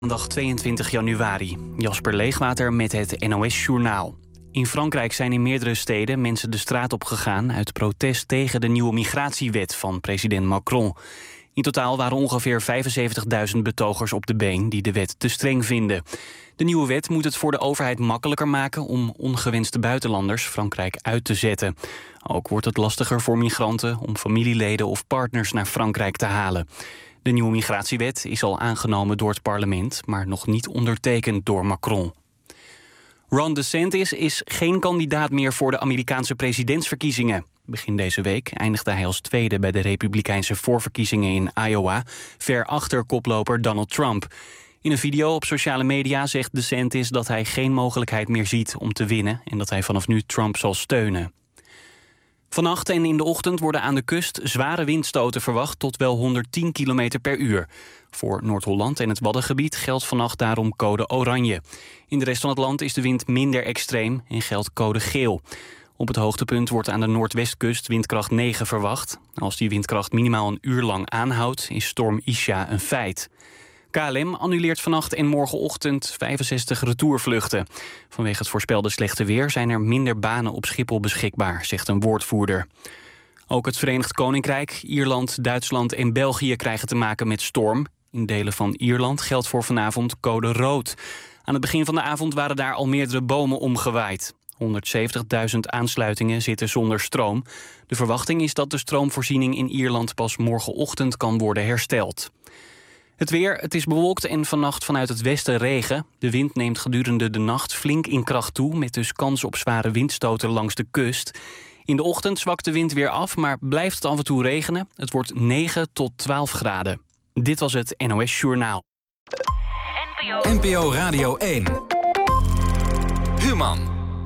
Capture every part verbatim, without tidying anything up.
Maandag tweeëntwintig januari. Jasper Leegwater met het N O S-journaal. In Frankrijk zijn in meerdere steden mensen de straat op gegaan uit protest tegen de nieuwe migratiewet van president Macron. In totaal waren ongeveer vijfenzeventigduizend betogers op de been die de wet te streng vinden. De nieuwe wet moet het voor de overheid makkelijker maken om ongewenste buitenlanders Frankrijk uit te zetten. Ook wordt het lastiger voor migranten om familieleden of partners naar Frankrijk te halen. De nieuwe migratiewet is al aangenomen door het parlement, maar nog niet ondertekend door Macron. Ron DeSantis is geen kandidaat meer voor de Amerikaanse presidentsverkiezingen. Begin deze week eindigde hij als tweede bij de Republikeinse voorverkiezingen in Iowa, ver achter koploper Donald Trump. In een video op sociale media zegt DeSantis dat hij geen mogelijkheid meer ziet om te winnen en dat hij vanaf nu Trump zal steunen. Vannacht en in de ochtend worden aan de kust zware windstoten verwacht tot wel honderdtien kilometer per uur. Voor Noord-Holland en het Waddengebied geldt vannacht daarom code oranje. In de rest van het land is de wind minder extreem en geldt code geel. Op het hoogtepunt wordt aan de noordwestkust windkracht negen verwacht. Als die windkracht minimaal een uur lang aanhoudt, is storm Isha een feit. K L M annuleert vannacht en morgenochtend vijfenzestig retourvluchten. Vanwege het voorspelde slechte weer zijn er minder banen op Schiphol beschikbaar, zegt een woordvoerder. Ook het Verenigd Koninkrijk, Ierland, Duitsland en België krijgen te maken met storm. In delen van Ierland geldt voor vanavond code rood. Aan het begin van de avond waren daar al meerdere bomen omgewaaid. honderdzeventigduizend aansluitingen zitten zonder stroom. De verwachting is dat de stroomvoorziening in Ierland pas morgenochtend kan worden hersteld. Het weer, het is bewolkt en vannacht vanuit het westen regen. De wind neemt gedurende de nacht flink in kracht toe, met dus kans op zware windstoten langs de kust. In de ochtend zwakt de wind weer af, maar blijft het af en toe regenen. Het wordt negen tot twaalf graden. Dit was het N O S Journaal. N P O Radio één. Human.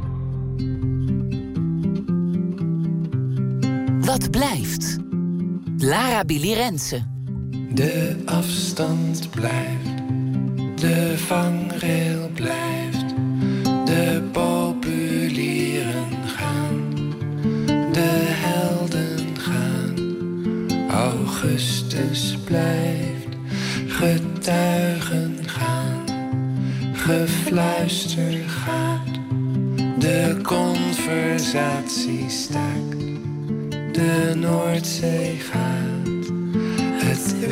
Wat blijft? Lara Billy Rensen. De afstand blijft, de vangrail blijft, de populieren gaan, de helden gaan. Augustus blijft, getuigen gaan, gefluister gaat, de conversatie staakt, de Noordzee gaat. Het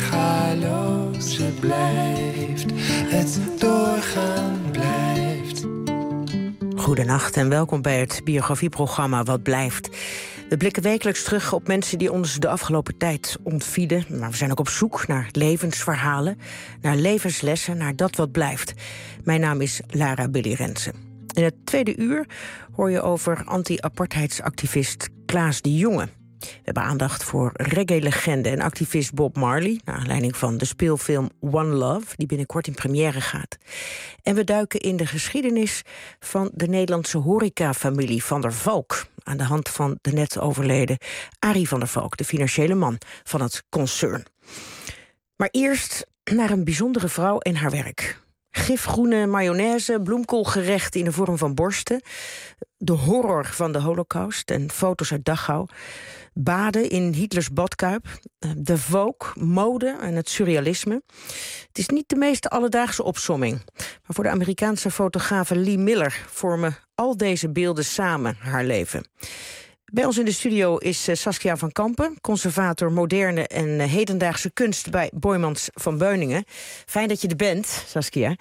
weergaloze blijft, het doorgaan blijft. Goedenacht en welkom bij het biografieprogramma Wat Blijft. We blikken wekelijks terug op mensen die ons de afgelopen tijd ontvielen. Maar we zijn ook op zoek naar levensverhalen, naar levenslessen, naar dat wat blijft. Mijn naam is Lara Billy Rensen. In het tweede uur hoor je over anti-apartheidsactivist Klaas de Jonge. We hebben aandacht voor reggae-legende en activist Bob Marley, naar aanleiding van de speelfilm One Love, die binnenkort in première gaat. En we duiken in de geschiedenis van de Nederlandse horecafamilie Van der Valk, aan de hand van de net overleden Arie van der Valk, de financiële man van het concern. Maar eerst naar een bijzondere vrouw en haar werk. Gifgroene mayonaise, bloemkoolgerechten in de vorm van borsten, de horror van de Holocaust en foto's uit Dachau, baden in Hitlers badkuip, de Vogue, mode en het surrealisme. Het is niet de meest alledaagse opsomming, maar voor de Amerikaanse fotografe Lee Miller vormen al deze beelden samen haar leven. Bij ons in de studio is Saskia van Kampen, conservator moderne en hedendaagse kunst bij Boijmans van Beuningen. Fijn dat je er bent, Saskia.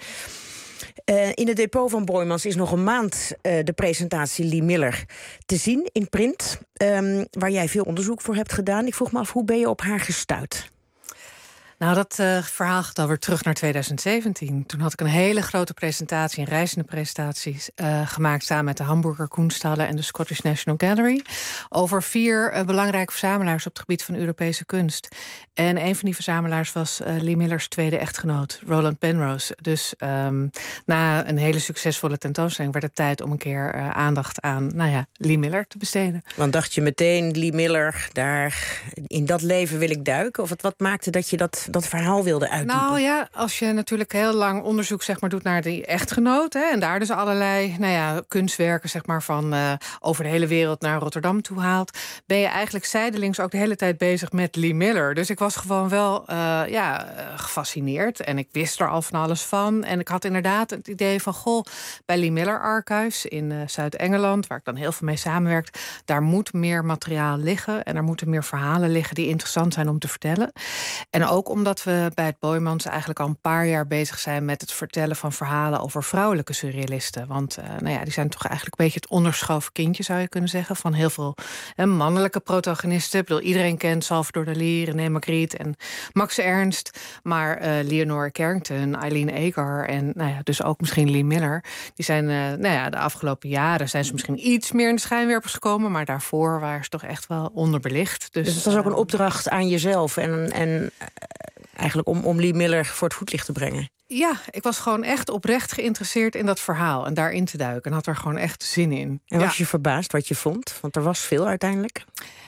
Uh, in het depot van Boijmans is nog een maand uh, de presentatie Lee Miller te zien in print, um, waar jij veel onderzoek voor hebt gedaan. Ik vroeg me af, hoe ben je op haar gestuit? Nou, dat uh, verhaal gaat alweer terug naar tweeduizend zeventien. Toen had ik een hele grote presentatie, een reizende presentatie uh, gemaakt samen met de Hamburger Kunsthalle en de Scottish National Gallery over vier uh, belangrijke verzamelaars op het gebied van Europese kunst. En een van die verzamelaars was uh, Lee Millers tweede echtgenoot, Roland Penrose. Dus um, na een hele succesvolle tentoonstelling werd het tijd om een keer uh, aandacht aan, nou ja, Lee Miller te besteden. Want dacht je meteen, Lee Miller, daar in dat leven wil ik duiken? Of wat, wat maakte dat je dat dat verhaal wilde uitdiepen. Nou ja, als je natuurlijk heel lang onderzoek zeg maar, doet naar die echtgenoot... Hè, en daar dus allerlei nou ja, kunstwerken zeg maar, van uh, over de hele wereld naar Rotterdam toe haalt... ben je eigenlijk zijdelings ook de hele tijd bezig met Lee Miller. Dus ik was gewoon wel uh, ja, gefascineerd. En ik wist er al van alles van. En ik had inderdaad het idee van... goh, bij Lee Miller Archives in uh, Zuid-Engeland... waar ik dan heel veel mee samenwerk... daar moet meer materiaal liggen. En er moeten meer verhalen liggen die interessant zijn om te vertellen. En ook omdat we bij het Boijmans eigenlijk al een paar jaar bezig zijn... met het vertellen van verhalen over vrouwelijke surrealisten. Want uh, nou ja, die zijn toch eigenlijk een beetje het onderschoven kindje... zou je kunnen zeggen, van heel veel hè, mannelijke protagonisten. Ik bedoel, iedereen kent Salvador Dalí, René Magritte en Max Ernst. Maar uh, Leonora Carrington, Eileen Agar en nou ja, dus ook misschien Lee Miller... die zijn uh, nou ja, de afgelopen jaren zijn ze misschien iets meer in de schijnwerpers gekomen... maar daarvoor waren ze toch echt wel onderbelicht. Dus, dus het was ook een opdracht aan jezelf... en, en uh, eigenlijk om, om Lee Miller voor het voetlicht te brengen. Ja, ik was gewoon echt oprecht geïnteresseerd in dat verhaal... en daarin te duiken en had er gewoon echt zin in. En was ja. je verbaasd wat je vond? Want er was veel uiteindelijk.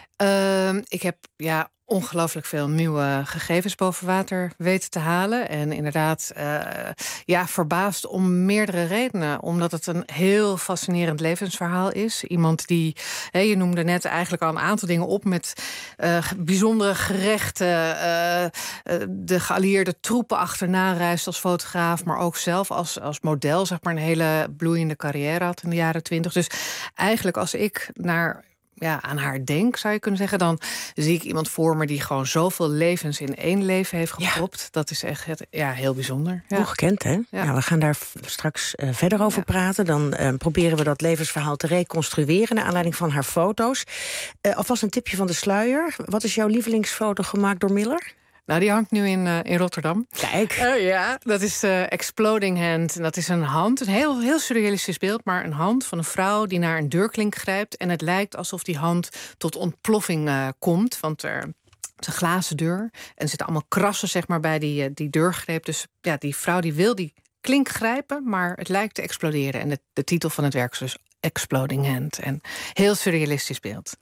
Uh, ik heb ja ongelooflijk veel nieuwe gegevens boven water weten te halen. En inderdaad, uh, ja, verbaasd om meerdere redenen. Omdat het een heel fascinerend levensverhaal is. Iemand die, hè, je noemde net eigenlijk al een aantal dingen op... met uh, bijzondere gerechten, uh, uh, de geallieerde troepen achterna reist als fotograaf... maar ook zelf als, als model, zeg maar, een hele bloeiende carrière had in de jaren twintig. Dus eigenlijk als ik naar... ja, aan haar denk, zou je kunnen zeggen... dan zie ik iemand voor me die gewoon zoveel levens in één leven heeft gepropt. Ja. Dat is echt ja, heel bijzonder. Ja. Ongekend, hè? Ja. Ja, we gaan daar straks uh, verder over ja. praten. Dan uh, proberen we dat levensverhaal te reconstrueren... naar aanleiding van haar foto's. Uh, alvast een tipje van de sluier. Wat is jouw lievelingsfoto gemaakt door Miller? Nou, die hangt nu in, uh, in Rotterdam. Kijk. Uh, ja, dat is uh, Exploding Hand. En dat is een hand, een heel, heel surrealistisch beeld... maar een hand van een vrouw die naar een deurklink grijpt... en het lijkt alsof die hand tot ontploffing uh, komt. Want er is een glazen deur en er zitten allemaal krassen zeg maar, bij die, uh, die deurgreep. Dus ja, die vrouw die wil die klink grijpen... maar het lijkt te exploderen. En de, de titel van het werk is dus Exploding Hand. En heel surrealistisch beeld.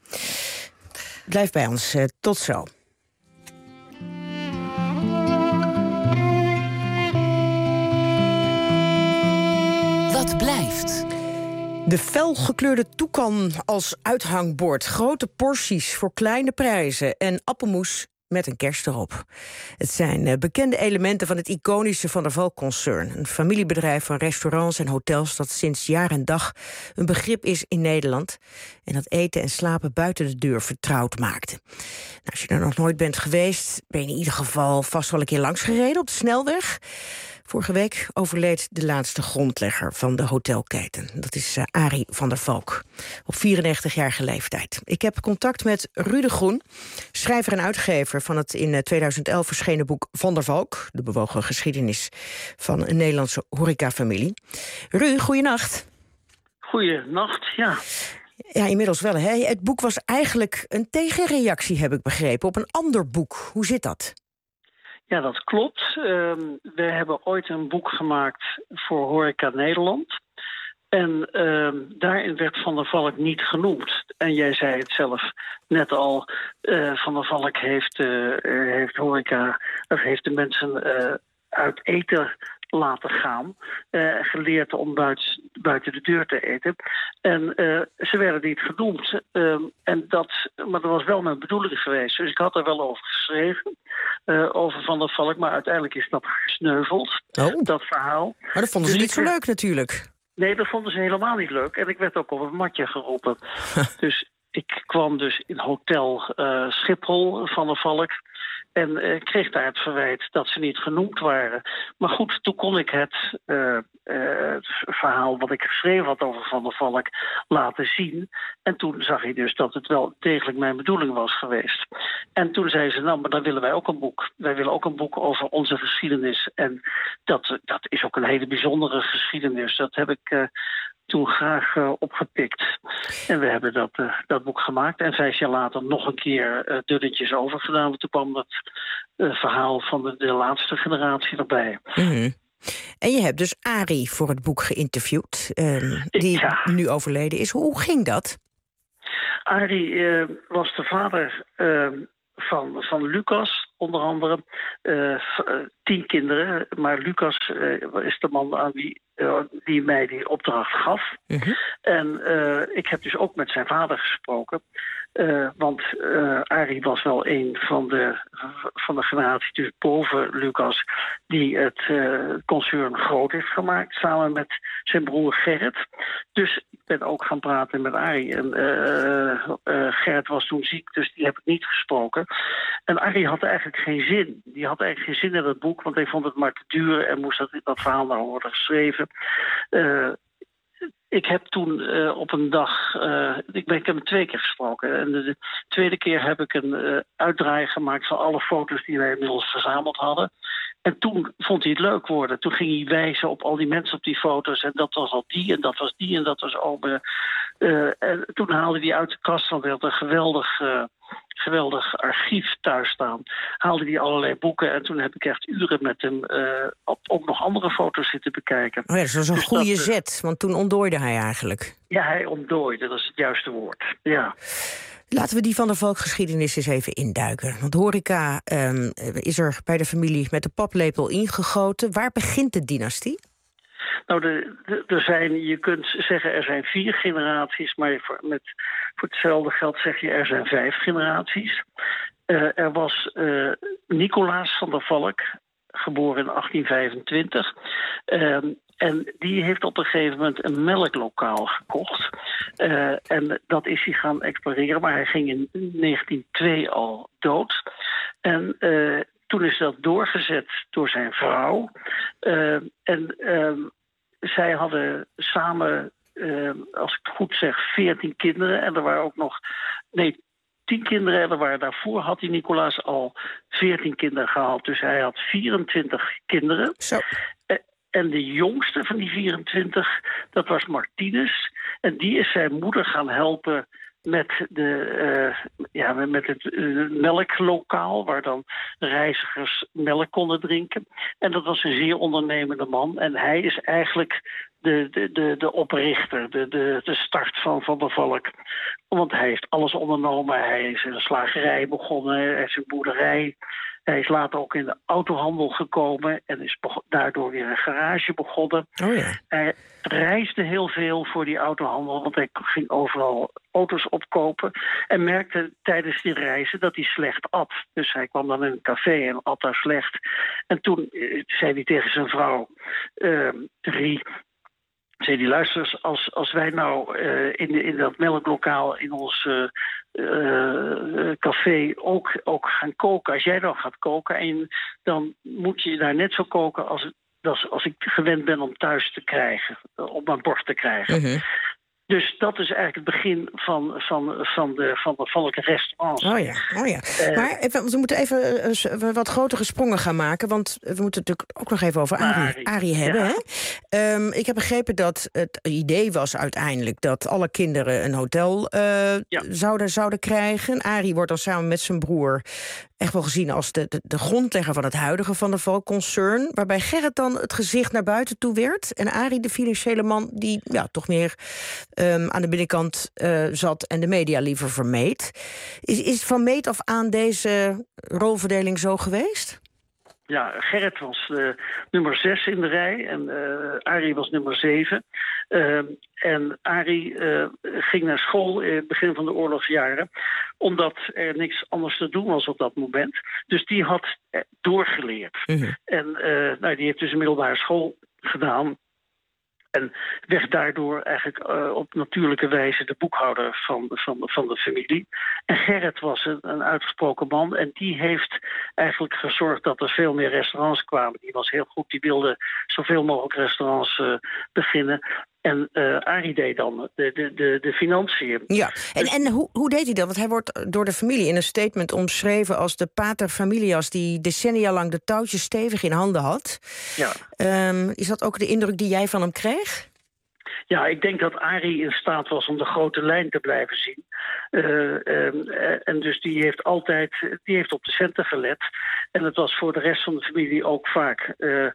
Blijf bij ons. Uh, tot zo. Wat blijft? De felgekleurde toekan als uithangbord. Grote porties voor kleine prijzen. En appelmoes met een kerst erop. Het zijn bekende elementen van het iconische Van der Valk-concern. Een familiebedrijf van restaurants en hotels... dat sinds jaar en dag een begrip is in Nederland. En dat eten en slapen buiten de deur vertrouwd maakte. Nou, als je er nog nooit bent geweest... ben je in ieder geval vast wel een keer langs gereden op de snelweg... Vorige week overleed de laatste grondlegger van de hotelketen. Dat is uh, Arie van der Valk, op vierennegentigjarige leeftijd. Ik heb contact met Ru de Groen, schrijver en uitgever... van het in tweeduizend elf verschenen boek Van der Valk... de bewogen geschiedenis van een Nederlandse horecafamilie. Ru, goeienacht. Goeienacht, ja. Ja, inmiddels wel, hè? Het boek was eigenlijk een tegenreactie, heb ik begrepen... op een ander boek. Hoe zit dat? Ja, dat klopt. Uh, we hebben ooit een boek gemaakt voor Horeca Nederland. En uh, daarin werd Van der Valk niet genoemd. En jij zei het zelf net al. Uh, Van der Valk heeft, uh, heeft horeca, of heeft de mensen uh, uit eten laten gaan. Uh, geleerd om buiten, buiten de deur te eten. En uh, ze werden niet genoemd. Uh, en dat, maar dat was wel mijn bedoeling geweest. Dus ik had er wel over geschreven. Uh, over Van der Valk. Maar uiteindelijk is dat gesneuveld. Oh. Dat verhaal. Maar dat vonden ze dus niet zo leuk natuurlijk. Nee, dat vonden ze helemaal niet leuk. En ik werd ook op het matje geroepen. Dus ik kwam dus in hotel uh, Schiphol Van der Valk. En uh, kreeg daar het verwijt dat ze niet genoemd waren. Maar goed, toen kon ik het, uh, uh, het verhaal wat ik geschreven had over Van der Valk laten zien. En toen zag ik dus dat het wel degelijk mijn bedoeling was geweest. En toen zei ze, nou, maar dan willen wij ook een boek. Wij willen ook een boek over onze geschiedenis. En dat, dat is ook een hele bijzondere geschiedenis. Dat heb ik... Uh, toen graag uh, opgepikt. En we hebben dat, uh, dat boek gemaakt. En vijf jaar later nog een keer uh, dunnetjes overgedaan. Want toen kwam dat uh, verhaal van de, de laatste generatie erbij. Mm-hmm. En je hebt dus Arie voor het boek geïnterviewd. Uh, die ja. nu overleden is. Hoe ging dat? Arie uh, was de vader uh, van, van Lucas, onder andere. Uh, tien kinderen, maar Lucas uh, is de man aan wie, uh, die mij die opdracht gaf. Uh-huh. En uh, ik heb dus ook met zijn vader gesproken. Uh, want uh, Arie was wel een van de, van de generatie dus boven Lucas die het uh, concern groot heeft gemaakt, samen met zijn broer Gerrit. Dus ik ben ook gaan praten met Arie. En uh, uh, Gerrit was toen ziek, dus die heb ik niet gesproken. En Arie had eigenlijk geen zin. Die had eigenlijk geen zin in dat boek, want hij vond het maar te duur en moest dat, dat verhaal nou worden geschreven. Uh, Ik heb toen uh, op een dag, uh, ik, ben, ik heb hem twee keer gesproken. En de, de tweede keer heb ik een uh, uitdraai gemaakt van alle foto's die wij inmiddels verzameld hadden. En toen vond hij het leuk worden. Toen ging hij wijzen op al die mensen op die foto's. En dat was al die en dat was die en dat was oma. Uh, en toen haalde hij uit de kast, want hij had een geweldig, uh, geweldig archief thuis staan. Haalde hij allerlei boeken. En toen heb ik echt uren met hem uh, op, ook nog andere foto's zitten bekijken. Oh ja, dat was een dus goede dat, zet, want toen ontdooide hij eigenlijk. Ja, hij ontdooide, dat is het juiste woord. Ja. Laten we die Van der Valk-geschiedenis eens even induiken. Want horeca um, is er bij de familie met de paplepel ingegoten. Waar begint de dynastie? Nou, de, de, er zijn, je kunt zeggen er zijn vier generaties, maar voor, met, voor hetzelfde geld zeg je er zijn vijf generaties. Uh, er was uh, Nicolaas van der Valk, geboren in achttien vijfentwintig. Uh, En die heeft op een gegeven moment een melklokaal gekocht. Uh, en dat is hij gaan exploreren, maar hij ging in negentien nul twee al dood. En uh, toen is dat doorgezet door zijn vrouw. Uh, en uh, zij hadden samen, uh, als ik het goed zeg, veertien kinderen. En er waren ook nog... nee. Tien kinderen, en er waren daarvoor had hij Nicolaas al veertien kinderen gehad. Dus hij had vierentwintig kinderen. Zo. En de jongste van die vierentwintig, dat was Martinus. En die is zijn moeder gaan helpen met, de, uh, ja, met het uh, melklokaal, waar dan reizigers melk konden drinken. En dat was een zeer ondernemende man. En hij is eigenlijk de, de, de, de oprichter, de, de, de start van Van der Valk. Want hij heeft alles ondernomen. Hij is een slagerij begonnen, hij is een boerderij. Hij is later ook in de autohandel gekomen en is daardoor weer een garage begonnen. Oh ja. Hij reisde heel veel voor die autohandel, want hij ging overal auto's opkopen. En merkte tijdens die reizen dat hij slecht at. Dus hij kwam dan in een café en at daar slecht. En toen uh, zei hij tegen zijn vrouw, uh, Rie... zei die, luister, als, als wij nou uh, in, in dat melklokaal in ons uh, uh, café ook, ook gaan koken. Als jij dan gaat koken, en dan moet je daar net zo koken als, als, als ik gewend ben om thuis te krijgen. Op mijn bord te krijgen. Uh-huh. Dus dat is eigenlijk het begin van, van, van de van de Valk restaurants. Oh ja, oh ja. Uh, maar even, we moeten even uh, wat grotere sprongen gaan maken, want we moeten het natuurlijk ook nog even over Arie, Arie hebben. Ja. Hè? Um, ik heb begrepen dat het idee was uiteindelijk dat alle kinderen een hotel uh, ja. zouden, zouden krijgen. Arie wordt dan samen met zijn broer echt wel gezien als de, de, de grondlegger van het huidige Van der Valk-concern, waarbij Gerrit dan het gezicht naar buiten toe werd en Arie de financiële man die ja, toch meer um, aan de binnenkant uh, zat en de media liever vermeed. Is, is van meet af aan deze rolverdeling zo geweest? Ja, Gerrit was uh, nummer zes in de rij en uh, Arie was nummer zeven. Uh, en Arie uh, ging naar school in het begin van de oorlogsjaren, omdat er niks anders te doen was op dat moment. Dus die had uh, doorgeleerd. Mm-hmm. En uh, nou, die heeft dus een middelbare school gedaan. En werd daardoor eigenlijk uh, op natuurlijke wijze de boekhouder van, van, van de familie. En Gerrit was een, een uitgesproken man. En die heeft eigenlijk gezorgd dat er veel meer restaurants kwamen. Die was heel goed, die wilde zoveel mogelijk restaurants uh, beginnen. En uh, Arie deed dan de, de, de, de financiën. Ja, en, en hoe, hoe deed hij dat? Want hij wordt door de familie in een statement omschreven als de pater familias die decennia lang de touwtjes stevig in handen had. Ja. Um, is dat ook de indruk die jij van hem kreeg? Ja, ik denk dat Arie in staat was om de grote lijn te blijven zien. Uh, uh, en dus die heeft altijd die heeft op de centen gelet. En het was voor de rest van de familie ook vaak uh, uh,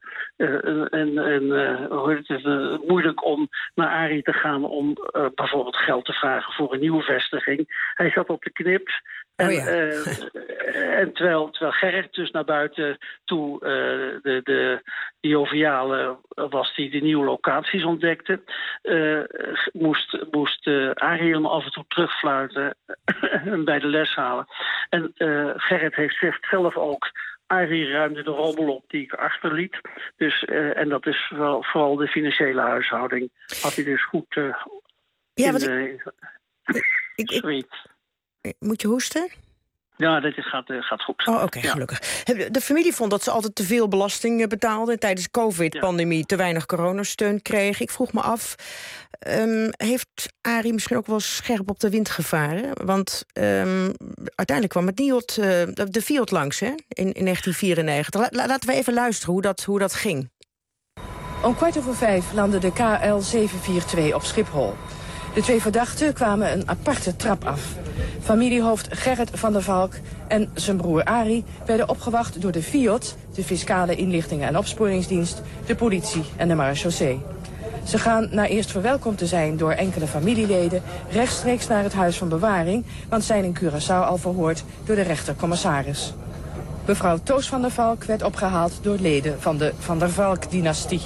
een, een, uh, het is, uh, moeilijk om naar Arie te gaan om uh, bijvoorbeeld geld te vragen voor een nieuwe vestiging. Hij zat op de knip. En, ja. uh, en terwijl, terwijl Gerrit dus naar buiten toe uh, de, de, die joviale was die de nieuwe locaties ontdekte, uh, moest, moest uh, Arie hem af en toe terugfluiten en bij de les halen. En uh, Gerrit heeft zegt zelf ook, Arie ruimde de rommel op die ik achterliet. Dus, uh, en dat is wel, vooral de financiële huishouding. Had hij dus goed uh, ja, in wat de... Ik, ik, ik, moet je hoesten? Ja, dit is, gaat, uh, gaat goed. Oh, oké, okay, ja. Gelukkig. De familie vond dat ze altijd te veel belasting betaalden en tijdens de covid-pandemie ja. te weinig coronasteun kreeg. Ik vroeg me af, um, heeft Arie misschien ook wel scherp op de wind gevaren? Want um, uiteindelijk kwam het N I O D, uh, de Fiat langs, hè, in, in negentien vierennegentig. La, laten we even luisteren hoe dat, hoe dat ging. Om kwart over vijf landde de K L zeven vier twee op Schiphol. De twee verdachten kwamen een aparte trap af. Familiehoofd Gerrit van der Valk en zijn broer Arie werden opgewacht door de Fiat, de Fiscale Inlichtingen en Opsporingsdienst, de politie en de marechaussee. Ze gaan na eerst verwelkomd te zijn door enkele familieleden rechtstreeks naar het huis van bewaring, want zijn in Curaçao al verhoord door de rechter-commissaris. Mevrouw Toos van der Valk werd opgehaald door leden van de Van der Valk-dynastie.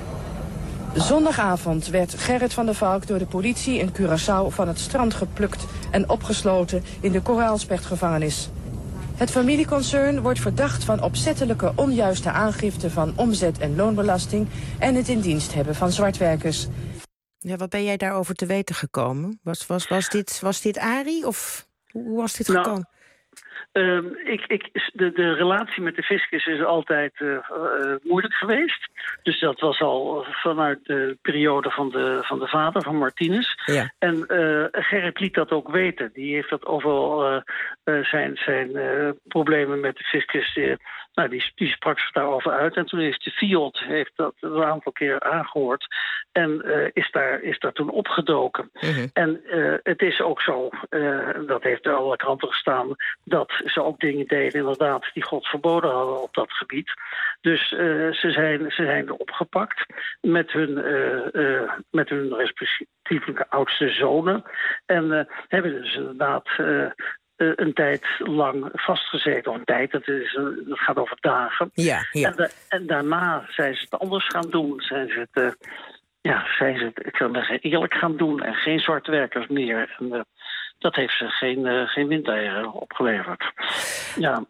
Zondagavond werd Gerrit van der Valk door de politie in Curaçao van het strand geplukt en opgesloten in de Koraalspechtgevangenis. Het familieconcern wordt verdacht van opzettelijke onjuiste aangifte van omzet- en loonbelasting en het in dienst hebben van zwartwerkers. Ja, wat ben jij daarover te weten gekomen? Was, was, was, dit, was dit Arie of hoe was dit nou, gekomen? Um, ik, ik, de, de relatie met de fiscus is altijd uh, uh, moeilijk geweest. Dus dat was al vanuit de periode van de, van de vader, van Martinez. Ja. En uh, Gerrit liet dat ook weten. Die heeft dat overal uh, uh, zijn, zijn uh, problemen met de fiscus. Uh, nou, die, die sprak zich daarover uit. En toen heeft de Fiat heeft dat een aantal keer aangehoord. En uh, is, daar, is daar toen opgedoken. Mm-hmm. En uh, het is ook zo, uh, dat heeft in alle kranten gestaan, dat ze ook dingen deden inderdaad die God verboden hadden op dat gebied. Dus uh, ze, zijn, ze zijn opgepakt met hun, uh, uh, met hun respectievelijke oudste zonen. En uh, hebben dus inderdaad uh, uh, een tijd lang vastgezeten. Of een tijd, dat, is, uh, dat gaat over dagen. Ja, ja. En, da- en daarna zijn ze het anders gaan doen. Zijn ze het, uh, ja, zijn ze het, ik kan zeggen, eerlijk gaan doen en geen zwartwerkers meer. En, uh, dat heeft ze geen, uh, geen windeieren opgeleverd. Ja.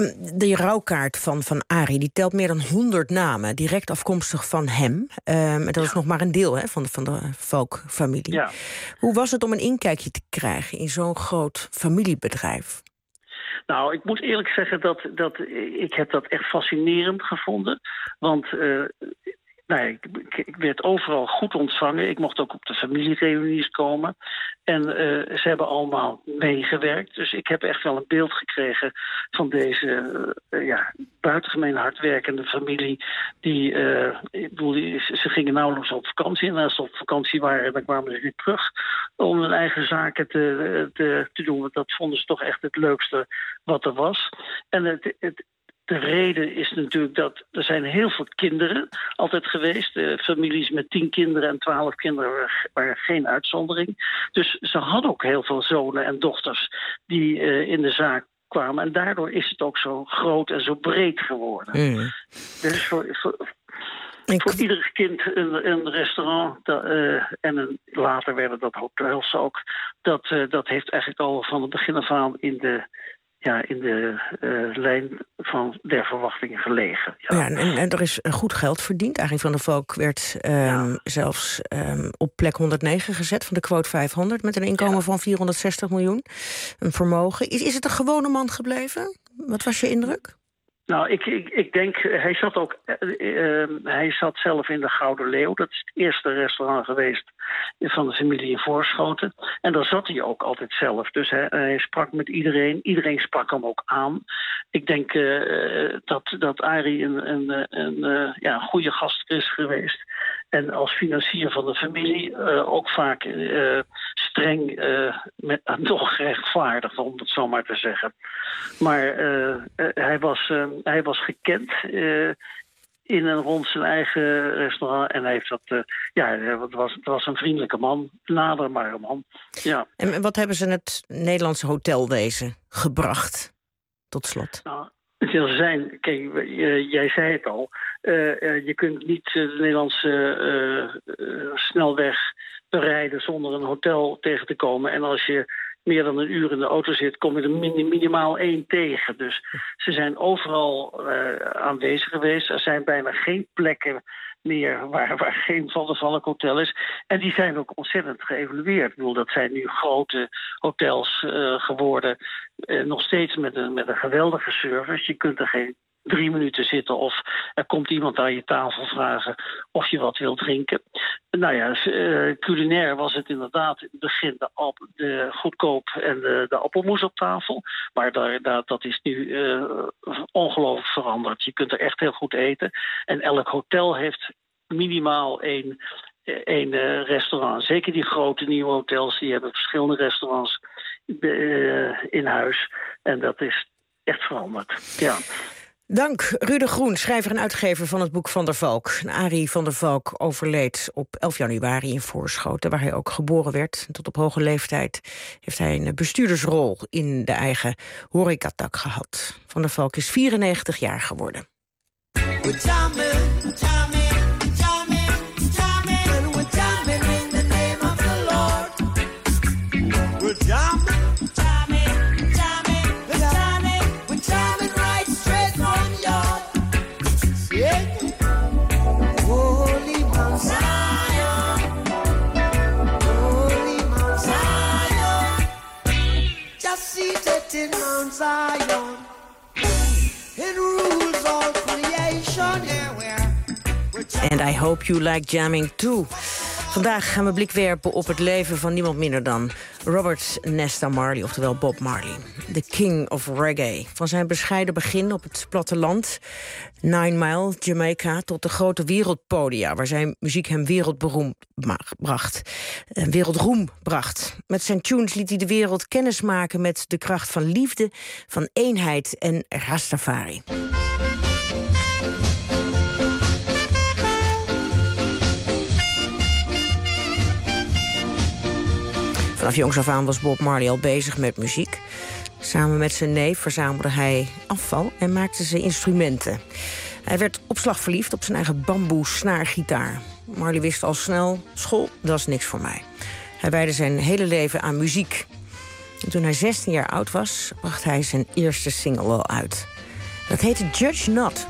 De rouwkaart van, van Arie die telt meer dan honderd namen, direct afkomstig van hem. Um, en dat ja. is nog maar een deel hè, van de, van de Valk-familie. Ja. Hoe was het om een inkijkje te krijgen in zo'n groot familiebedrijf? Nou, ik moet eerlijk zeggen dat, dat ik heb dat echt fascinerend gevonden. Want uh, nou, ik, ik werd overal goed ontvangen. Ik mocht ook op de familiereunies komen. En uh, ze hebben allemaal meegewerkt. Dus ik heb echt wel een beeld gekregen van deze uh, ja, buitengemeen hardwerkende familie. Die, uh, ik bedoel, die, ze gingen nauwelijks op vakantie. En als ze op vakantie waren, dan kwamen ze weer terug om hun eigen zaken te, te, te doen. Want dat vonden ze toch echt het leukste wat er was. En het, het De reden is natuurlijk dat er zijn heel veel kinderen altijd geweest. Uh, families met tien kinderen en twaalf kinderen waren geen uitzondering. Dus ze hadden ook heel veel zonen en dochters die uh, in de zaak kwamen. En daardoor is het ook zo groot en zo breed geworden. Mm. Dus voor, voor, voor ieder kind een, een restaurant dat, uh, en een, later werden dat hotels ook. Dat, uh, dat heeft eigenlijk al van het begin af aan in de... Ja, in de uh, lijn van der verwachtingen gelegen. Ja, ja en, en er is goed geld verdiend. Arie van der Valk werd um, ja. zelfs um, op plek honderdnegen gezet van de quote vijfhonderd... met een inkomen ja. van vierhonderdzestig miljoen. Een vermogen. Is, is het een gewone man gebleven? Wat was je indruk? Nou, ik, ik, ik denk, hij zat ook, uh, uh, hij zat zelf in de Gouden Leeuw. Dat is het eerste restaurant geweest van de familie in Voorschoten. En daar zat hij ook altijd zelf. Dus hij, hij sprak met iedereen. Iedereen sprak hem ook aan. Ik denk uh, dat, dat Arie een, een, een, een ja, goede gast is geweest. En als financier van de familie uh, ook vaak uh, streng, uh, met, uh, nog rechtvaardig, om het zo maar te zeggen. Maar uh, uh, hij, was, uh, hij was gekend uh, in en rond zijn eigen restaurant. En hij heeft dat, uh, ja, het was, het was een vriendelijke man, naderbare man. Ja. En wat hebben ze in het Nederlandse hotelwezen gebracht, tot slot? Nou, er zijn, kijk, jij zei het al, uh, je kunt niet de Nederlandse uh, uh, snelweg berijden zonder een hotel tegen te komen. En als je meer dan een uur in de auto zit, kom je er min, minimaal één tegen. Dus ze zijn overal uh, aanwezig geweest. Er zijn bijna geen plekken meer waar, waar geen Van der Valk hotel is. En die zijn ook ontzettend geëvolueerd. Ik bedoel, dat zijn nu grote hotels uh, geworden. Uh, nog steeds met een, met een geweldige service. Je kunt er geen drie minuten zitten of er komt iemand aan je tafel vragen of je wat wilt drinken. Nou ja, uh, culinair was het inderdaad in het begin de, ap- de goedkoop en de, de appelmoes op tafel. Maar daar, daar, dat is nu uh, ongelooflijk veranderd. Je kunt er echt heel goed eten. En elk hotel heeft minimaal één, één uh, restaurant. Zeker die grote nieuwe hotels, die hebben verschillende restaurants uh, in huis. En dat is echt veranderd, ja. Dank, Ruud de Groen, schrijver en uitgever van het boek Van der Valk. Arie van der Valk overleed op elf januari in Voorschoten, waar hij ook geboren werd. Tot op hoge leeftijd heeft hij een bestuurdersrol in de eigen horecatak gehad. Van der Valk is vierennegentig jaar geworden. In Mount Zion, it rules all creation. Yeah, we're, And I hope you like jamming too. Vandaag gaan we blik werpen op het leven van niemand minder dan Robert Nesta Marley, oftewel Bob Marley. The King of Reggae. Van zijn bescheiden begin op het platteland, Nine Mile, Jamaica, tot de grote wereldpodia, waar zijn muziek hem wereldberoemd bracht. Wereldroem bracht. Met zijn tunes liet hij de wereld kennismaken met de kracht van liefde, van eenheid en Rastafari. Vanaf jongs af aan was Bob Marley al bezig met muziek. Samen met zijn neef verzamelde hij afval en maakte ze instrumenten. Hij werd op slag verliefd op zijn eigen bamboe snaargitaar. Marley wist al snel, school, dat is niks voor mij. Hij wijdde zijn hele leven aan muziek. En toen hij zestien jaar oud was, bracht hij zijn eerste single al uit. Dat heette Judge Not.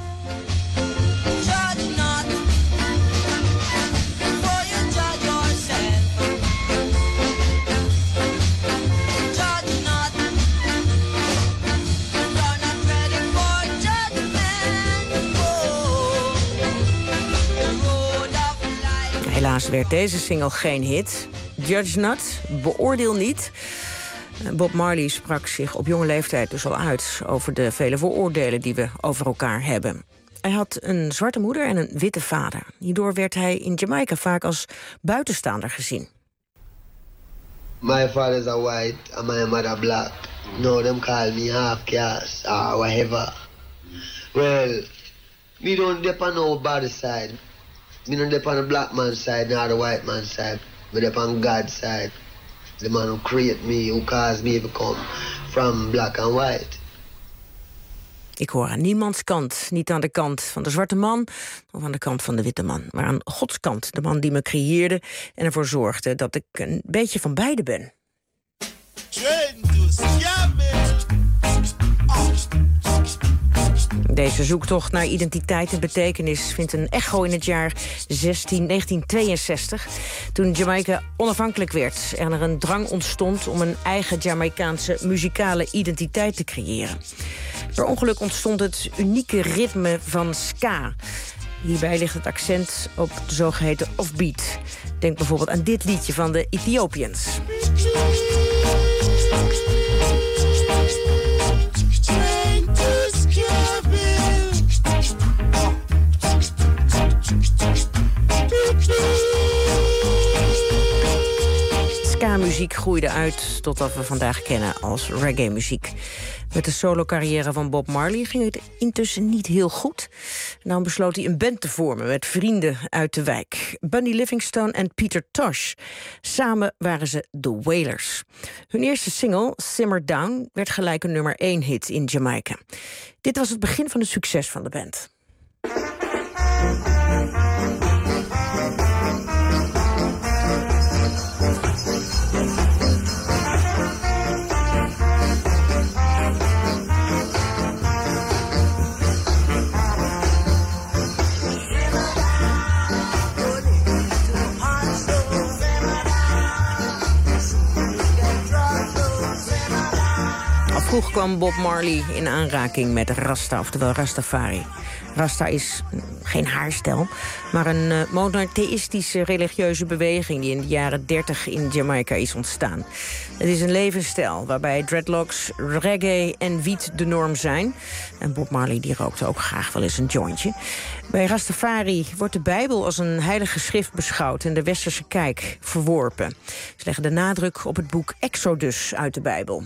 Helaas werd deze single geen hit. Judge Not, beoordeel niet. Bob Marley sprak zich op jonge leeftijd dus al uit over de vele vooroordelen die we over elkaar hebben. Hij had een zwarte moeder en een witte vader. Hierdoor werd hij in Jamaica vaak als buitenstaander gezien. My father is a white and my mother black. No, them call me half caste or whatever. Well, me don't dep on no body side. Me don't dep on the black man's side nor the white man's side. Me dep on God's side. The man who create me, who caused me to come from black and white. Ik hoor aan niemands kant, niet aan de kant van de zwarte man of aan de kant van de witte man, maar aan Gods kant, de man die me creëerde en ervoor zorgde dat ik een beetje van beide ben. Deze zoektocht naar identiteit en betekenis vindt een echo in het jaar negentien tweeënzestig... toen Jamaica onafhankelijk werd en er een drang ontstond om een eigen Jamaicaanse muzikale identiteit te creëren. Per ongeluk ontstond het unieke ritme van ska. Hierbij ligt het accent op de zogeheten offbeat. Denk bijvoorbeeld aan dit liedje van de Ethiopians. Ska ska-muziek groeide uit tot wat we vandaag kennen als reggae-muziek. Met de solo-carrière van Bob Marley ging het intussen niet heel goed. Nou besloot hij een band te vormen met vrienden uit de wijk. Bunny Livingstone en Peter Tosh. Samen waren ze The Wailers. Hun eerste single, Simmer Down, werd gelijk een nummer één hit in Jamaica. Dit was het begin van het succes van de band. Vroeg kwam Bob Marley in aanraking met Rasta, oftewel Rastafari. Rasta is geen haarstijl, maar een uh, monotheïstische religieuze beweging die in de jaren dertig in Jamaica is ontstaan. Het is een levensstijl waarbij dreadlocks, reggae en wiet de norm zijn. En Bob Marley die rookte ook graag wel eens een jointje. Bij Rastafari wordt de Bijbel als een heilige schrift beschouwd en de westerse kijk verworpen. Ze leggen de nadruk op het boek Exodus uit de Bijbel.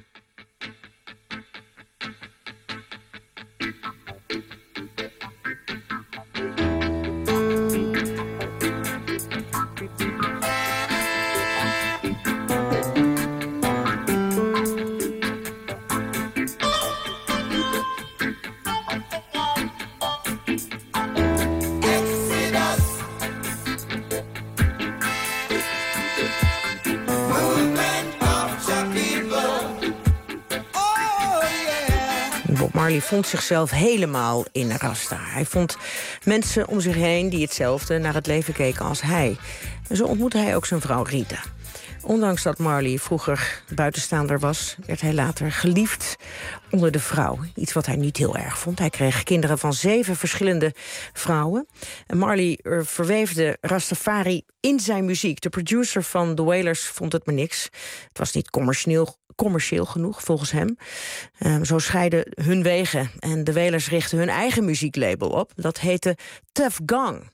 Marley vond zichzelf helemaal in Rasta. Hij vond mensen om zich heen die hetzelfde naar het leven keken als hij. En zo ontmoette hij ook zijn vrouw Rita. Ondanks dat Marley vroeger buitenstaander was, werd hij later geliefd onder de vrouw. Iets wat hij niet heel erg vond. Hij kreeg kinderen van zeven verschillende vrouwen. En Marley verweefde Rastafari in zijn muziek. De producer van The Wailers vond het maar niks. Het was niet commercieel, commercieel genoeg, volgens hem. Um, zo scheiden hun wegen. En de Wailers richtten hun eigen muzieklabel op. Dat heette Tuff Gong.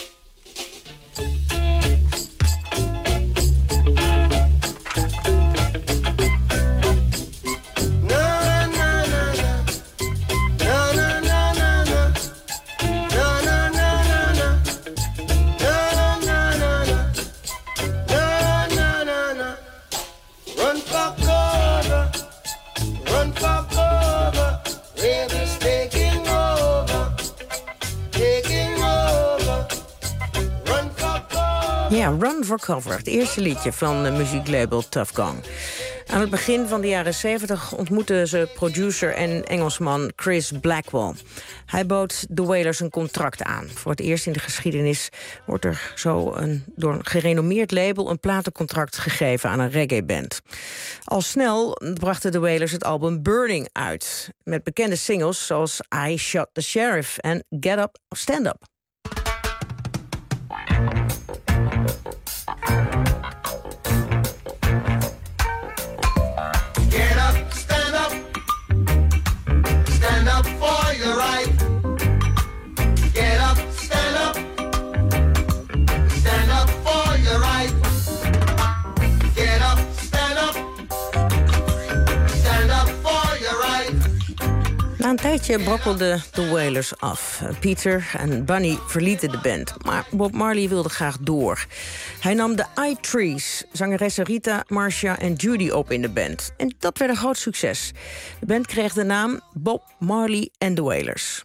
Ja, Run for Cover, het eerste liedje van de muzieklabel Tuff Gong. Aan het begin van de jaren zeventig ontmoetten ze producer en Engelsman Chris Blackwell. Hij bood The Wailers een contract aan. Voor het eerst in de geschiedenis wordt er zo een, door een gerenommeerd label een platencontract gegeven aan een reggae-band. Al snel brachten The Wailers het album Burning uit, met bekende singles zoals I Shot the Sheriff en Get Up, Stand Up. Get up, stand up, stand up for your right. Get up, stand up, stand up for your right. Get up, stand up, stand up for your right. Na een tijdje brokkelden The Wailers af. Peter en Bunny verlieten de band, maar Bob Marley wilde graag door. Hij nam de I-Trees, zangeressen Rita, Marcia en Judy op in de band. En dat werd een groot succes. De band kreeg de naam Bob Marley and the Wailers.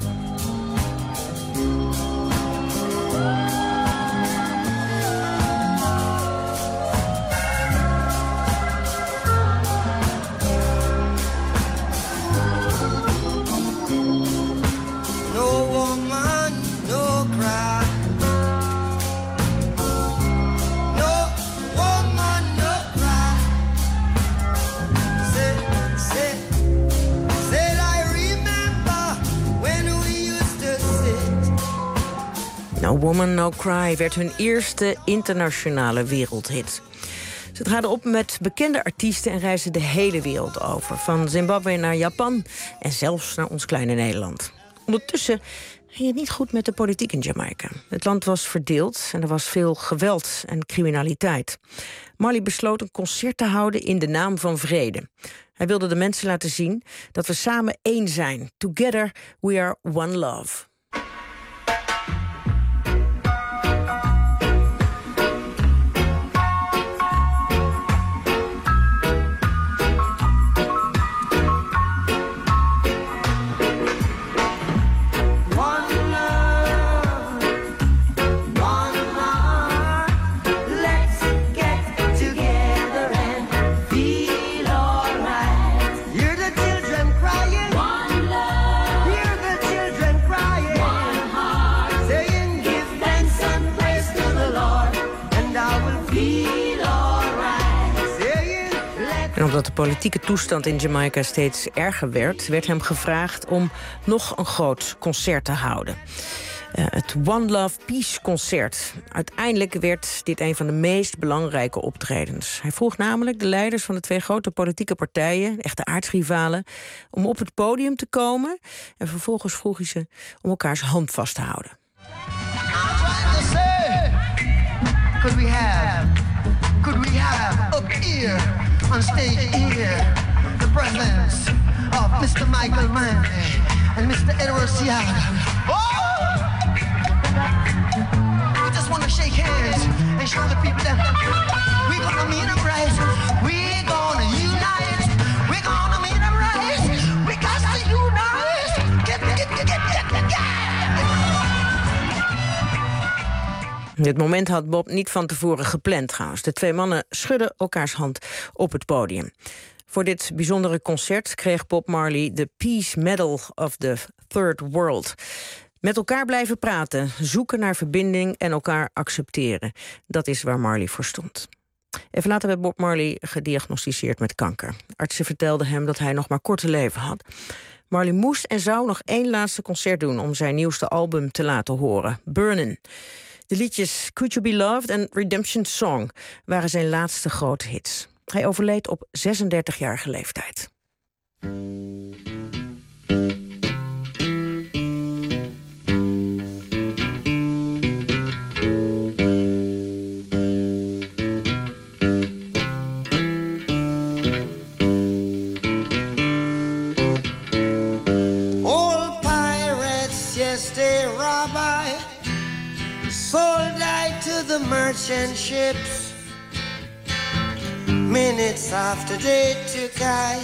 No Woman, No Cry werd hun eerste internationale wereldhit. Ze traden op met bekende artiesten en reisden de hele wereld over. Van Zimbabwe naar Japan en zelfs naar ons kleine Nederland. Ondertussen ging het niet goed met de politiek in Jamaica. Het land was verdeeld en er was veel geweld en criminaliteit. Marley besloot een concert te houden in de naam van vrede. Hij wilde de mensen laten zien dat we samen één zijn. Together we are one love. En omdat de politieke toestand in Jamaica steeds erger werd, werd hem gevraagd om nog een groot concert te houden. Uh, het One Love Peace Concert. Uiteindelijk werd dit een van de meest belangrijke optredens. Hij vroeg namelijk de leiders van de twee grote politieke partijen, echte aardsrivalen, om op het podium te komen. En vervolgens vroeg hij ze om elkaars hand vast te houden. Could we have, could we have up here on stage here the presence of Mister Michael Manley and Mister Edward Seattle. Oh! We just want to shake hands and show the people that we're gonna meet them right. We're gonna unite. We're gonna meet them right. We got to unite. Get, get, get, get, get, get, get. Dit moment had Bob niet van tevoren gepland trouwens. De twee mannen schudden elkaars hand op het podium. Voor dit bijzondere concert kreeg Bob Marley de Peace Medal of the Third World. Met elkaar blijven praten, zoeken naar verbinding en elkaar accepteren. Dat is waar Marley voor stond. Even later werd Bob Marley gediagnosticeerd met kanker. Artsen vertelden hem dat hij nog maar kort te leven had. Marley moest en zou nog één laatste concert doen om zijn nieuwste album te laten horen, Burnin'. De liedjes Could You Be Loved en Redemption Song waren zijn laatste grote hits. Hij overleed op zesendertigjarige leeftijd. All pirates, yes, they rob I. Sold I to the merchant ships. Minutes after they took I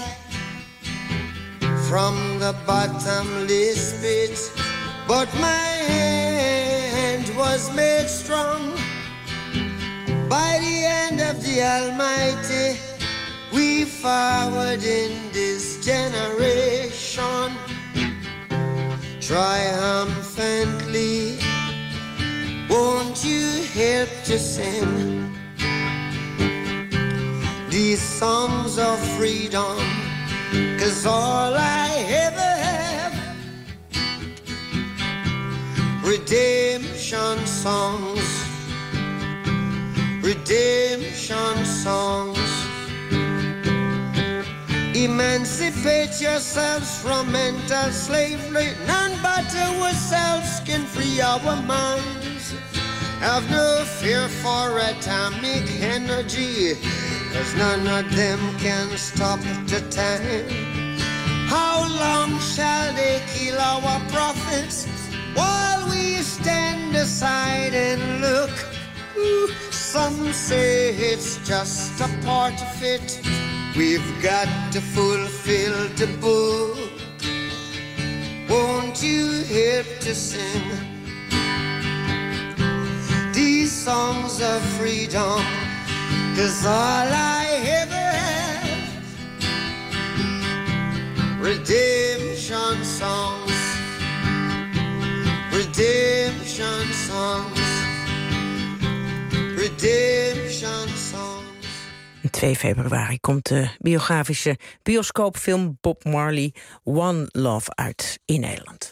from the bottomless pit. But my hand was made strong by the hand of the Almighty. We forward in this generation triumphantly. Won't you help to sing these songs of freedom? 'Cause all I ever have, redemption songs, redemption songs. Emancipate yourselves from mental slavery. None but ourselves can free our minds. Have no fear for atomic energy, 'cause none of them can stop the time. How long shall they kill our prophets while we stand aside and look? Ooh, some say it's just a part of it. We've got to fulfill the book. Won't you help to sing these songs of freedom? 'Cause all I ever have, redemption songs, redemption songs, redemption songs. twee februari komt de biografische bioscoopfilm Bob Marley One Love uit in Nederland.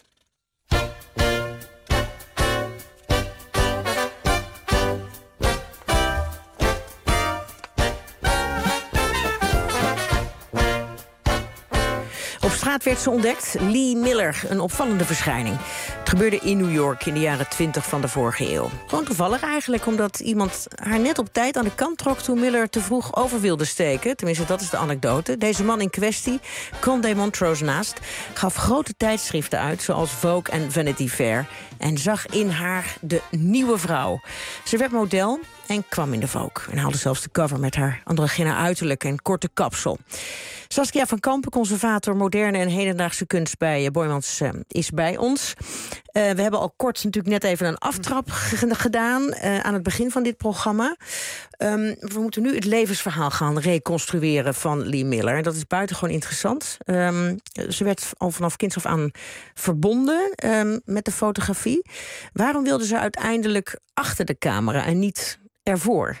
Op straat werd ze ontdekt, Lee Miller, een opvallende verschijning. Het Gebeurde in New York in de jaren twintig van de vorige eeuw. Gewoon toevallig eigenlijk, omdat iemand haar net op tijd aan de kant trok toen Miller te vroeg over wilde steken. Tenminste, dat is de anekdote. Deze man in kwestie, Condé Montrose naast, gaf grote tijdschriften uit, zoals Vogue en Vanity Fair, en zag in haar de nieuwe vrouw. Ze werd model en kwam in de Vogue. En haalde zelfs de cover met haar androgyne uiterlijk en korte kapsel. Saskia van Kampen, conservator moderne en hedendaagse kunst bij Boijmans, uh, is bij ons. Uh, we hebben al kort natuurlijk net even een aftrap g- gedaan uh, aan het begin van dit programma. Um, we moeten nu het levensverhaal gaan reconstrueren van Lee Miller. Dat is buitengewoon interessant. Um, ze werd al vanaf kinds af aan verbonden um, met de fotografie. Waarom wilde ze uiteindelijk achter de camera en niet ervoor?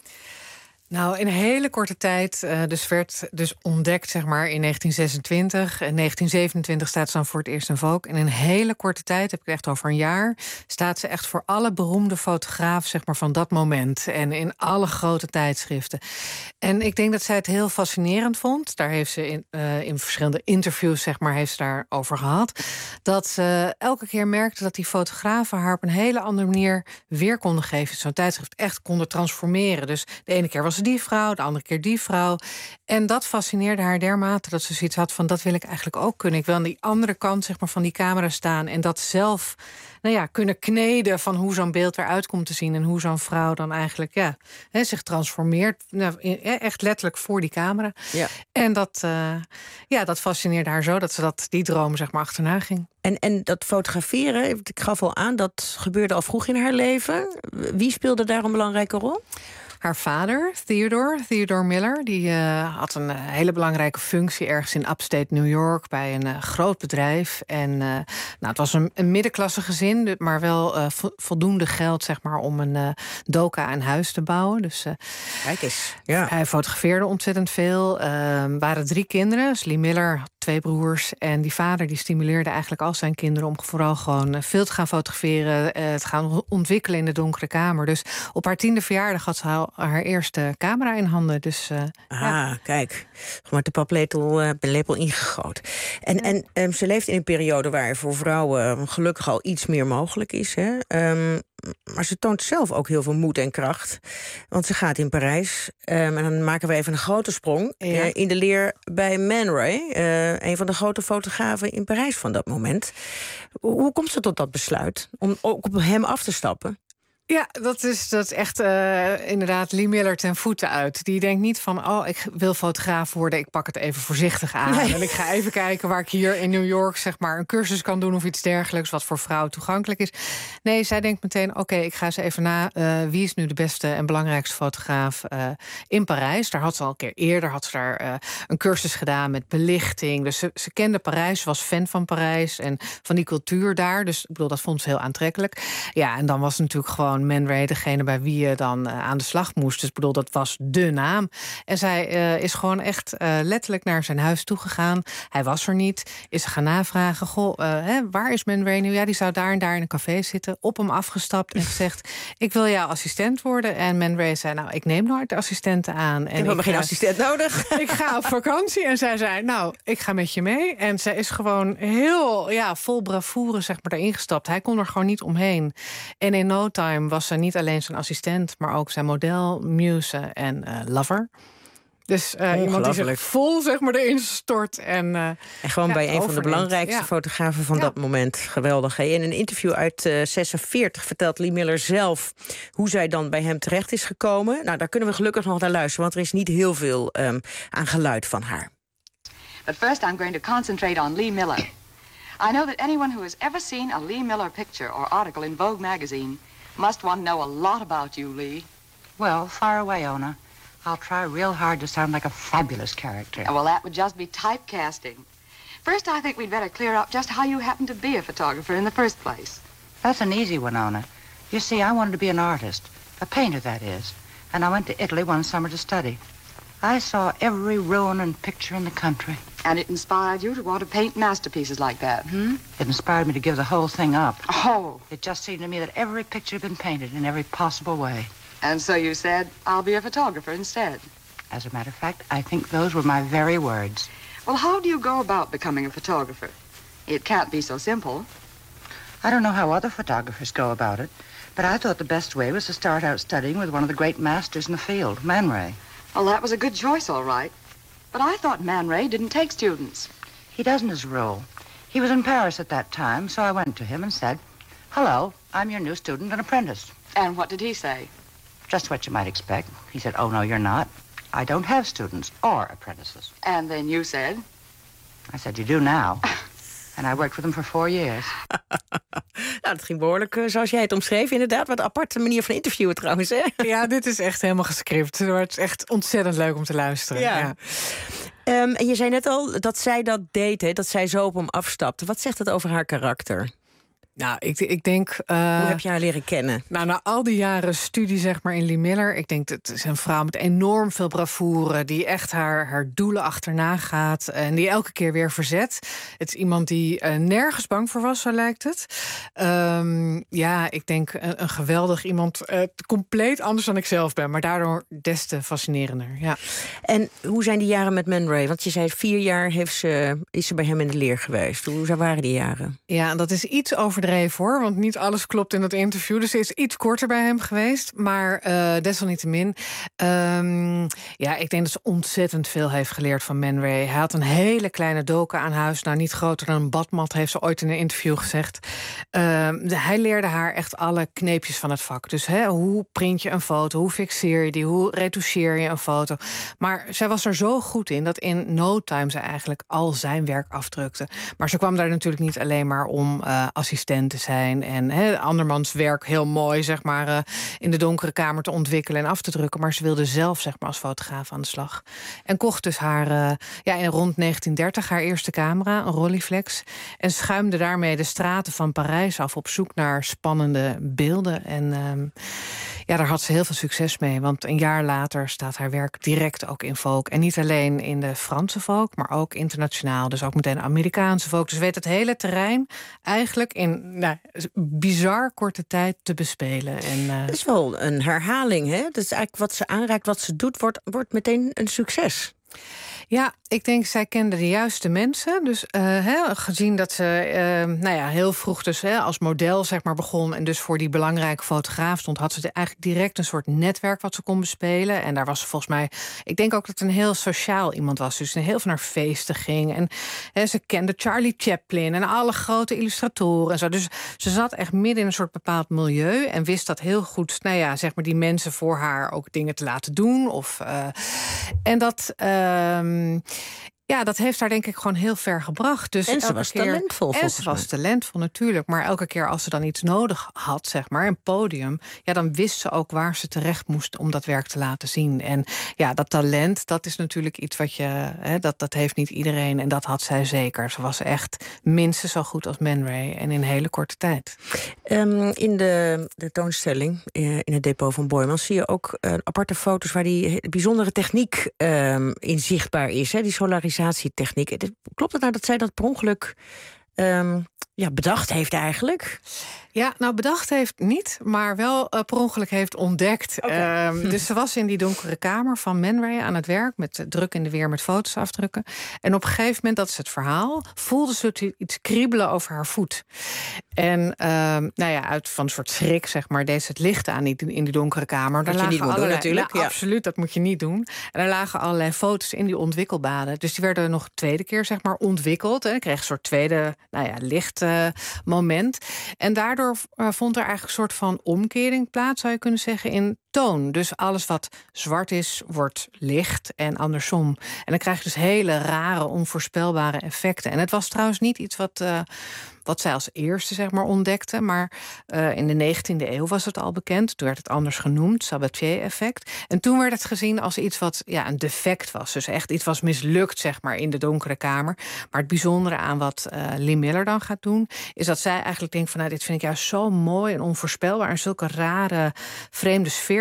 Nou, in een hele korte tijd, uh, dus werd dus ontdekt, zeg maar, in negentien zesentwintig. In negentien zevenentwintig staat ze dan voor het eerst in Vogue. En in een hele korte tijd, heb ik echt over een jaar, staat ze echt voor alle beroemde fotografen, zeg maar, van dat moment. En in alle grote tijdschriften. En ik denk dat zij het heel fascinerend vond. Daar heeft ze in, uh, in verschillende interviews, zeg maar, heeft ze daarover gehad. Dat ze elke keer merkte dat die fotografen haar op een hele andere manier weer konden geven. Zo'n tijdschrift echt konden transformeren. Dus de ene keer was die vrouw, de andere keer die vrouw. En dat fascineerde haar dermate dat ze zoiets had van, dat wil ik eigenlijk ook kunnen. Ik wil aan die andere kant, zeg maar, van die camera staan en dat zelf, nou ja, kunnen kneden van hoe zo'n beeld eruit komt te zien en hoe zo'n vrouw dan eigenlijk, ja, he, zich transformeert, nou, echt letterlijk voor die camera. Ja. En dat, uh, ja, dat fascineerde haar zo dat ze dat, die droom, zeg maar, achterna ging. En, en dat fotograferen, ik gaf al aan, dat gebeurde al vroeg in haar leven. Wie speelde daar een belangrijke rol? Haar vader, Theodore, Theodore Miller, die uh, had een uh, hele belangrijke functie ergens in upstate New York bij een uh, groot bedrijf. En uh, nou, het was een, een middenklasse gezin, maar wel uh, vo- voldoende geld, zeg maar, om een uh, doka aan huis te bouwen. Dus uh, Kijk eens. Ja. Hij fotografeerde ontzettend veel. Er uh, waren drie kinderen. Dus Lee Miller had twee broers. En die vader die stimuleerde eigenlijk al zijn kinderen om vooral gewoon uh, veel te gaan fotograferen, uh, te gaan ontwikkelen in de donkere kamer. Dus op haar tiende verjaardag had ze haar haar eerste camera in handen. Dus, uh, ah, ja. Kijk. Gewoon met de paplepel uh, lepel ingegoten. En, ja. en um, ze leeft in een periode waar voor vrouwen um, gelukkig al iets meer mogelijk is. Hè? Um, maar ze toont zelf ook heel veel moed en kracht. Want ze gaat in Parijs. Um, en dan maken we even een grote sprong. Ja. Uh, in de leer bij Man Ray. Uh, een van de grote fotografen in Parijs van dat moment. Hoe, hoe komt ze tot dat besluit? Om ook op hem af te stappen? Ja, dat is, dat is echt uh, inderdaad Lee Miller ten voeten uit. Die denkt niet van, oh, ik wil fotograaf worden, ik pak het even voorzichtig aan. Nee. En ik ga even kijken waar ik hier in New York, zeg maar, een cursus kan doen of iets dergelijks, wat voor vrouwen toegankelijk is. Nee, zij denkt meteen, oké, okay, ik ga eens even na, uh, wie is nu de beste en belangrijkste fotograaf uh, in Parijs. Daar had ze al een keer eerder, had ze daar uh, een cursus gedaan met belichting. Dus ze, ze kende Parijs, ze was fan van Parijs en van die cultuur daar. Dus ik bedoel, dat vond ze heel aantrekkelijk. Ja, en dan was het natuurlijk gewoon Man Ray degene bij wie je dan uh, aan de slag moest. Dus ik bedoel, dat was de naam. En zij uh, is gewoon echt uh, letterlijk naar zijn huis toegegaan. Hij was er niet. Is ze gaan navragen. Goh, uh, hè, waar is Man Ray nu? Ja, die zou daar en daar in een café zitten. Op hem afgestapt en gezegd, ik wil jouw assistent worden. En Man Ray zei, nou, ik neem nooit de assistenten aan. En ik heb geen uh, assistent nodig. Ik ga op vakantie. En zij zei, nou, ik ga met je mee. En zij is gewoon heel, ja, vol bravoure, zeg maar, erin gestapt. Hij kon er gewoon niet omheen. En in no time was ze niet alleen zijn assistent, maar ook zijn model, muse en uh, lover. Dus uh, iemand die zich vol, zeg maar, erin stort. En, uh, en gewoon ja, bij een overneemt. van de belangrijkste ja. fotografen van ja. dat moment. Geweldig. In een interview uit uh, zesenveertig vertelt Lee Miller zelf hoe zij dan bij hem terecht is gekomen. Nou, daar kunnen we gelukkig nog naar luisteren, want er is niet heel veel um, aan geluid van haar. But first I'm going to concentrate on Lee Miller. I know that anyone who has ever seen a Lee Miller picture or article in Vogue magazine must want to know a lot about you, Lee. Well, fire away, Ona. I'll try real hard to sound like a fabulous character. Well, that would just be typecasting. First, I think we'd better clear up just how you happen to be a photographer in the first place. That's an easy one, Ona. You see, I wanted to be an artist, a painter, that is, and I went to Italy one summer to study. I saw every ruin and picture in the country. And it inspired you to want to paint masterpieces like that, hmm? It inspired me to give the whole thing up. Oh. It just seemed to me that every picture had been painted in every possible way. And so you said, I'll be a photographer instead. As a matter of fact, I think those were my very words. Well, how do you go about becoming a photographer? It can't be so simple. I don't know how other photographers go about it, but I thought the best way was to start out studying with one of the great masters in the field, Man Ray. Well, that was a good choice, all right. But I thought Man Ray didn't take students. He doesn't as a rule. He was in Paris at that time, so I went to him and said, "Hello, I'm your new student and apprentice." And what did he say? Just what you might expect. He said, "Oh, no, you're not. I don't have students or apprentices." And then you said? I said, "You do now." And I worked with him for four years. Nou, dat ging behoorlijk uh, zoals jij het omschreef. Inderdaad, wat een aparte manier van interviewen trouwens. Hè? Ja, dit is echt helemaal gescript. Het is echt ontzettend leuk om te luisteren. Ja. Ja. Um, en je zei net al dat zij dat deed, hè, dat zij zo op hem afstapte. Wat zegt dat over haar karakter? Nou, ik, ik denk... Uh, Hoe heb je haar leren kennen? Nou, na al die jaren studie zeg maar in Lee Miller... ik denk dat het is een vrouw met enorm veel bravoure... die echt haar, haar doelen achterna gaat en die elke keer weer verzet. Het is iemand die uh, nergens bang voor was, zo lijkt het. Um, ja, ik denk een, een geweldig iemand. Uh, compleet anders dan ik zelf ben, maar daardoor des te fascinerender. Ja. En hoe zijn die jaren met Man Ray? Want je zei vier jaar heeft ze, is ze bij hem in de leer geweest. Hoe waren die jaren? Ja, dat is iets overdreven hoor, want niet alles klopt in dat interview. Dus ze is iets korter bij hem geweest, maar uh, desalniettemin. Um, ja, ik denk dat ze ontzettend veel heeft geleerd van Man Ray. Hij had een hele kleine doken aan huis, nou niet groter dan een badmat, heeft ze ooit in een interview gezegd. Um, hij leerde haar echt alle kneepjes van het vak. Dus hè, hoe print je een foto, hoe fixeer je die, hoe retoucheer je een foto. Maar zij was er zo goed in dat in no time ze eigenlijk al zijn werk afdrukte. Maar ze kwam daar natuurlijk niet alleen maar om uh, assistent te zijn en he, andermans werk heel mooi zeg maar uh, in de donkere kamer te ontwikkelen en af te drukken, maar ze wilde zelf zeg maar als fotograaf aan de slag en kocht dus haar uh, ja in rond negentien dertig haar eerste camera, een Rolleiflex, en schuimde daarmee de straten van Parijs af op zoek naar spannende beelden en um, ja, daar had ze heel veel succes mee, want een jaar later staat haar werk direct ook in Vogue en niet alleen in de Franse Vogue, maar ook internationaal, dus ook meteen de Amerikaanse Vogue. Dus ze weet het hele terrein eigenlijk in nou, bizar korte tijd te bespelen. En, uh... dat is wel een herhaling, hè? Dat is eigenlijk wat ze aanraakt, wat ze doet, wordt, wordt meteen een succes. Ja, ik denk zij kende de juiste mensen. Dus uh, he, gezien dat ze uh, nou ja, heel vroeg dus, he, als model zeg maar, begon en dus voor die belangrijke fotograaf stond, had ze eigenlijk direct een soort netwerk wat ze kon bespelen. En daar was ze volgens mij, ik denk ook dat het een heel sociaal iemand was. Dus heel veel naar feesten ging. En he, ze kende Charlie Chaplin en alle grote illustratoren en zo. Dus ze zat echt midden in een soort bepaald milieu en wist dat heel goed, nou ja, zeg maar die mensen voor haar ook dingen te laten doen. Of, uh, en dat. Uh, Ja, dat heeft haar denk ik gewoon heel ver gebracht. Dus en ze was keer, talentvol. En ze was talentvol natuurlijk. Maar elke keer als ze dan iets nodig had, zeg maar, een podium, ja, dan wist ze ook waar ze terecht moest om dat werk te laten zien. En ja, dat talent, dat is natuurlijk iets wat je, hè, dat, dat heeft niet iedereen. En dat had zij zeker. Ze was echt minstens zo goed als Man Ray. En in een hele korte tijd. Um, in de, de toonstelling, uh, in het depot van Boijmans, zie je ook uh, aparte foto's waar die bijzondere techniek um, in zichtbaar is. Hè, die solarisatietechniek. Klopt het nou dat zij dat per ongeluk um, ja, bedacht heeft eigenlijk? Ja, nou bedacht heeft niet, maar wel uh, per ongeluk heeft ontdekt. Okay. Um, dus ze was in die donkere kamer van Man Ray aan het werk, met uh, druk in de weer met foto's afdrukken. En op een gegeven moment, dat is het verhaal, voelde ze iets kriebelen over haar voet. En um, nou ja, uit van een soort schrik, zeg maar, deed ze het licht aan in die donkere kamer. Dat daar je niet moet allerlei, doen natuurlijk. Nou, ja. Absoluut, dat moet je niet doen. En er lagen allerlei foto's in die ontwikkelbaden. Dus die werden nog een tweede keer, zeg maar, ontwikkeld. Hè. Kreeg een soort tweede, nou ja, lichtmoment. Uh, en daardoor Uh, vond er eigenlijk een soort van omkering plaats, zou je kunnen zeggen, in toon. Dus alles wat zwart is, wordt licht en andersom. En dan krijg je dus hele rare, onvoorspelbare effecten. En het was trouwens niet iets wat, uh, wat zij als eerste, zeg maar, ontdekte. Maar uh, in de negentiende eeuw was het al bekend. Toen werd het anders genoemd, Sabatier-effect. En toen werd het gezien als iets wat ja, een defect was. Dus echt iets was mislukt, zeg maar, in de donkere kamer. Maar het bijzondere aan wat uh, Lee Miller dan gaat doen, is dat zij eigenlijk denkt van, nou, dit vind ik juist zo mooi en onvoorspelbaar en zulke rare, vreemde sfeer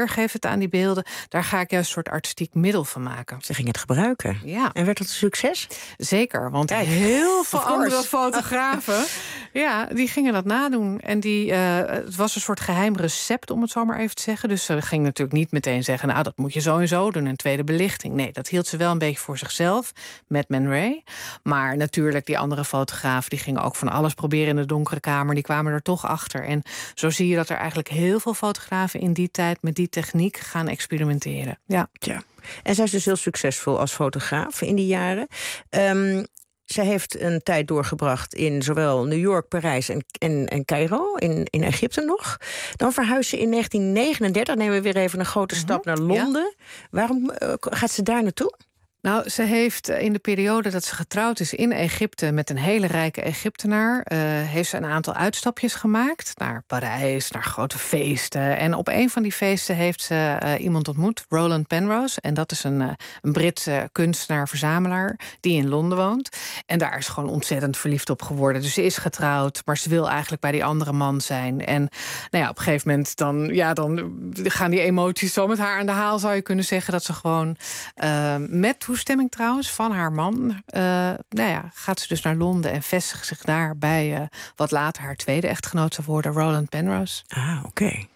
weergeven aan die beelden. Daar ga ik juist een soort artistiek middel van maken. Ze ging het gebruiken. Ja. En werd dat een succes? Zeker, want Kijk, heel veel of course. andere fotografen... ja, die gingen dat nadoen. En die, uh, het was een soort geheim recept, om het zo maar even te zeggen. Dus ze ging natuurlijk niet meteen zeggen... nou, dat moet je zo en zo doen, een tweede belichting. Nee, dat hield ze wel een beetje voor zichzelf, met Man Ray. Maar natuurlijk, die andere fotografen... die gingen ook van alles proberen in de donkere kamer. Die kwamen er toch achter. En zo zie je dat er eigenlijk heel veel fotografen... in die tijd met die techniek gaan experimenteren. Ja. Ja. En zij is dus heel succesvol als fotograaf in die jaren. Um, zij heeft een tijd doorgebracht in zowel New York, Parijs en, en, en Cairo, in, in Egypte nog. Dan verhuist ze in negentien negenendertig, nemen we weer even een grote stap naar Londen. Ja. Waarom uh, gaat ze daar naartoe? Nou, ze heeft in de periode dat ze getrouwd is in Egypte... met een hele rijke Egyptenaar... Uh, heeft ze een aantal uitstapjes gemaakt. Naar Parijs, naar grote feesten. En op een van die feesten heeft ze uh, iemand ontmoet, Roland Penrose. En dat is een, uh, een Britse kunstenaar-verzamelaar... die in Londen woont. En daar is ze gewoon ontzettend verliefd op geworden. Dus ze is getrouwd, maar ze wil eigenlijk bij die andere man zijn. En nou ja, op een gegeven moment dan, ja, dan gaan die emoties zo met haar aan de haal... zou je kunnen zeggen dat ze gewoon uh, met toestemming trouwens van haar man... Uh, nou ja, gaat ze dus naar Londen en vestigt zich daar... bij uh, wat later haar tweede echtgenoot zou worden, Roland Penrose. Ah, oké. Okay.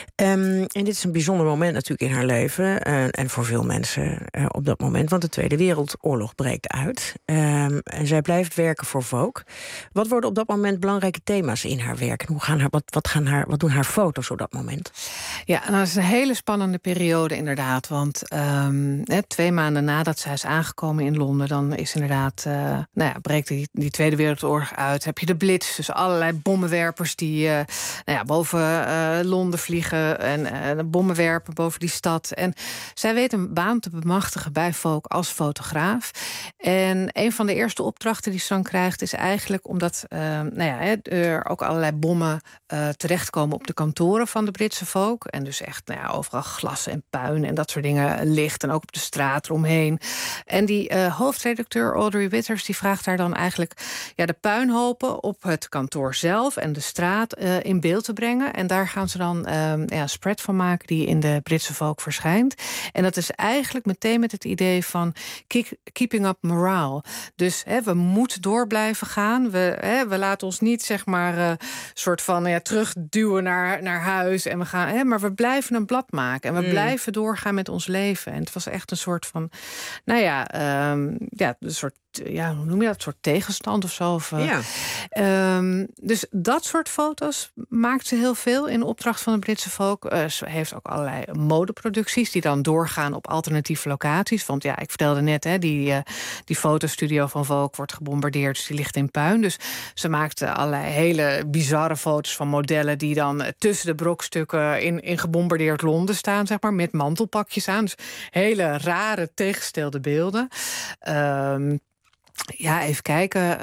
Um, en dit is een bijzonder moment natuurlijk in haar leven... Uh, en voor veel mensen uh, op dat moment... want de Tweede Wereldoorlog breekt uit. Um, en zij blijft werken voor Vogue. Wat worden op dat moment belangrijke thema's in haar werk? Hoe gaan haar, wat, wat, gaan haar, wat doen haar foto's op dat moment? Ja, nou, dat is een hele spannende periode inderdaad. Want um, hè, twee maanden nadat zij is aangekomen in Londen... dan is inderdaad, uh, nou ja, breekt die, die Tweede Wereldoorlog uit. Heb je de Blitz, dus allerlei bommenwerpers... die uh, nou ja, boven uh, Londen vliegen en uh, bommen werpen boven die stad. En zij weet een baan te bemachtigen bij Vogue als fotograaf. En een van de eerste opdrachten die ze dan krijgt... is eigenlijk omdat uh, nou ja, er ook allerlei bommen uh, terechtkomen... op de kantoren van de Britse Vogue. En dus echt nou ja, overal glas en puin en dat soort dingen ligt. En ook op de straat eromheen. En die uh, hoofdredacteur Audrey Withers... die vraagt daar dan eigenlijk ja, de puinhopen op het kantoor zelf... en de straat uh, in beeld te brengen. En daar gaan ze dan uh, ja, een spread van maken... die in de Britse Vogue verschijnt. En dat is eigenlijk meteen met het idee van... keep, keeping up morale. Dus hè, we moeten door blijven gaan. We, hè, we laten ons niet zeg maar uh, soort van ja, terugduwen naar, naar huis. En we gaan, hè, maar we blijven een blad maken. En we mm. blijven doorgaan met ons leven. En het was echt een soort van... nou ja, um, ja een soort... ja, hoe noem je dat? Een soort tegenstand of zo. Of, uh, ja. um, dus dat soort foto's maakt ze heel veel in opdracht van de Britse Vogue. Uh, ze heeft ook allerlei modeproducties die dan doorgaan op alternatieve locaties. Want ja, ik vertelde net, hè, die, uh, die fotostudio van Vogue wordt gebombardeerd, dus die ligt in puin. Dus ze maakt uh, allerlei hele bizarre foto's van modellen die dan uh, tussen de brokstukken in, in gebombardeerd Londen staan, zeg maar, met mantelpakjes aan. Dus hele rare, tegengestelde beelden. Um, Ja, even kijken.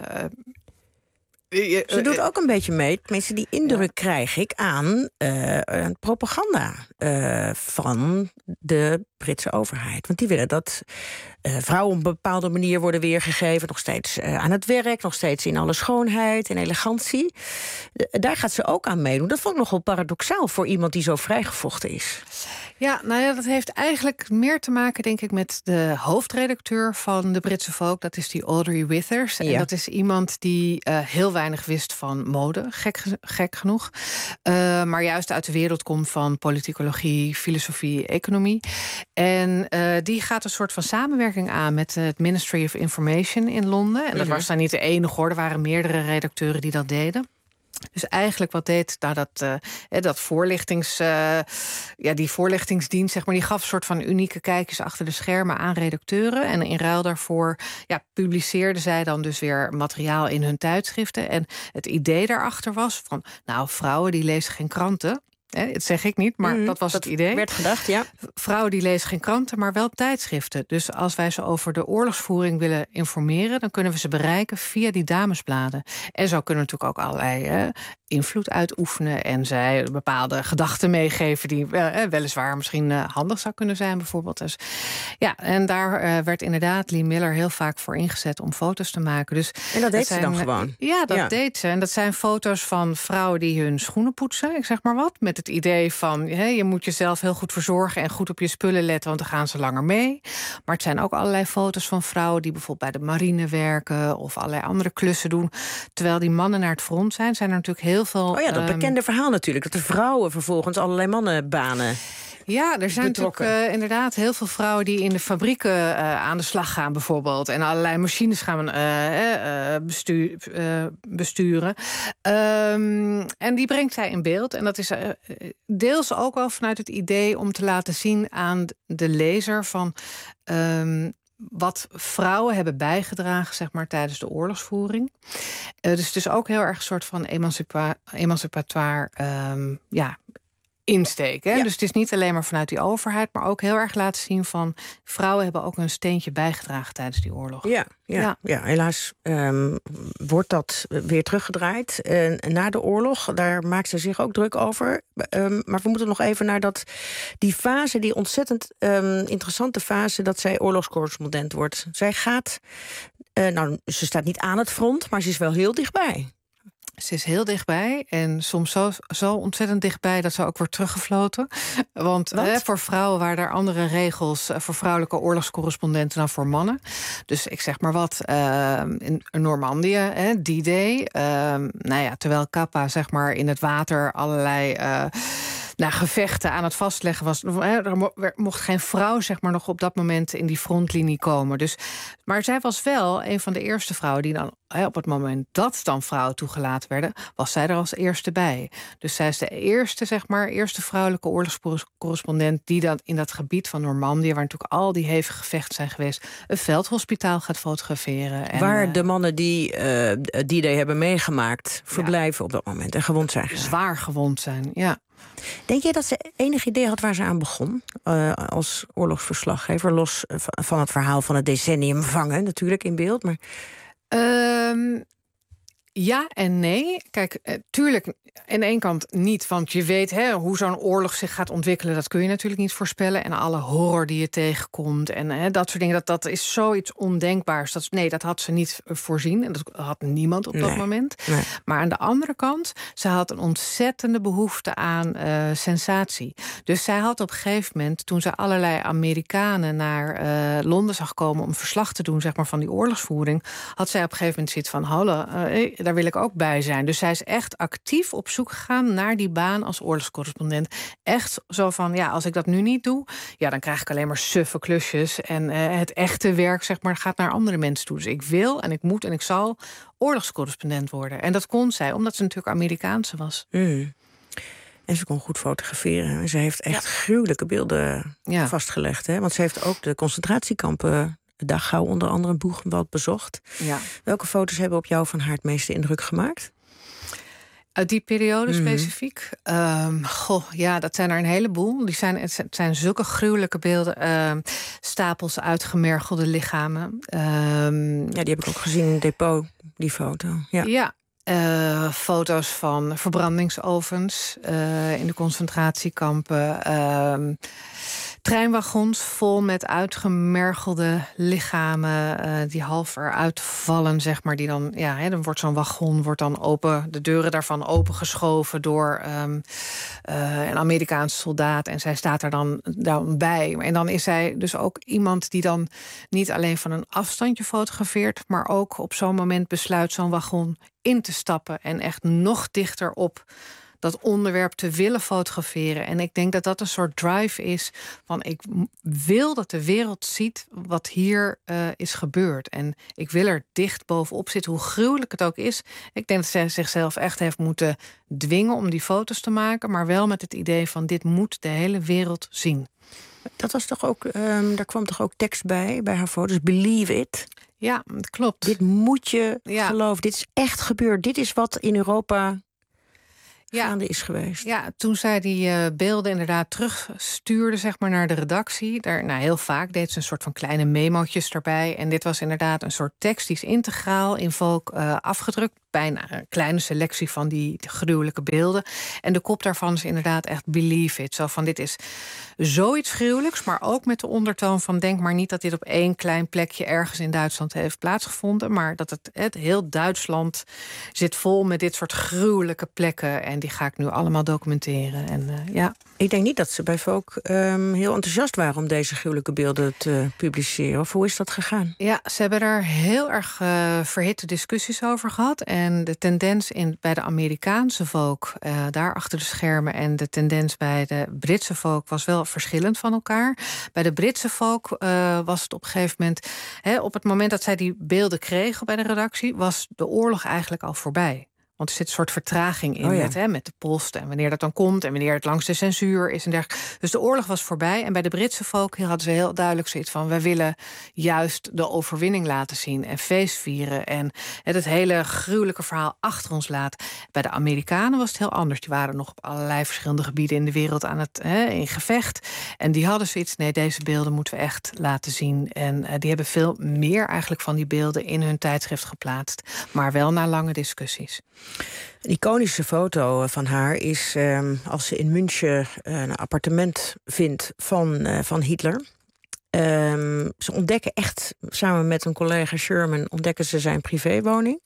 Uh, Ze doet ook een beetje mee. Tenminste, die indruk ja. krijg ik aan uh, propaganda uh, van de Britse overheid. Want die willen dat uh, vrouwen op een bepaalde manier worden weergegeven. Nog steeds uh, aan het werk, nog steeds in alle schoonheid en elegantie. Uh, daar gaat ze ook aan meedoen. Dat vond ik nogal paradoxaal voor iemand die zo vrijgevochten is. Ja, nou ja, dat heeft eigenlijk meer te maken, denk ik, met de hoofdredacteur van de Britse Vogue. Dat is die Audrey Withers. En ja. dat is iemand die uh, heel weinig wist van mode, gek, gek genoeg. Uh, maar juist uit de wereld komt van politicologie, filosofie, economie. En uh, die gaat een soort van samenwerking aan met het Ministry of Information in Londen. En dat mm-hmm. was dan niet de enige hoor, er waren meerdere redacteuren die dat deden. Dus eigenlijk wat deed nou dat, uh, dat voorlichtings, uh, ja, die voorlichtingsdienst, zeg maar, die gaf een soort van unieke kijkjes achter de schermen aan redacteuren. En in ruil daarvoor ja, publiceerden zij dan dus weer materiaal in hun tijdschriften. En het idee daarachter was van, nou, vrouwen die lezen geen kranten. Hè, dat zeg ik niet, maar mm, dat was dat het idee. Werd gedacht, ja. Vrouwen die lezen geen kranten, maar wel tijdschriften. Dus als wij ze over de oorlogsvoering willen informeren, dan kunnen we ze bereiken via die damesbladen. En zo kunnen we natuurlijk ook allerlei hè, invloed uitoefenen en zij bepaalde gedachten meegeven die eh, weliswaar misschien uh, handig zou kunnen zijn, bijvoorbeeld. Dus ja, en daar uh, werd inderdaad Lee Miller heel vaak voor ingezet om foto's te maken. Dus en dat deed zijn, ze dan gewoon? Ja, dat ja. deed ze. En dat zijn foto's van vrouwen die hun schoenen poetsen, ik zeg maar wat, met het idee van hè, je moet jezelf heel goed verzorgen en goed op je spullen letten, want dan gaan ze langer mee. Maar het zijn ook allerlei foto's van vrouwen die bijvoorbeeld bij de marine werken of allerlei andere klussen doen. Terwijl die mannen naar het front zijn, zijn er natuurlijk heel veel. Oh ja, dat um, bekende verhaal natuurlijk, dat de vrouwen vervolgens allerlei mannenbanen. Ja, er zijn betrokken. natuurlijk uh, inderdaad heel veel vrouwen die in de fabrieken uh, aan de slag gaan bijvoorbeeld. En allerlei machines gaan uh, uh, bestuur, uh, besturen. Um, en die brengt zij in beeld. En dat is uh, deels ook wel vanuit het idee om te laten zien aan de lezer van Um, wat vrouwen hebben bijgedragen, zeg maar, tijdens de oorlogsvoering. Uh, dus het is ook heel erg een soort van emancipa- emancipatoire um, ja, insteek. Hè? Ja. Dus het is niet alleen maar vanuit die overheid, maar ook heel erg laten zien van vrouwen hebben ook een steentje bijgedragen tijdens die oorlog. Ja, ja, ja. ja helaas um, wordt dat weer teruggedraaid uh, na de oorlog. Daar maakt ze zich ook druk over. Um, maar we moeten nog even naar dat, die fase, die ontzettend um, interessante fase dat zij oorlogscorrespondent wordt. Zij gaat, uh, nou, ze staat niet aan het front, maar ze is wel heel dichtbij. Ze is heel dichtbij en soms zo, zo ontzettend dichtbij dat ze ook wordt teruggefloten. Want hè, voor vrouwen waren er andere regels voor vrouwelijke oorlogscorrespondenten dan voor mannen. Dus ik zeg maar wat, uh, in Normandië, hè, D-Day. Uh, nou ja, terwijl Kappa zeg maar in het water allerlei Uh, Nou, gevechten aan het vastleggen was. Er mocht geen vrouw zeg maar nog op dat moment in die frontlinie komen. Dus, maar zij was wel een van de eerste vrouwen die dan op het moment dat dan vrouwen toegelaten werden, was zij er als eerste bij. Dus zij is de eerste, zeg maar, eerste vrouwelijke oorlogscorrespondent die dan in dat gebied van Normandië, waar natuurlijk al die hevige gevechten zijn geweest, een veldhospitaal gaat fotograferen. En, waar uh, de mannen die uh, die day hebben meegemaakt verblijven ja. op dat moment en gewond zijn. Zwaar gewond zijn, ja. Denk je dat ze enig idee had waar ze aan begon uh, als oorlogsverslaggever? Los van het verhaal van het decennium vangen natuurlijk in beeld. Maar Um, ja en nee. Kijk, uh, tuurlijk aan de ene kant niet, want je weet hè, hoe zo'n oorlog zich gaat ontwikkelen. Dat kun je natuurlijk niet voorspellen. En alle horror die je tegenkomt en hè, dat soort dingen, dat, dat is zoiets ondenkbaars. Dat, nee, dat had ze niet voorzien. En dat had niemand op nee. dat moment. Nee. Maar aan de andere kant, ze had een ontzettende behoefte aan uh, sensatie. Dus zij had op een gegeven moment, toen ze allerlei Amerikanen naar uh, Londen zag komen om verslag te doen, zeg maar, van die oorlogsvoering, had zij op een gegeven moment zoiets van, hallo, uh, daar wil ik ook bij zijn. Dus zij is echt actief op zoek gegaan naar die baan als oorlogscorrespondent. Echt zo van, ja, als ik dat nu niet doe, ja, dan krijg ik alleen maar suffe klusjes. En uh, het echte werk, zeg maar, gaat naar andere mensen toe. Dus ik wil en ik moet en ik zal oorlogscorrespondent worden. En dat kon zij, omdat ze natuurlijk Amerikaanse was. Mm. En ze kon goed fotograferen. En ze heeft echt ja. gruwelijke beelden ja. vastgelegd. Hè? Want ze heeft ook de concentratiekampen Dachau onder andere Buchenwald bezocht. Ja. Welke foto's hebben op jou van haar het meeste indruk gemaakt? Uit die periode mm-hmm. specifiek? Um, goh, ja, dat zijn er een heleboel. Die zijn, het zijn zulke gruwelijke beelden. Uh, stapels uitgemergelde lichamen. Um, ja, die heb ik ook gezien in het depot, die foto. Ja. ja. Uh, foto's van verbrandingsovens uh, in de concentratiekampen. Uh, treinwagons vol met uitgemergelde lichamen uh, die half eruit vallen, zeg maar. Die dan, ja, hè, dan wordt zo'n wagon wordt dan open, de deuren daarvan opengeschoven door um, uh, een Amerikaanse soldaat. En zij staat er dan, dan bij. En dan is zij dus ook iemand die dan niet alleen van een afstandje fotografeert, maar ook op zo'n moment besluit zo'n wagon in te stappen en echt nog dichter op dat onderwerp te willen fotograferen. En ik denk dat dat een soort drive is van ik wil dat de wereld ziet wat hier uh, is gebeurd. En ik wil er dicht bovenop zitten, hoe gruwelijk het ook is. Ik denk dat zij zichzelf echt heeft moeten dwingen om die foto's te maken, maar wel met het idee van dit moet de hele wereld zien. Dat was toch ook, um, daar kwam toch ook tekst bij, bij haar foto's, believe it. Ja, dat klopt. Dit moet je ja. geloven, dit is echt gebeurd. Dit is wat in Europa gaande ja. is geweest. Ja, toen zij die uh, beelden inderdaad terugstuurde, zeg maar, naar de redactie. Daar, nou, heel vaak deed ze een soort van kleine memo'tjes erbij. En dit was inderdaad een soort tekst die is integraal in Vogue uh, afgedrukt. bijna een kleine selectie van die gruwelijke beelden. En de kop daarvan is inderdaad echt believe it. Zo van, dit is zoiets gruwelijks, maar ook met de ondertoon van, denk maar niet dat dit op één klein plekje ergens in Duitsland heeft plaatsgevonden, maar dat het, het heel Duitsland zit vol met dit soort gruwelijke plekken. En die ga ik nu allemaal documenteren. En uh, ja. Ik denk niet dat ze bij Vogue um, heel enthousiast waren om deze gruwelijke beelden te publiceren. Of hoe is dat gegaan? Ja, ze hebben daar heel erg uh, verhitte discussies over gehad. En de tendens in, bij de Amerikaanse Vogue, uh, daar achter de schermen, en de tendens bij de Britse Vogue was wel verschillend van elkaar. Bij de Britse Vogue uh, was het op een gegeven moment, hè, op het moment dat zij die beelden kregen bij de redactie, was de oorlog eigenlijk al voorbij. Want er zit een soort vertraging in oh ja. met, hè, met de post en wanneer dat dan komt en wanneer het langs de censuur is en dergelijke. Dus de oorlog was voorbij. En bij de Britse Vogue hadden ze heel duidelijk zoiets van, wij willen juist de overwinning laten zien en feest vieren en het hele gruwelijke verhaal achter ons laten. Bij de Amerikanen was het heel anders. Die waren nog op allerlei verschillende gebieden in de wereld aan het hè, in gevecht. En die hadden zoiets, nee, deze beelden moeten we echt laten zien. En uh, die hebben veel meer eigenlijk van die beelden in hun tijdschrift geplaatst. Maar wel na lange discussies. Een iconische foto van haar is um, als ze in München uh, een appartement vindt van, uh, van Hitler. Um, ze ontdekken echt, samen met een collega Sherman, ontdekken ze zijn privéwoning.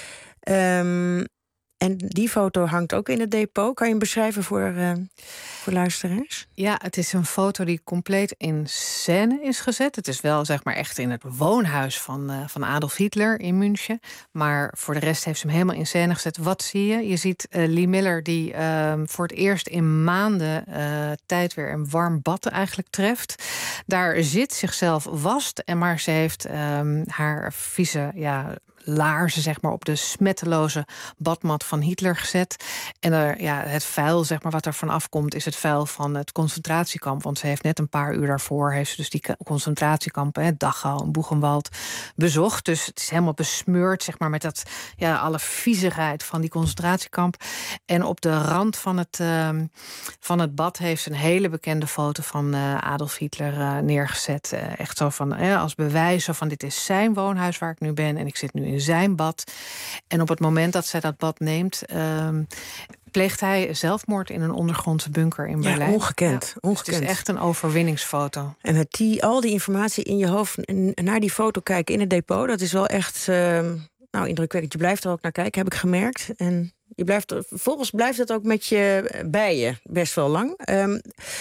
Um, en die foto hangt ook in het depot. Kan je hem beschrijven voor, uh, voor luisteraars? Ja, het is een foto die compleet in scène is gezet. Het is wel zeg maar echt in het woonhuis van, uh, van Adolf Hitler in München. Maar voor de rest heeft ze hem helemaal in scène gezet. Wat zie je? Je ziet uh, Lee Miller die uh, voor het eerst in maanden uh, tijd weer een warm bad eigenlijk treft. Daar zit, zichzelf wast. En maar ze heeft um, haar vieze, ja, laarzen zeg maar op de smetteloze badmat van Hitler gezet. En er, ja, het vuil zeg maar wat er van afkomt is het vuil van het concentratiekamp. Want ze heeft net een paar uur daarvoor heeft ze dus die concentratiekampen, hè, Dachau en Buchenwald, bezocht. Dus het is helemaal besmeurd zeg maar met dat, ja, alle viezigheid van die concentratiekamp. En op de rand van het, uh, van het bad heeft ze een hele bekende foto van uh, Adolf Hitler uh, neergezet. Uh, echt zo van, uh, als bewijs van dit is zijn woonhuis waar ik nu ben en ik zit nu in zijn bad. En op het moment dat zij dat bad neemt, uh, pleegt hij zelfmoord in een ondergrondse bunker in Berlijn. Ja, ongekend. Ja, ongekend. Dus het is echt een overwinningsfoto. En met die, al die informatie in je hoofd en naar die foto kijken in het depot, dat is wel echt uh, nou, indrukwekkend. Je blijft er ook naar kijken, heb ik gemerkt. En je blijft, vervolgens blijft het ook met je bij je best wel lang. Um,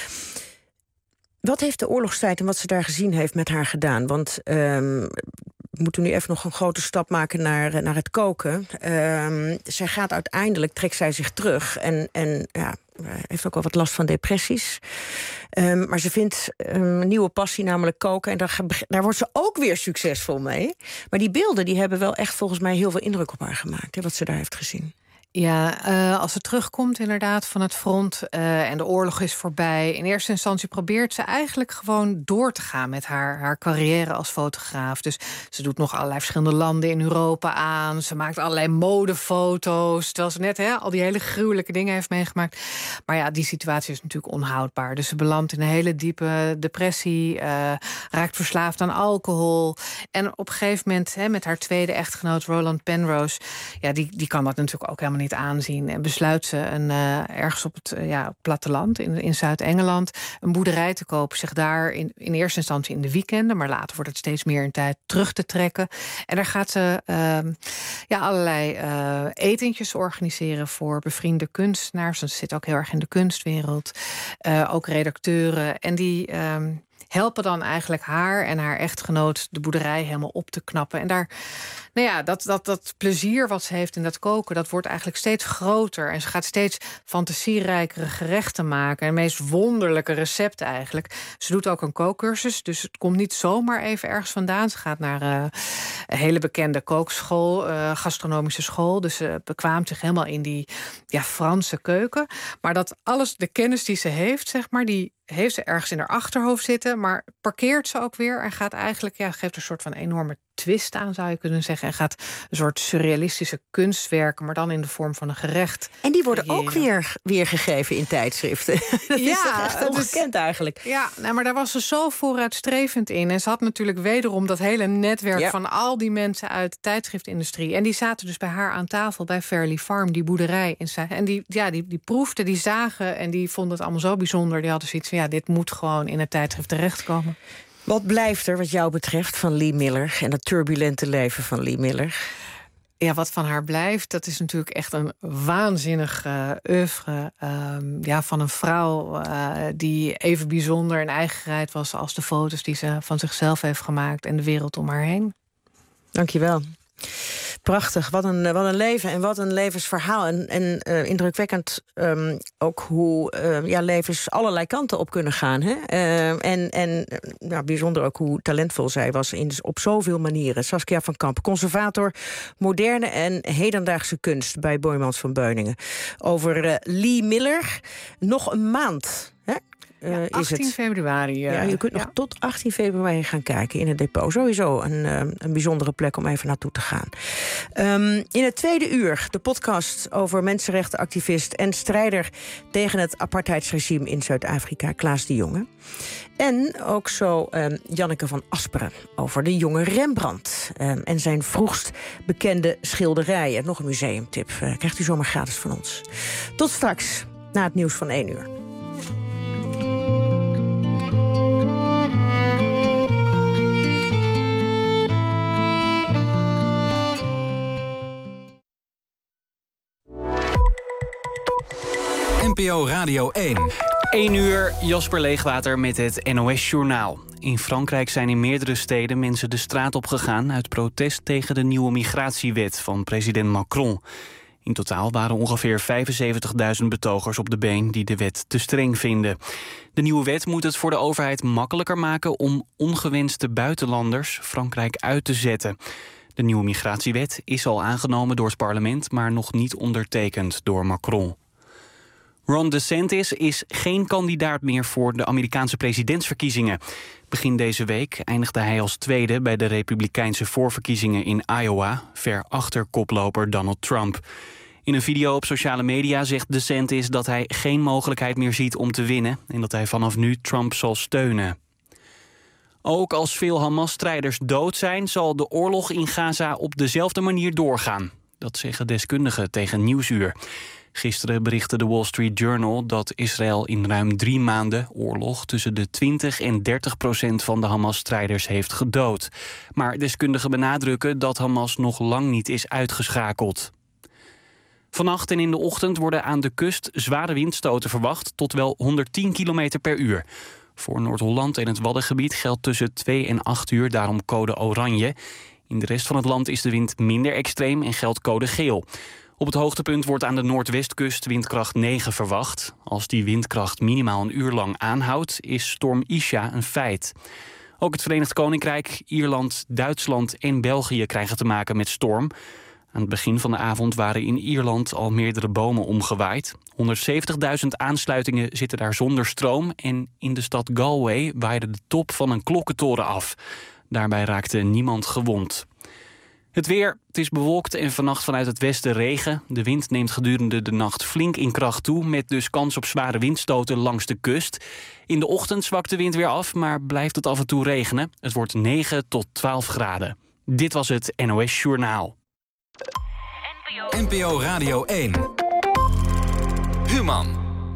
wat heeft de oorlogstijd en wat ze daar gezien heeft met haar gedaan? Want um, we moeten nu even nog een grote stap maken naar, naar het koken. Um, zij gaat uiteindelijk, trekt zij zich terug en, en ja, heeft ook wel wat last van depressies. Um, maar ze vindt um, een nieuwe passie, namelijk koken. En daar, daar wordt ze ook weer succesvol mee. Maar die beelden die hebben wel echt volgens mij heel veel indruk op haar gemaakt, hè, wat ze daar heeft gezien. Ja, uh, als ze terugkomt inderdaad van het front uh, en de oorlog is voorbij. In eerste instantie probeert ze eigenlijk gewoon door te gaan met haar, haar carrière als fotograaf. Dus ze doet nog allerlei verschillende landen in Europa aan. Ze maakt allerlei modefoto's. Terwijl ze net hè, al die hele gruwelijke dingen heeft meegemaakt. Maar ja, die situatie is natuurlijk onhoudbaar. Dus ze belandt in een hele diepe depressie. Uh, raakt verslaafd aan alcohol. En op een gegeven moment hè, met haar tweede echtgenoot Roland Penrose. Ja, die, die kan dat natuurlijk ook helemaal niet aanzien. En besluit ze een, uh, ergens op het uh, ja, platteland in, in Zuid-Engeland een boerderij te kopen. Zich daar in, in eerste instantie in de weekenden, maar later wordt het steeds meer in tijd terug te trekken. En daar gaat ze uh, ja, allerlei uh, etentjes organiseren voor bevriende kunstenaars. Ze zit ook heel erg in de kunstwereld. Uh, ook redacteuren. En die Uh, helpen dan eigenlijk haar en haar echtgenoot de boerderij helemaal op te knappen. En daar, nou ja, dat, dat, dat plezier wat ze heeft in dat koken, dat wordt eigenlijk steeds groter. En ze gaat steeds fantasierijkere gerechten maken. En de meest wonderlijke recepten eigenlijk. Ze doet ook een kookcursus, dus het komt niet zomaar even ergens vandaan. Ze gaat naar uh, een hele bekende kookschool, uh, gastronomische school. Dus ze bekwaamt zich helemaal in die ja, Franse keuken. Maar dat alles, de kennis die ze heeft, zeg maar, die heeft ze ergens in haar achterhoofd zitten, maar parkeert ze ook weer en gaat eigenlijk, ja, geeft een soort van enorme twist aan, zou je kunnen zeggen. En gaat een soort surrealistische kunstwerken, maar dan in de vorm van een gerecht. En die worden creëren. ook weer weergegeven in tijdschriften. Dat ja, is toch echt ongekend dus, eigenlijk. Ja, nou, maar daar was ze zo vooruitstrevend in. En ze had natuurlijk wederom dat hele netwerk ja. van al die mensen uit de tijdschriftindustrie. En die zaten dus bij haar aan tafel bij Fairley Farm, die boerderij. En die, ja, die, die proefden, die zagen en die vonden het allemaal zo bijzonder. Die hadden zoiets van, ja, dit moet gewoon in het tijdschrift terechtkomen. Wat blijft er wat jou betreft van Lee Miller en het turbulente leven van Lee Miller? Ja, wat van haar blijft, dat is natuurlijk echt een waanzinnig uh, oeuvre. Um, ja, van een vrouw uh, die even bijzonder en eigengereid was als de foto's die ze van zichzelf heeft gemaakt en de wereld om haar heen. Dank je wel. Prachtig, wat een, wat een leven en wat een levensverhaal. En, en uh, indrukwekkend um, ook hoe uh, ja, levens allerlei kanten op kunnen gaan. Hè? Uh, en en uh, nou, bijzonder ook hoe talentvol zij was in, op zoveel manieren. Saskia van Kamp, conservator moderne en hedendaagse kunst bij Boijmans van Beuningen. Over uh, Lee Miller, nog een maand. Hè? Ja, achttien is het. februari. Uh, ja, je kunt nog ja. tot achttien februari gaan kijken in het depot. Sowieso een, uh, een bijzondere plek om even naartoe te gaan. Um, in het tweede uur de podcast over mensenrechtenactivist en strijder tegen het apartheidsregime in Zuid-Afrika, Klaas de Jonge. En ook zo um, Janneke van Asperen over de jonge Rembrandt um, en zijn vroegst bekende schilderijen. Nog een museumtip uh, krijgt u zomaar gratis van ons. Tot straks, na het nieuws van één uur. N P O Radio één. één uur, Jasper Leegwater met het N O S-journaal. In Frankrijk zijn in meerdere steden mensen de straat op gegaan uit protest tegen de nieuwe migratiewet van president Macron. In totaal waren ongeveer vijfenzeventigduizend betogers op de been die de wet te streng vinden. De nieuwe wet moet het voor de overheid makkelijker maken om ongewenste buitenlanders Frankrijk uit te zetten. De nieuwe migratiewet is al aangenomen door het parlement, maar nog niet ondertekend door Macron. Ron DeSantis is geen kandidaat meer voor de Amerikaanse presidentsverkiezingen. Begin deze week eindigde hij als tweede bij de Republikeinse voorverkiezingen in Iowa, ver achter koploper Donald Trump. In een video op sociale media zegt DeSantis dat hij geen mogelijkheid meer ziet om te winnen en dat hij vanaf nu Trump zal steunen. Ook als veel Hamas-strijders dood zijn, zal de oorlog in Gaza op dezelfde manier doorgaan. Dat zeggen deskundigen tegen Nieuwsuur. Gisteren berichtte de Wall Street Journal dat Israël in ruim drie maanden oorlog tussen de twintig en dertig procent van de Hamas-strijders heeft gedood. Maar deskundigen benadrukken dat Hamas nog lang niet is uitgeschakeld. Vannacht en in de ochtend worden aan de kust zware windstoten verwacht tot wel honderdtien kilometer per uur. Voor Noord-Holland en het Waddengebied geldt tussen twee en acht uur daarom code oranje. In de rest van het land is de wind minder extreem en geldt code geel. Op het hoogtepunt wordt aan de noordwestkust windkracht negen verwacht. Als die windkracht minimaal een uur lang aanhoudt, is storm Isha een feit. Ook het Verenigd Koninkrijk, Ierland, Duitsland en België krijgen te maken met storm. Aan het begin van de avond waren in Ierland al meerdere bomen omgewaaid. honderdzeventigduizend aansluitingen zitten daar zonder stroom. En in de stad Galway waaide de top van een klokkentoren af. Daarbij raakte niemand gewond. Het weer, het is bewolkt en vannacht vanuit het westen regen. De wind neemt gedurende de nacht flink in kracht toe, met dus kans op zware windstoten langs de kust. In de ochtend zwakt de wind weer af, maar blijft het af en toe regenen. Het wordt negen tot twaalf graden. Dit was het N O S Journaal. N P O Radio één. Human.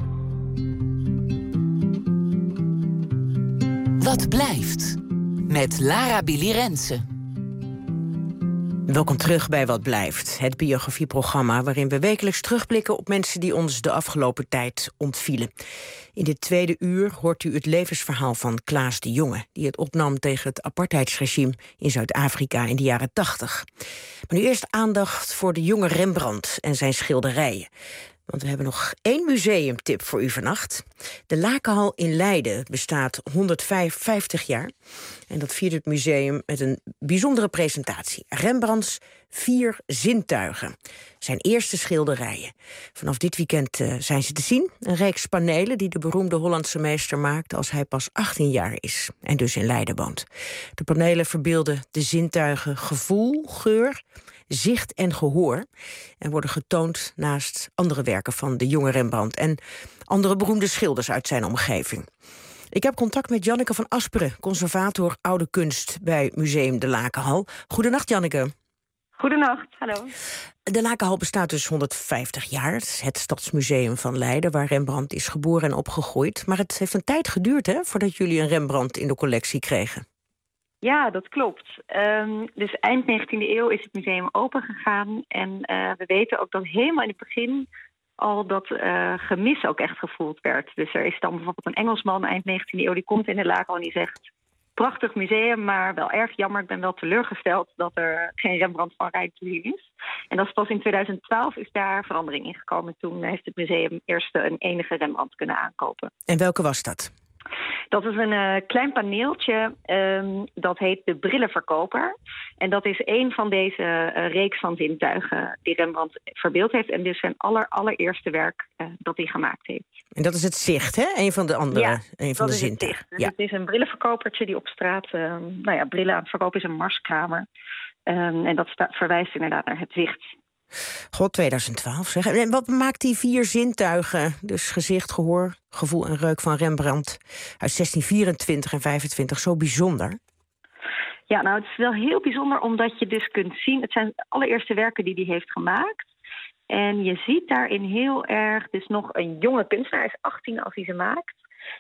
Wat blijft? Met Lara Billy Rensen. Welkom terug bij Wat Blijft, het biografieprogramma waarin we wekelijks terugblikken op mensen die ons de afgelopen tijd ontvielen. In dit tweede uur hoort u het levensverhaal van Klaas de Jonge, die het opnam tegen het apartheidsregime in Zuid-Afrika in de jaren tachtig. Maar nu eerst aandacht voor de jonge Rembrandt en zijn schilderijen. Want we hebben nog één museumtip voor u vannacht. De Lakenhal in Leiden bestaat honderdvijftig jaar. En dat viert het museum met een bijzondere presentatie. Rembrandts Vier zintuigen. Zijn eerste schilderijen. Vanaf dit weekend uh, zijn ze te zien. Een reeks panelen die de beroemde Hollandse meester maakte als hij pas achttien jaar is. En dus in Leiden woont. De panelen verbeelden de zintuigen gevoel, geur, zicht en gehoor. En worden getoond naast andere werken van de jonge Rembrandt en andere beroemde schilders uit zijn omgeving. Ik heb contact met Janneke van Asperen, conservator oude kunst bij Museum De Lakenhal. Goedenacht, Janneke. Goedenacht, hallo. De Lakenhal bestaat dus honderdvijftig jaar. Het is het Stadsmuseum van Leiden, waar Rembrandt is geboren en opgegroeid. Maar het heeft een tijd geduurd, hè, voordat jullie een Rembrandt in de collectie kregen. Ja, dat klopt. Um, dus eind negentiende eeuw is het museum opengegaan. En uh, we weten ook dat helemaal in het begin al dat uh, gemis ook echt gevoeld werd. Dus er is dan bijvoorbeeld een Engelsman eind negentiende eeuw, die komt in de Lakenhal en die zegt: prachtig museum, maar wel erg jammer. Ik ben wel teleurgesteld dat er geen Rembrandt van Rijn te zien is. En dat is pas in tweeduizend twaalf is daar verandering in gekomen. Toen heeft het museum eerst een enige Rembrandt kunnen aankopen. En welke was dat? Dat is een uh, klein paneeltje, um, dat heet de Brillenverkoper. En dat is een van deze uh, reeks van zintuigen die Rembrandt verbeeld heeft. En dus zijn aller, allereerste werk uh, dat hij gemaakt heeft. En dat is het zicht, hè? Een van de andere, ja, een van de zintuigen. Dus ja. Het is een brillenverkopertje die op straat, uh, nou ja, brillen aan het verkopen is, een marskramer. Um, en dat sta- verwijst inderdaad naar het zicht. God, tweeduizend twaalf zeg. En wat maakt die vier zintuigen, dus gezicht, gehoor, gevoel en reuk van Rembrandt uit zestien vierentwintig en vijfentwintig zo bijzonder? Ja, nou, het is wel heel bijzonder omdat je dus kunt zien, het zijn de allereerste werken die hij heeft gemaakt. En je ziet daarin heel erg dus nog een jonge kunstenaar, hij is achttien als hij ze maakt.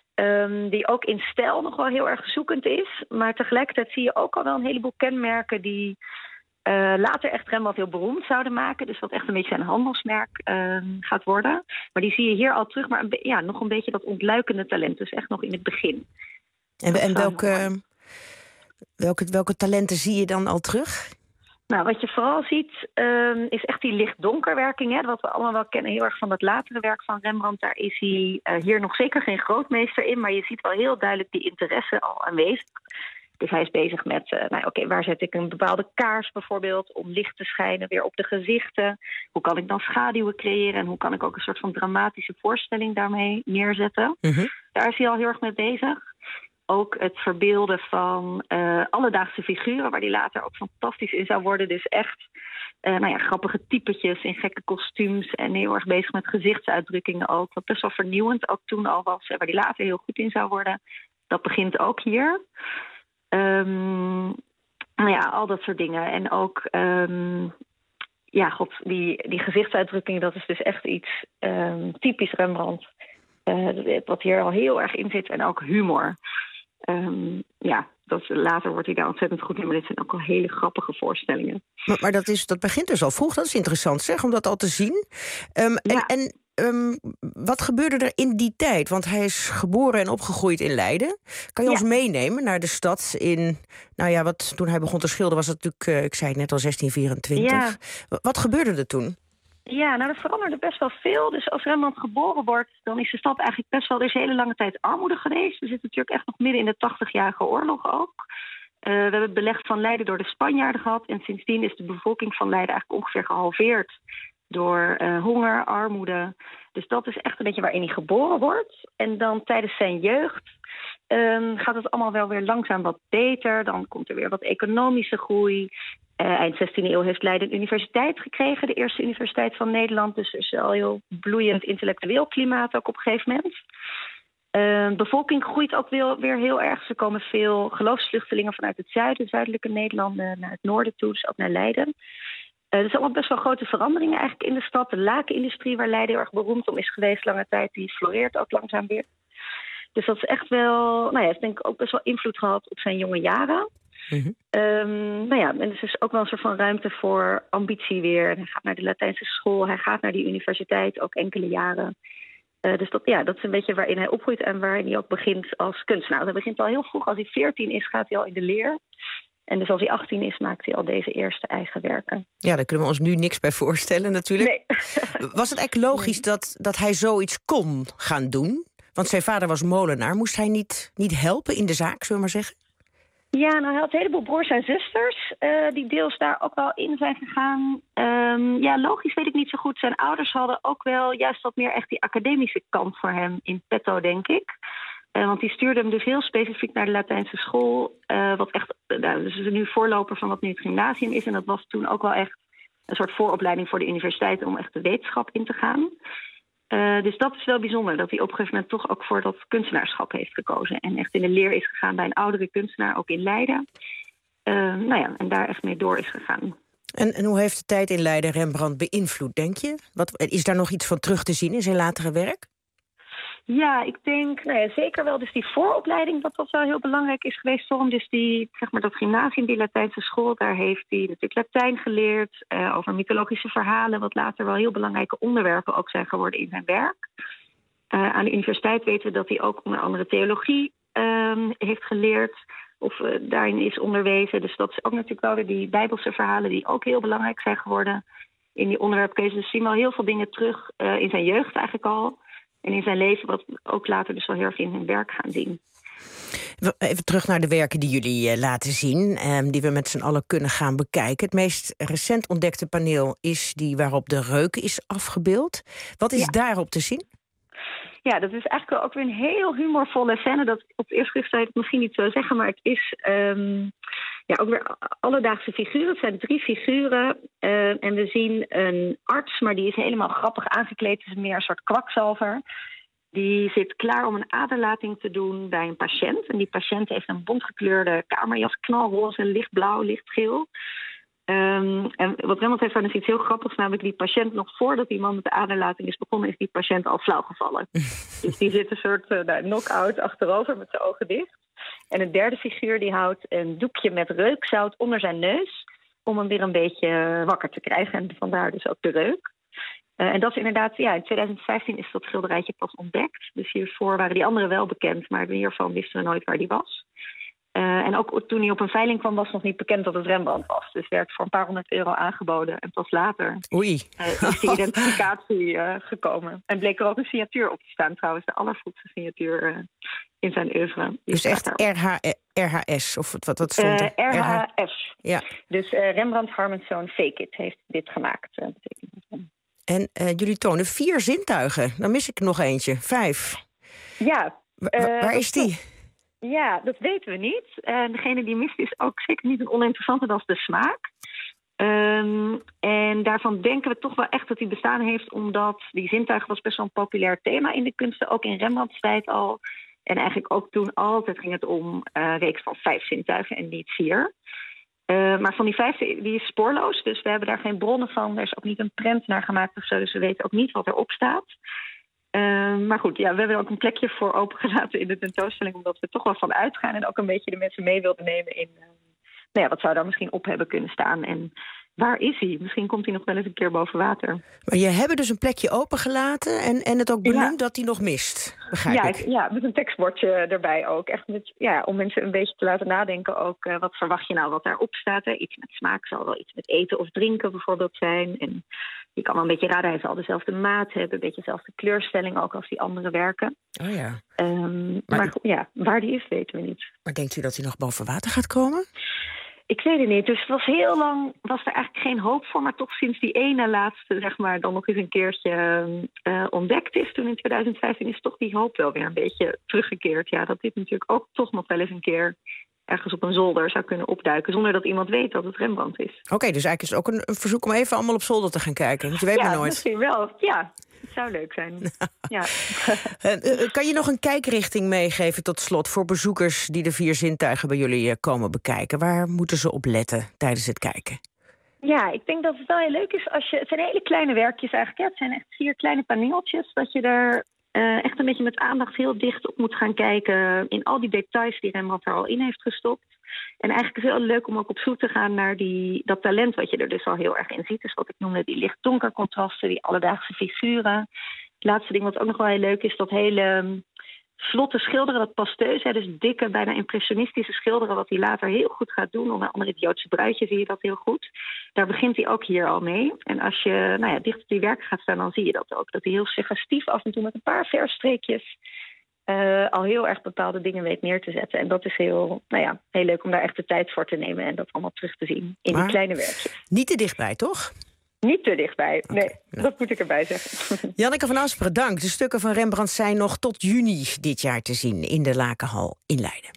Um, die ook in stijl nog wel heel erg zoekend is. Maar tegelijkertijd zie je ook al wel een heleboel kenmerken die Uh, later echt Rembrandt heel beroemd zouden maken. Dus wat echt een beetje een handelsmerk uh, gaat worden. Maar die zie je hier al terug. Maar een be- ja, nog een beetje dat ontluikende talent. Dus echt nog in het begin. En, en welke, welke, welke talenten zie je dan al terug? Nou, wat je vooral ziet um, is echt die licht-donkerwerking. Hè, wat we allemaal wel kennen heel erg van dat latere werk van Rembrandt. Daar is hij uh, hier nog zeker geen grootmeester in. Maar je ziet wel heel duidelijk die interesse al aanwezig. Dus hij is bezig met, uh, nou, oké, okay, waar zet ik een bepaalde kaars bijvoorbeeld om licht te schijnen weer op de gezichten? Hoe kan ik dan schaduwen creëren en hoe kan ik ook een soort van dramatische voorstelling daarmee neerzetten? Uh-huh. Daar is hij al heel erg mee bezig. Ook het verbeelden van uh, alledaagse figuren, waar hij later ook fantastisch in zou worden. Dus echt uh, nou ja, grappige typetjes in gekke kostuums en heel erg bezig met gezichtsuitdrukkingen ook. Wat best wel vernieuwend ook toen al was en waar hij later heel goed in zou worden. Dat begint ook hier. Um, nou ja, al dat soort dingen. En ook, um, ja, god, die, die gezichtsuitdrukkingen, dat is dus echt iets um, typisch Rembrandt. Uh, wat hier al heel erg in zit. En ook humor. Um, ja, dat, later wordt hij daar ontzettend goed in. Maar dit zijn ook al hele grappige voorstellingen. Maar, maar dat, is, dat begint dus al vroeg. Dat is interessant, zeg, om dat al te zien. Um, ja. En... en Um, wat gebeurde er in die tijd? Want hij is geboren en opgegroeid in Leiden. Kan je ja. ons meenemen naar de stad in... Nou ja, wat, toen hij begon te schilderen was het natuurlijk... Uh, ik zei het net al, zestien vierentwintig. Ja. Wat gebeurde er toen? Ja, nou, er veranderde best wel veel. Dus als Rembrandt geboren wordt, dan is de stad eigenlijk best wel... Er is een hele lange tijd armoede geweest. We zitten natuurlijk echt nog midden in de tachtigjarige oorlog ook. Uh, we hebben het beleg van Leiden door de Spanjaarden gehad. En sindsdien is de bevolking van Leiden eigenlijk ongeveer gehalveerd door uh, honger, armoede. Dus dat is echt een beetje waarin hij geboren wordt. En dan tijdens zijn jeugd um, gaat het allemaal wel weer langzaam wat beter. Dan komt er weer wat economische groei. Uh, eind zestiende eeuw heeft Leiden een universiteit gekregen. De eerste universiteit van Nederland. Dus er is al heel bloeiend intellectueel klimaat ook op een gegeven moment. De uh, bevolking groeit ook weer, weer heel erg. Er komen veel geloofsvluchtelingen vanuit het zuiden, zuidelijke Nederland, naar het noorden toe. Dus ook naar Leiden. Uh, er zijn allemaal best wel grote veranderingen eigenlijk in de stad. De lakenindustrie, waar Leiden heel erg beroemd om is geweest lange tijd, die floreert ook langzaam weer. Dus dat is echt wel, nou ja, heeft denk ik ook best wel invloed gehad op zijn jonge jaren. Mm-hmm. Um, nou ja, en er is dus ook wel een soort van ruimte voor ambitie weer. Hij gaat naar de Latijnse school, hij gaat naar die universiteit, ook enkele jaren. Uh, dus dat, ja, dat is een beetje waarin hij opgroeit en waarin hij ook begint als kunstenaar. Hij begint al heel vroeg, als hij veertien is, gaat hij al in de leer. En dus als hij achttien is, maakt hij al deze eerste eigen werken. Ja, daar kunnen we ons nu niks bij voorstellen natuurlijk. Nee. Was het eigenlijk logisch nee. dat, dat hij zoiets kon gaan doen? Want zijn vader was molenaar. Moest hij niet, niet helpen in de zaak, zullen we maar zeggen? Ja, nou, hij had een heleboel broers en zusters uh, die deels daar ook wel in zijn gegaan. Um, ja, logisch weet ik niet zo goed. Zijn ouders hadden ook wel juist wat meer echt die academische kant voor hem in petto, denk ik. Uh, want die stuurde hem dus heel specifiek naar de Latijnse school. Uh, wat echt, uh, dus is nu voorloper van wat nu het gymnasium is. En dat was toen ook wel echt een soort vooropleiding voor de universiteit om echt de wetenschap in te gaan. Uh, dus dat is wel bijzonder, dat hij op een gegeven moment toch ook voor dat kunstenaarschap heeft gekozen. En echt in de leer is gegaan bij een oudere kunstenaar, ook in Leiden. Uh, nou ja, en daar echt mee door is gegaan. En, en hoe heeft de tijd in Leiden Rembrandt beïnvloed, denk je? Wat, is daar nog iets van terug te zien in zijn latere werk? Ja, ik denk nou ja, zeker wel dus die vooropleiding, dat dat wel heel belangrijk is geweest voor hem. Dus die, zeg maar, dat gymnasium, die Latijnse school, daar heeft hij natuurlijk Latijn geleerd, uh, over mythologische verhalen, wat later wel heel belangrijke onderwerpen ook zijn geworden in zijn werk. Uh, aan de universiteit weten we dat hij ook onder andere theologie um, heeft geleerd, of uh, daarin is onderwezen. Dus dat is ook natuurlijk wel weer die bijbelse verhalen die ook heel belangrijk zijn geworden in die onderwerpkeuze. Dus zien we al heel veel dingen terug uh, in zijn jeugd eigenlijk al. En in zijn leven, wat we ook later dus wel heel erg in hun werk gaan zien. Even terug naar de werken die jullie uh, laten zien, eh, die we met z'n allen kunnen gaan bekijken. Het meest recent ontdekte paneel is die waarop de reuk is afgebeeld. Wat is ja. daarop te zien? Ja, dat is eigenlijk ook weer een heel humorvolle scène. Dat op het eerste gezicht zou je het misschien niet zo zeggen, maar het is um, ja, ook weer alledaagse figuren. Het zijn drie figuren uh, en we zien een arts, maar die is helemaal grappig aangekleed. Het is meer een soort kwakzalver. Die zit klaar om een aderlating te doen bij een patiënt. En die patiënt heeft een bontgekleurde kamerjas, knalroze, lichtblauw, lichtgeel. Um, en wat Rembrandt heeft, is iets heel grappigs, namelijk die patiënt, nog voordat die man met de aderlating is begonnen, is die patiënt al flauw gevallen. Dus die zit een soort uh, nou, knock-out achterover met zijn ogen dicht. En een derde figuur die houdt een doekje met reukzout onder zijn neus om hem weer een beetje wakker te krijgen. En vandaar dus ook de reuk. Uh, en dat is inderdaad, ja, in twintig vijftien is dat schilderijtje pas ontdekt. Dus hiervoor waren die anderen wel bekend, maar hiervan wisten we nooit waar die was. Uh, en ook toen hij op een veiling kwam, was nog niet bekend dat het Rembrandt was. Dus werd voor een paar honderd euro aangeboden. En pas later Oei. Uh, is die identificatie uh, gekomen. En bleek er ook een signatuur op te staan, trouwens. De allervroegste signatuur uh, in zijn oeuvre. Dus echt R H S, of wat, wat stond er? Uh, R H F. Ja. Dus uh, Rembrandt Harmenszoon Fake It heeft dit gemaakt. Uh, betekent dat. En uh, jullie tonen vier zintuigen. Dan mis ik nog eentje. Vijf. Ja. Uh, waar, waar is die? Ja, dat weten we niet. Uh, degene die mist is ook zeker niet een oninteressante, dat is de smaak. Um, en daarvan denken we toch wel echt dat die bestaan heeft, omdat die zintuigen was best wel een populair thema in de kunsten, ook in Rembrandts tijd al. En eigenlijk ook toen altijd ging het om een uh, reeks van vijf zintuigen en niet vier. Uh, maar van die vijf, die is spoorloos, dus we hebben daar geen bronnen van. Er is ook niet een prent naar gemaakt of zo, dus we weten ook niet wat erop staat. Uh, maar goed, ja, we hebben er ook een plekje voor opengelaten in de tentoonstelling, omdat we toch wel van uitgaan en ook een beetje de mensen mee wilden nemen in uh, nou ja, wat zou daar misschien op hebben kunnen staan en waar is hij? Misschien komt hij nog wel eens een keer boven water. Maar je hebt dus een plekje opengelaten en, en het ook benoemd ja. dat hij nog mist, begrijp ja, ik? Ja, met een tekstbordje erbij ook. Echt met, ja, om mensen een beetje te laten nadenken ook, uh, wat verwacht je nou wat daarop staat? Hè? Iets met smaak zal wel iets met eten of drinken bijvoorbeeld zijn. En je kan wel een beetje raden, hij zal dezelfde maat hebben, een beetje dezelfde kleurstelling ook als die andere werken. Oh ja. Um, maar maar ja, waar die is weten we niet. Maar denkt u dat hij nog boven water gaat komen? Ik weet het niet. Dus het was heel lang, was er eigenlijk geen hoop voor. Maar toch sinds die ene laatste, zeg maar, dan nog eens een keertje uh, ontdekt is. Toen in twintig vijftien is toch die hoop wel weer een beetje teruggekeerd. Ja, dat dit natuurlijk ook toch nog wel eens een keer ergens op een zolder zou kunnen opduiken, zonder dat iemand weet dat het Rembrandt is. Oké, okay, dus eigenlijk is het ook een, een verzoek om even allemaal op zolder te gaan kijken. Want je weet ja, maar nooit. Misschien wel. Ja, het zou leuk zijn. ja. uh, kan je nog een kijkrichting meegeven tot slot voor bezoekers die de vier zintuigen bij jullie uh, komen bekijken? Waar moeten ze op letten tijdens het kijken? Ja, ik denk dat het wel heel leuk is als je... Het zijn hele kleine werkjes eigenlijk. Ja. Het zijn echt vier kleine paneeltjes. Dat je er uh, echt een beetje met aandacht heel dicht op moet gaan kijken. In al die details die Rembrandt er al in heeft gestopt. En eigenlijk is het heel leuk om ook op zoek te gaan naar die, dat talent wat je er dus al heel erg in ziet. Dus wat ik noemde, die licht-donker contrasten, die alledaagse figuren. Het laatste ding wat ook nog wel heel leuk is, dat hele um, vlotte schilderen, dat pasteus. Hè, dus dikke, bijna impressionistische schilderen, wat hij later heel goed gaat doen. Onder andere het Joodse bruidje zie je dat heel goed. Daar begint hij ook hier al mee. En als je nou ja, dicht op die werk gaat staan, dan zie je dat ook. Dat hij heel suggestief af en toe met een paar versstreekjes uh, al heel erg bepaalde dingen weet neer te zetten. En dat is heel, nou ja, heel leuk om daar echt de tijd voor te nemen en dat allemaal terug te zien in maar die kleine werkjes. Niet te dichtbij, toch? Niet te dichtbij, okay, nee, nou. Dat moet ik erbij zeggen. Janneke van Asperen, dank. De stukken van Rembrandt zijn nog tot juni dit jaar te zien in de Lakenhal in Leiden.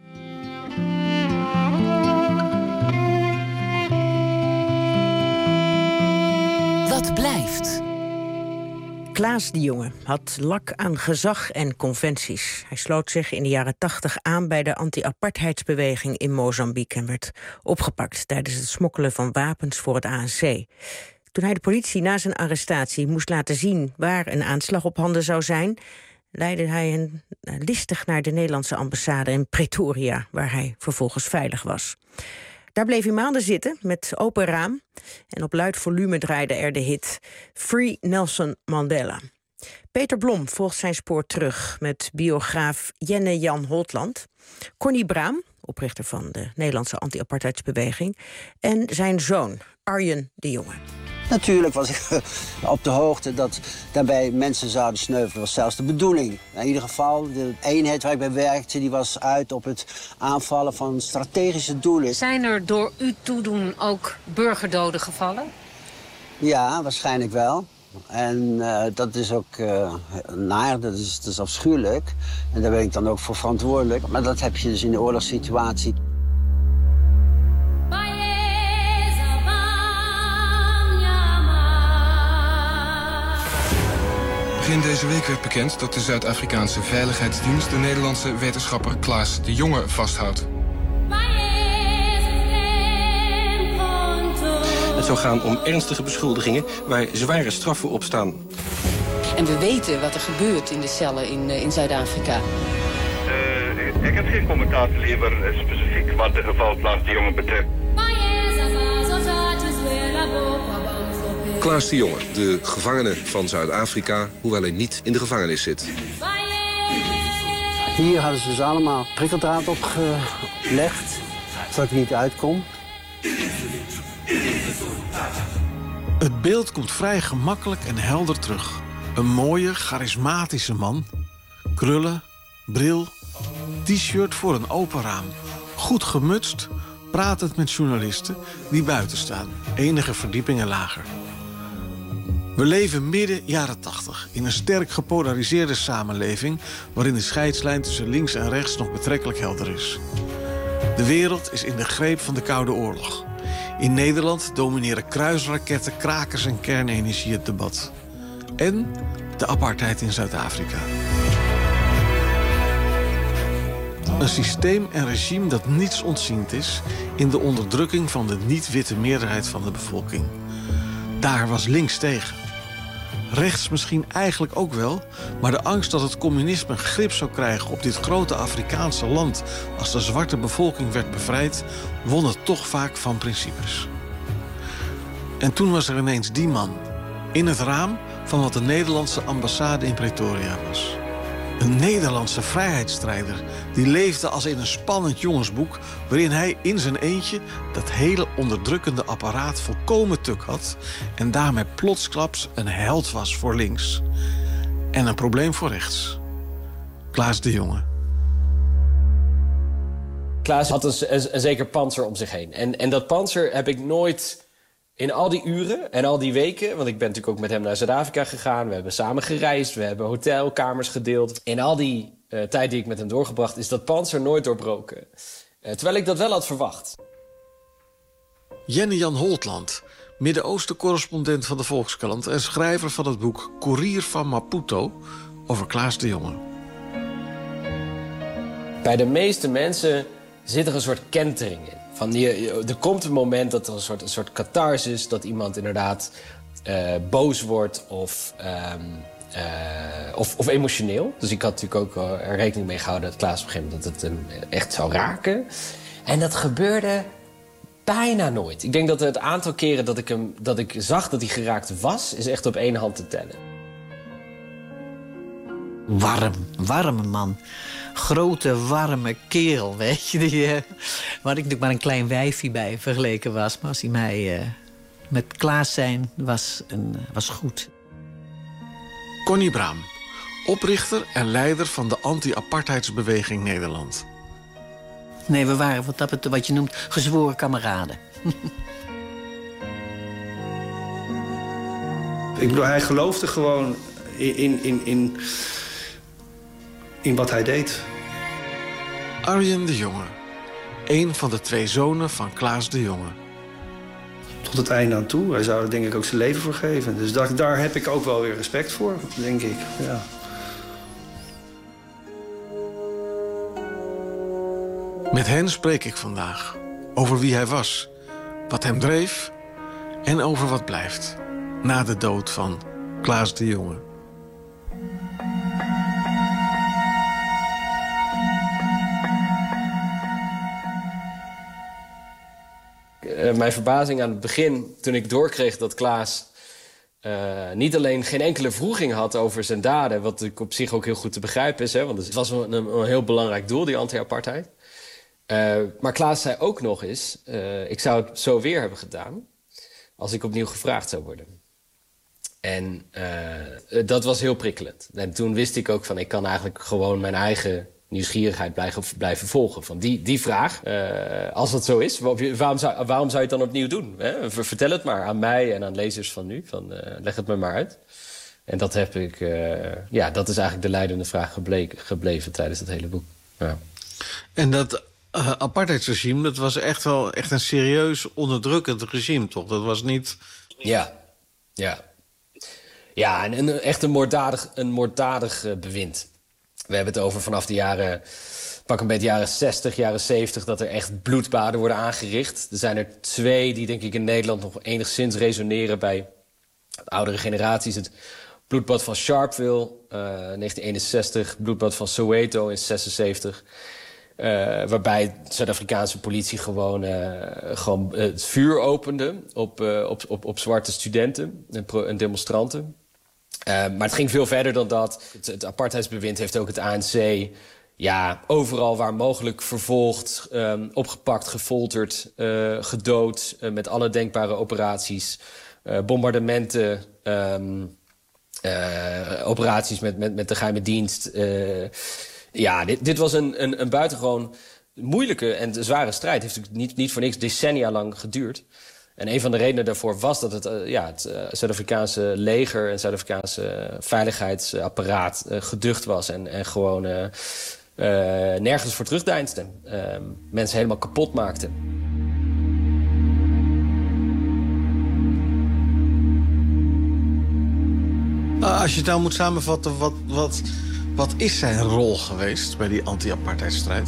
Wat blijft? Klaas de Jonge had lak aan gezag en conventies. Hij sloot zich in de jaren tachtig aan bij de anti-apartheidsbeweging in Mozambique en werd opgepakt tijdens het smokkelen van wapens voor het A N C. Toen hij de politie na zijn arrestatie moest laten zien waar een aanslag op handen zou zijn, leidde hij hen listig naar de Nederlandse ambassade in Pretoria, waar hij vervolgens veilig was. Daar bleef hij maanden zitten met open raam en op luid volume draaide er de hit Free Nelson Mandela. Peter Blom volgt zijn spoor terug met biograaf Jenne Jan Holtland, Connie Braam, oprichter van de Nederlandse anti-apartheidsbeweging, en zijn zoon Arjen de Jonge. Natuurlijk was ik op de hoogte dat daarbij mensen zouden sneuvelen. Dat was zelfs de bedoeling. In ieder geval, de eenheid waar ik bij werkte, die was uit op het aanvallen van strategische doelen. Zijn er door uw toedoen ook burgerdoden gevallen? Ja, waarschijnlijk wel. En uh, dat is ook uh, naar, dat is, dat is afschuwelijk. En daar ben ik dan ook voor verantwoordelijk. Maar dat heb je dus in de oorlogssituatie. Begin deze week werd bekend dat de Zuid-Afrikaanse Veiligheidsdienst de Nederlandse wetenschapper Klaas de Jonge vasthoudt. Het zou gaan om ernstige beschuldigingen waar zware straffen op staan. En we weten wat er gebeurt in de cellen in, in Zuid-Afrika. Uh, ik heb geen commentaar te leveren specifiek wat de geval Klaas de Jonge betreft. Klaas de Jonge, de gevangene van Zuid-Afrika, hoewel hij niet in de gevangenis zit. Hier hadden ze dus allemaal prikkeldraad opgelegd, zodat ik niet uitkom. Het beeld komt vrij gemakkelijk en helder terug. Een mooie, charismatische man. Krullen, bril, t-shirt voor een open raam. Goed gemutst, pratend met journalisten die buiten staan. Enige verdiepingen lager. We leven midden jaren tachtig in een sterk gepolariseerde samenleving waarin de scheidslijn tussen links en rechts nog betrekkelijk helder is. De wereld is in de greep van de Koude Oorlog. In Nederland domineren kruisraketten, krakers en kernenergie het debat. En de apartheid in Zuid-Afrika. Een systeem en regime dat niets ontziend is in de onderdrukking van de niet-witte meerderheid van de bevolking. Daar was links tegen. Rechts misschien eigenlijk ook wel, maar de angst dat het communisme grip zou krijgen op dit grote Afrikaanse land als de zwarte bevolking werd bevrijd, won het toch vaak van principes. En toen was er ineens die man, in het raam van wat de Nederlandse ambassade in Pretoria was. Een Nederlandse vrijheidsstrijder die leefde als in een spannend jongensboek waarin hij in zijn eentje dat hele onderdrukkende apparaat volkomen tuk had en daarmee plotsklaps een held was voor links en een probleem voor rechts. Klaas de Jonge. Klaas had een, een, een zeker pantser om zich heen. En, en dat pantser heb ik nooit in al die uren en al die weken, want ik ben natuurlijk ook met hem naar Zuid-Afrika gegaan. We hebben samen gereisd, we hebben hotelkamers gedeeld. In al die uh, tijd die ik met hem doorgebracht is dat pantser nooit doorbroken. Uh, terwijl ik dat wel had verwacht. Jenne Jan Holtland, Midden-Oosten-correspondent van de Volkskrant en schrijver van het boek Koerier van Maputo over Klaas de Jonge. Bij de meeste mensen zit er een soort kentering in. Van je, er komt een moment dat er een soort, een soort catharsis, dat iemand inderdaad uh, boos wordt of, um, uh, of, of emotioneel. Dus ik had natuurlijk ook er rekening mee gehouden dat Klaas op een gegeven moment dat het hem echt zou raken. En dat gebeurde bijna nooit. Ik denk dat het aantal keren dat ik, hem, dat ik zag dat hij geraakt was, is echt op één hand te tellen. Warm, warme man. Grote, warme kerel, weet je. Die, uh, waar ik natuurlijk maar een klein wijfje bij vergeleken was. Maar als hij mij uh, met Klaas zijn was, een, was goed. Connie Braam, Oprichter en leider van de anti-apartheidsbeweging Nederland. Nee, we waren wat, dat het, wat je noemt gezworen kameraden. Ik bedoel, hij geloofde gewoon in, in, in, in, in wat hij deed. Arjen de Jonge. Een van de twee zonen van Klaas de Jonge. Tot het einde aan toe. Hij zou er denk ik ook zijn leven voor geven. Dus daar, daar heb ik ook wel weer respect voor, denk ik. Ja. Met hen spreek ik vandaag. Over wie hij was, wat hem dreef en over wat blijft. Na de dood van Klaas de Jonge. Uh, mijn verbazing aan het begin, toen ik doorkreeg dat Klaas uh, niet alleen geen enkele wroeging had over zijn daden, wat ik op zich ook heel goed te begrijpen is, hè, want het was een, een, een heel belangrijk doel, die anti-apartheid. Uh, maar Klaas zei ook nog eens, uh, ik zou het zo weer hebben gedaan als ik opnieuw gevraagd zou worden. En uh, dat was heel prikkelend. En toen wist ik ook van, ik kan eigenlijk gewoon mijn eigen nieuwsgierigheid blijven, blijven volgen. Van die, die vraag, uh, als dat zo is, waarom zou, waarom zou je het dan opnieuw doen? Hè? Vertel het maar aan mij en aan lezers van nu. Van, uh, leg het me maar uit. En dat heb ik, uh, ja, dat is eigenlijk de leidende vraag gebleken, gebleven tijdens het hele boek. Ja. En dat uh, apartheidsregime, dat was echt wel echt een serieus onderdrukkend regime, toch? Dat was niet... Ja, ja. Ja, en een, echt een moorddadig, een moorddadig uh, bewind. We hebben het over vanaf de jaren, pak een beetje jaren zestig, jaren zeventig... dat er echt bloedbaden worden aangericht. Er zijn er twee die denk ik in Nederland nog enigszins resoneren bij de oudere generaties. Het bloedbad van Sharpeville, uh, negentien eenenzestig. Bloedbad van Soweto in zesenzeventig. Uh, waarbij de Zuid-Afrikaanse politie gewoon, uh, gewoon uh, het vuur opende op, uh, op, op, op zwarte studenten en, pro- en demonstranten. Uh, maar het ging veel verder dan dat. Het, het apartheidsbewind heeft ook het A N C ja, overal waar mogelijk vervolgd, um, opgepakt, gefolterd, uh, gedood, uh, met alle denkbare operaties, uh, bombardementen, um, uh, operaties met, met, met de geheime dienst. Uh, ja, dit, dit was een, een, een buitengewoon moeilijke en zware strijd. Het heeft niet, niet voor niks decennia lang geduurd. En een van de redenen daarvoor was dat het, uh, ja, het uh, Zuid-Afrikaanse leger en Zuid-Afrikaanse uh, veiligheidsapparaat uh, geducht was en, en gewoon uh, uh, nergens voor terugdeinsde. Uh, mensen helemaal kapot maakte. Als je het nou moet samenvatten, wat, wat, wat is zijn rol geweest bij die anti-apartheidstrijd?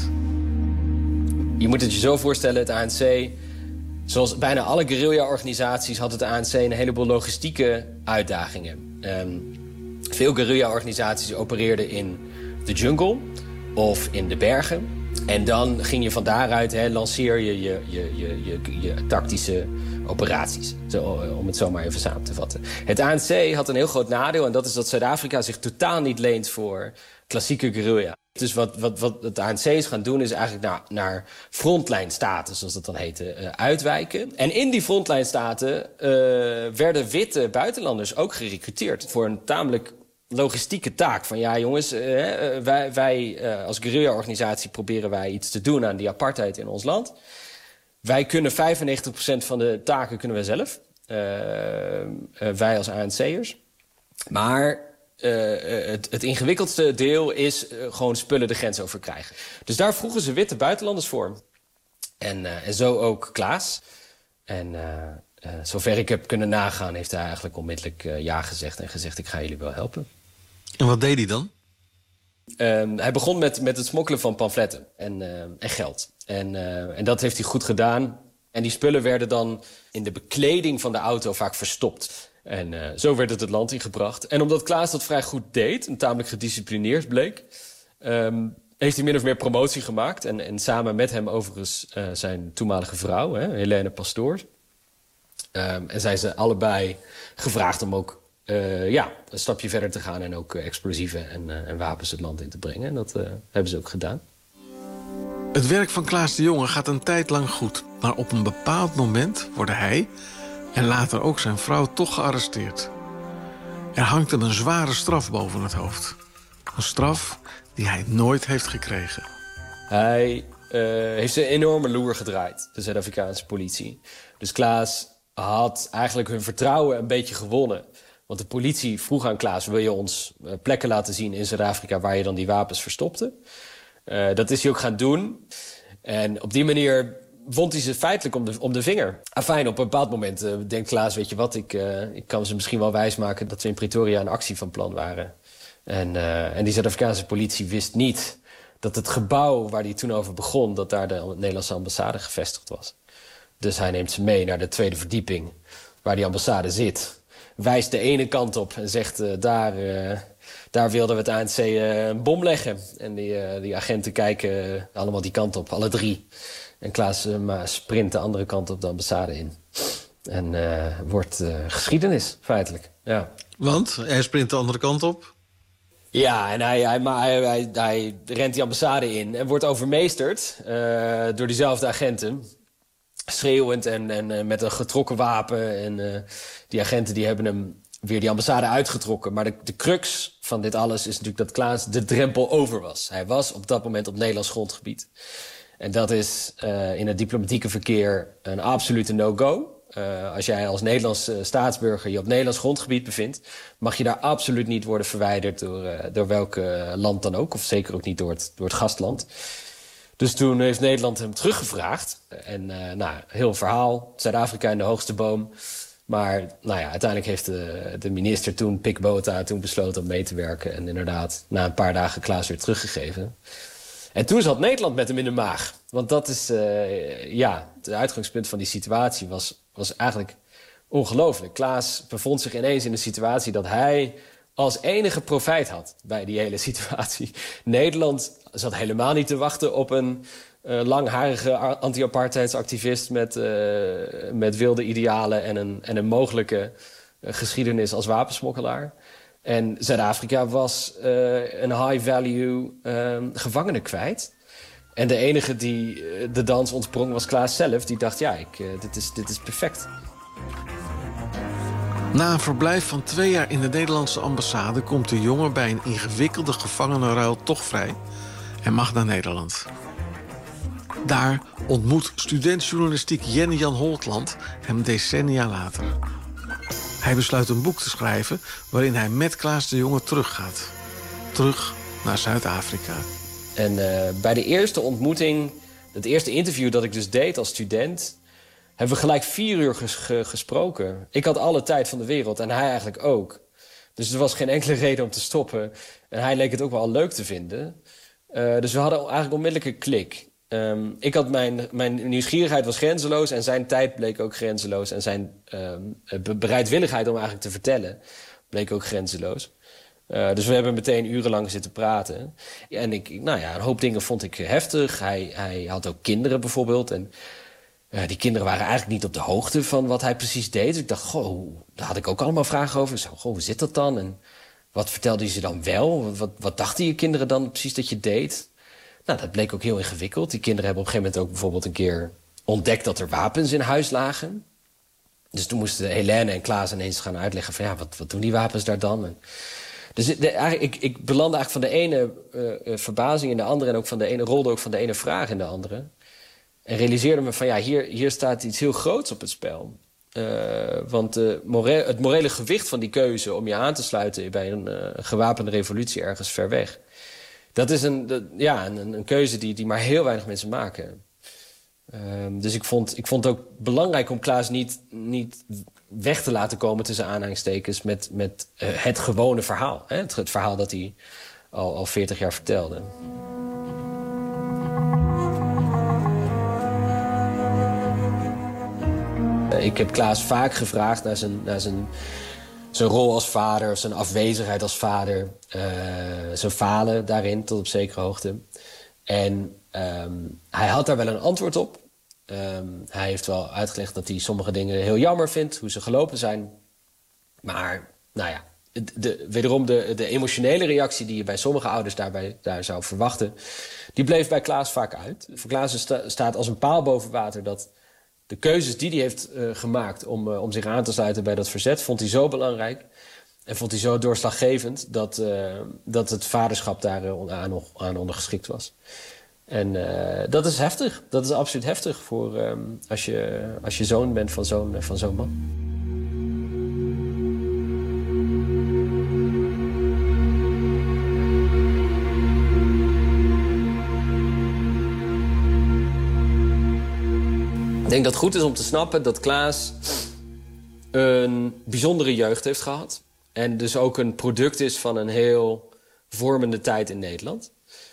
Je moet het je zo voorstellen, het A N C... Zoals bijna alle guerrilla-organisaties had het A N C een heleboel logistieke uitdagingen. Um, veel guerrilla-organisaties opereerden in de jungle of in de bergen. En dan ging je van daaruit, hè, lanceer je je, je, je, je je tactische operaties. Zo, om het zo maar even samen te vatten. Het A N C had een heel groot nadeel en dat is dat Zuid-Afrika zich totaal niet leent voor klassieke guerrilla. Dus wat, wat, wat het A N C is gaan doen is eigenlijk naar, naar frontlijnstaten, zoals dat dan heette, uh, uitwijken. En in die frontlijnstaten uh, werden witte buitenlanders ook gerecruiteerd voor een tamelijk logistieke taak. Van ja jongens, uh, wij, wij uh, als guerrilla-organisatie proberen wij iets te doen aan die apartheid in ons land. Wij kunnen vijfennegentig procent van de taken kunnen wij zelf. Uh, uh, wij als A N C'ers. Maar Uh, het, het ingewikkeldste deel is uh, gewoon spullen de grens over krijgen. Dus daar vroegen ze witte buitenlanders voor. En, uh, en zo ook Klaas. En uh, uh, zover ik heb kunnen nagaan, heeft hij eigenlijk onmiddellijk uh, ja gezegd en gezegd: ik ga jullie wel helpen. En wat deed hij dan? Um, hij begon met, met het smokkelen van pamfletten en, uh, en geld. En, uh, en dat heeft hij goed gedaan. En die spullen werden dan in de bekleding van de auto vaak verstopt. En uh, zo werd het het land ingebracht. En omdat Klaas dat vrij goed deed, en tamelijk gedisciplineerd bleek, Um, heeft hij min of meer promotie gemaakt. En, en samen met hem overigens uh, zijn toenmalige vrouw, hè, Helene Pastoor. Um, en zijn ze allebei gevraagd om ook uh, ja, een stapje verder te gaan en ook uh, explosieven en, uh, en wapens het land in te brengen. En dat uh, hebben ze ook gedaan. Het werk van Klaas de Jonge gaat een tijd lang goed. Maar op een bepaald moment worden hij en later ook zijn vrouw toch gearresteerd. Er hangt hem een zware straf boven het hoofd. Een straf die hij nooit heeft gekregen. Hij uh, heeft een enorme loer gedraaid, de Zuid-Afrikaanse politie. Dus Klaas had eigenlijk hun vertrouwen een beetje gewonnen. Want de politie vroeg aan Klaas, wil je ons uh, plekken laten zien in Zuid-Afrika waar je dan die wapens verstopte? Uh, dat is hij ook gaan doen. En op die manier wond hij ze feitelijk om de, om de vinger. Afijn, op een bepaald moment uh, denkt Klaas, weet je wat, ik, uh, ik kan ze misschien wel wijsmaken dat we in Pretoria een actie van plan waren. En, uh, en die Zuid-Afrikaanse politie wist niet dat het gebouw waar hij toen over begon, dat daar de Nederlandse ambassade gevestigd was. Dus hij neemt ze mee naar de tweede verdieping, waar die ambassade zit. Wijst de ene kant op en zegt, uh, daar, uh, daar wilden we het A N C uh, een bom leggen. En die, uh, die agenten kijken uh, allemaal die kant op, alle drie. En Klaas uh, sprint de andere kant op de ambassade in. En uh, wordt uh, geschiedenis, feitelijk. Ja. Want hij sprint de andere kant op? Ja, en hij, hij, hij, hij, hij rent die ambassade in en wordt overmeesterd uh, door diezelfde agenten. Schreeuwend en, en uh, met een getrokken wapen. En uh, die agenten die hebben hem weer die ambassade uitgetrokken. Maar de, de crux van dit alles is natuurlijk dat Klaas de drempel over was. Hij was op dat moment op Nederlands grondgebied. En dat is uh, in het diplomatieke verkeer een absolute no-go. Uh, als jij als Nederlandse staatsburger je op Nederlands grondgebied bevindt, mag je daar absoluut niet worden verwijderd door, uh, door welk uh, land dan ook. Of zeker ook niet door het, door het gastland. Dus toen heeft Nederland hem teruggevraagd. En uh, nou, heel verhaal, Zuid-Afrika in de hoogste boom. Maar nou ja, uiteindelijk heeft de, de minister toen, Pik Botha, toen besloten om mee te werken. En inderdaad, na een paar dagen Klaas weer teruggegeven. En toen zat Nederland met hem in de maag. Want dat is, uh, ja, het uitgangspunt van die situatie was, was eigenlijk ongelooflijk. Klaas bevond zich ineens in een situatie dat hij als enige profijt had bij die hele situatie. Nederland zat helemaal niet te wachten op een uh, langharige anti-apartheidsactivist met, uh, met wilde idealen en een, en een mogelijke uh, geschiedenis als wapensmokkelaar. En Zuid-Afrika was uh, een high-value uh, gevangene kwijt. En de enige die uh, de dans ontsprong was Klaas zelf. Die dacht, ja, ik, uh, dit, is, dit is perfect. Na een verblijf van twee jaar in de Nederlandse ambassade komt de jongen bij een ingewikkelde gevangenenruil toch vrij en mag naar Nederland. Daar ontmoet student journalistiek Jenny Jan Holtland hem decennia later. Hij besluit een boek te schrijven waarin hij met Klaas de Jonge teruggaat. Terug naar Zuid-Afrika. En uh, bij de eerste ontmoeting, het eerste interview dat ik dus deed als student, hebben we gelijk vier uur ges ge gesproken. Ik had alle tijd van de wereld en hij eigenlijk ook. Dus er was geen enkele reden om te stoppen. En hij leek het ook wel leuk te vinden. Uh, dus we hadden eigenlijk onmiddellijk een klik. Um, ik had mijn, mijn nieuwsgierigheid was grenzeloos en zijn tijd bleek ook grenzeloos. En zijn um, bereidwilligheid om eigenlijk te vertellen bleek ook grenzeloos. Uh, dus we hebben meteen urenlang zitten praten. En ik, nou ja, een hoop dingen vond ik heftig. Hij, hij had ook kinderen bijvoorbeeld. En uh, die kinderen waren eigenlijk niet op de hoogte van wat hij precies deed. Dus ik dacht, goh, daar had ik ook allemaal vragen over. Zo, goh, hoe zit dat dan? En wat vertelde je ze dan wel? Wat, wat dachten je kinderen dan precies dat je deed? Nou, dat bleek ook heel ingewikkeld. Die kinderen hebben op een gegeven moment ook bijvoorbeeld een keer ontdekt dat er wapens in huis lagen. Dus toen moesten Helene en Klaas ineens gaan uitleggen van ja, wat, wat doen die wapens daar dan? En dus de, eigenlijk, ik, ik belandde eigenlijk van de ene uh, verbazing in de andere en ook van de ene rolde ook van de ene vraag in de andere. En realiseerde me van ja, hier, hier staat iets heel groots op het spel. Uh, want uh, more het morele gewicht van die keuze om je aan te sluiten bij een uh, gewapende revolutie ergens ver weg. Dat is een, dat, ja, een, een keuze die, die maar heel weinig mensen maken. Um, dus ik vond, ik vond het ook belangrijk om Klaas niet, niet weg te laten komen tussen aanhalingstekens met, met uh, het gewone verhaal. Hè? Het, het verhaal dat hij al, al veertig jaar vertelde. Uh, ik heb Klaas vaak gevraagd naar zijn, naar zijn, zijn rol als vader, zijn afwezigheid als vader, uh, zijn falen daarin tot op zekere hoogte. En um, hij had daar wel een antwoord op. Um, hij heeft wel uitgelegd dat hij sommige dingen heel jammer vindt, hoe ze gelopen zijn. Maar, nou ja, de, de, wederom de, de emotionele reactie die je bij sommige ouders daarbij, daar zou verwachten, die bleef bij Klaas vaak uit. Voor Klaas sta, staat als een paal boven water dat de keuzes die hij heeft uh, gemaakt om, uh, om zich aan te sluiten bij dat verzet, vond hij zo belangrijk En vond hij zo doorslaggevend dat, uh, dat het vaderschap daar uh, aan, aan ondergeschikt was. En uh, dat is heftig. Dat is absoluut heftig voor um, als, je, als je zoon bent van zo'n, van zo'n man. Ik denk dat het goed is om te snappen dat Klaas een bijzondere jeugd heeft gehad. En dus ook een product is van een heel vormende tijd in Nederland.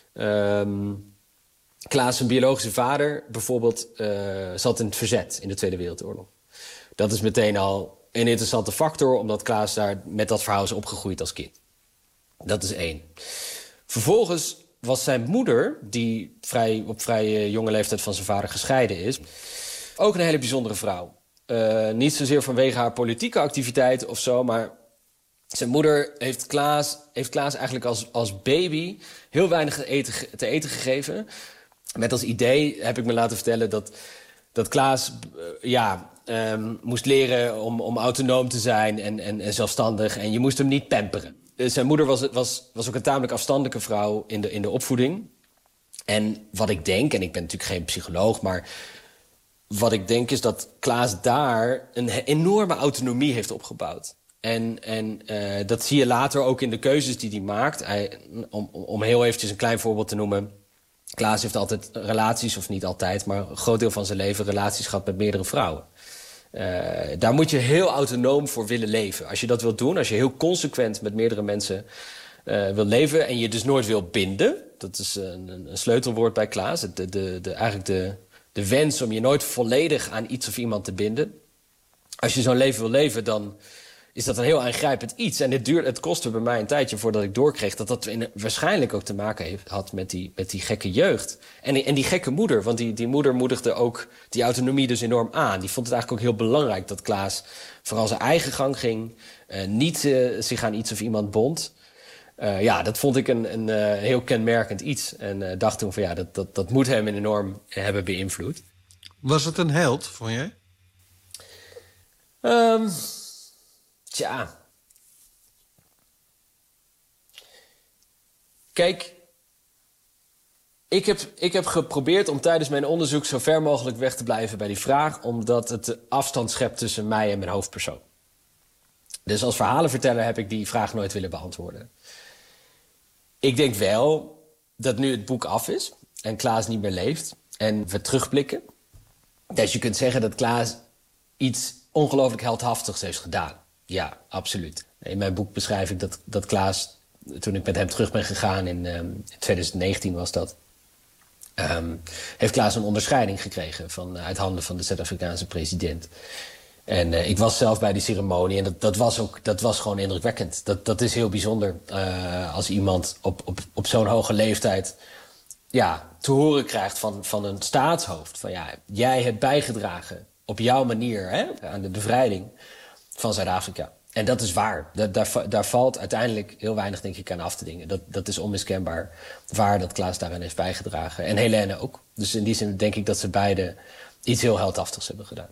Um, Klaas, zijn biologische vader, bijvoorbeeld, uh, zat in het verzet in de Tweede Wereldoorlog. Dat is meteen al een interessante factor, omdat Klaas daar met dat verhaal is opgegroeid als kind. Dat is één. Vervolgens was zijn moeder, die vrij, op vrij jonge leeftijd van zijn vader gescheiden is, ook een hele bijzondere vrouw. Uh, niet zozeer vanwege haar politieke activiteiten of zo, maar zijn moeder heeft Klaas, heeft Klaas eigenlijk als, als baby heel weinig te eten, te eten gegeven. Met als idee, heb ik me laten vertellen, dat, dat Klaas uh, ja, um, moest leren om, om autonoom te zijn en, en, en zelfstandig. En je moest hem niet pamperen. Uh, zijn moeder was, was, was ook een tamelijk afstandelijke vrouw in de, in de opvoeding. En wat ik denk, en ik ben natuurlijk geen psycholoog, maar wat ik denk is dat Klaas daar een enorme autonomie heeft opgebouwd. En, en uh, dat zie je later ook in de keuzes die hij maakt. Hij, om, om heel eventjes een klein voorbeeld te noemen. Klaas heeft altijd relaties, of niet altijd, maar een groot deel van zijn leven relaties gehad met meerdere vrouwen. Uh, daar moet je heel autonoom voor willen leven. Als je dat wilt doen, als je heel consequent met meerdere mensen uh, wil leven en je dus nooit wil binden. Dat is een, een sleutelwoord bij Klaas. De, de, de, eigenlijk de, de wens om je nooit volledig aan iets of iemand te binden. Als je zo'n leven wil leven, dan is dat een heel aangrijpend iets. En het, duurde, het kostte bij mij een tijdje voordat ik doorkreeg dat dat in, waarschijnlijk ook te maken heeft, had met die, met die gekke jeugd. En die, en die gekke moeder, want die, die moeder moedigde ook die autonomie dus enorm aan. Die vond het eigenlijk ook heel belangrijk dat Klaas vooral zijn eigen gang ging. Uh, niet uh, zich aan iets of iemand bond. Uh, ja, dat vond ik een, een uh, heel kenmerkend iets. En uh, dacht toen van ja, dat, dat, dat moet hem enorm hebben beïnvloed. Was het een held, vond jij? Um, tja. Kijk, ik heb, ik heb geprobeerd om tijdens mijn onderzoek zo ver mogelijk weg te blijven bij die vraag, omdat het afstand schept tussen mij en mijn hoofdpersoon. Dus als verhalenverteller heb ik die vraag nooit willen beantwoorden. Ik denk wel dat nu het boek af is en Klaas niet meer leeft en we terugblikken, dat je kunt zeggen dat Klaas iets ongelooflijk heldhaftigs heeft gedaan. Ja, absoluut. In mijn boek beschrijf ik dat, dat Klaas, toen ik met hem terug ben gegaan in, um, in twintig negentien was dat, um, heeft Klaas een onderscheiding gekregen van, uit handen van de Zuid-Afrikaanse president. En uh, ik was zelf bij die ceremonie en dat, dat, was, ook, dat was gewoon indrukwekkend. Dat, dat is heel bijzonder uh, als iemand op, op, op zo'n hoge leeftijd ja, te horen krijgt van, van een staatshoofd. Van ja, jij hebt bijgedragen op jouw manier hè, aan de bevrijding van Zuid-Afrika. En dat is waar. Dat, daar, daar valt uiteindelijk heel weinig, denk ik, aan af te dingen. Dat, dat is onmiskenbaar waar dat Klaas daaraan heeft bijgedragen. En Helene ook. Dus in die zin denk ik dat ze beide iets heel heldhaftigs hebben gedaan.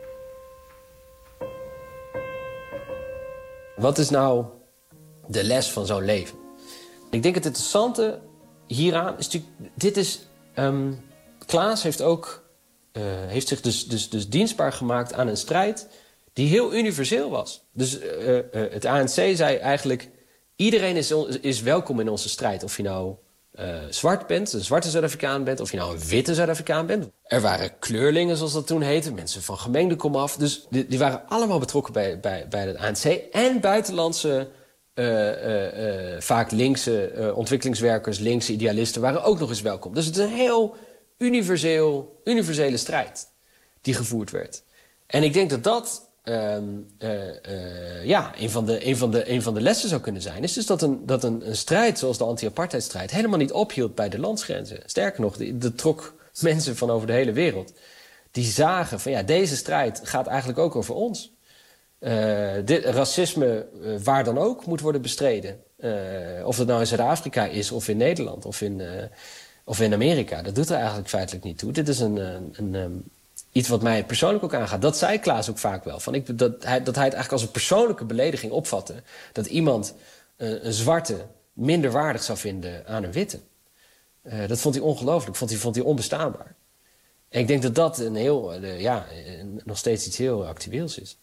Wat is nou de les van zo'n leven? Ik denk het interessante hieraan is natuurlijk, dit is, um, Klaas heeft ook, uh, heeft zich dus, dus, dus dienstbaar gemaakt aan een strijd die heel universeel was. Dus uh, uh, het A N C zei eigenlijk, iedereen is, is welkom in onze strijd. Of je nou uh, zwart bent, een zwarte Zuid-Afrikaan bent, of je nou een witte Zuid-Afrikaan bent. Er waren kleurlingen, zoals dat toen heette, mensen van gemengde komaf. Dus die, die waren allemaal betrokken bij, bij, bij het A N C. En buitenlandse, uh, uh, uh, vaak linkse uh, ontwikkelingswerkers, linkse idealisten waren ook nog eens welkom. Dus het is een heel universeel, universele strijd die gevoerd werd. En ik denk dat dat Um, uh, uh, ja, een van, de, een, van de, een van de lessen zou kunnen zijn, is dus dat een, dat een, een strijd zoals de anti-apartheidstrijd helemaal niet ophield bij de landsgrenzen. Sterker nog, dat trok mensen van over de hele wereld. Die zagen van ja, deze strijd gaat eigenlijk ook over ons. Uh, dit, racisme, uh, waar dan ook, moet worden bestreden. Uh, of dat nou in Zuid-Afrika is, of in Nederland, of in, uh, of in Amerika. Dat doet er eigenlijk feitelijk niet toe. Dit is een, een, een, iets wat mij persoonlijk ook aangaat. Dat zei Klaas ook vaak wel. Van ik, dat, hij, dat hij het eigenlijk als een persoonlijke belediging opvatte. Dat iemand uh, een zwarte minder waardig zou vinden aan een witte. Uh, dat vond hij ongelooflijk, vond hij, vond hij onbestaanbaar. En ik denk dat dat een heel, uh, ja, uh, nog steeds iets heel actueels is.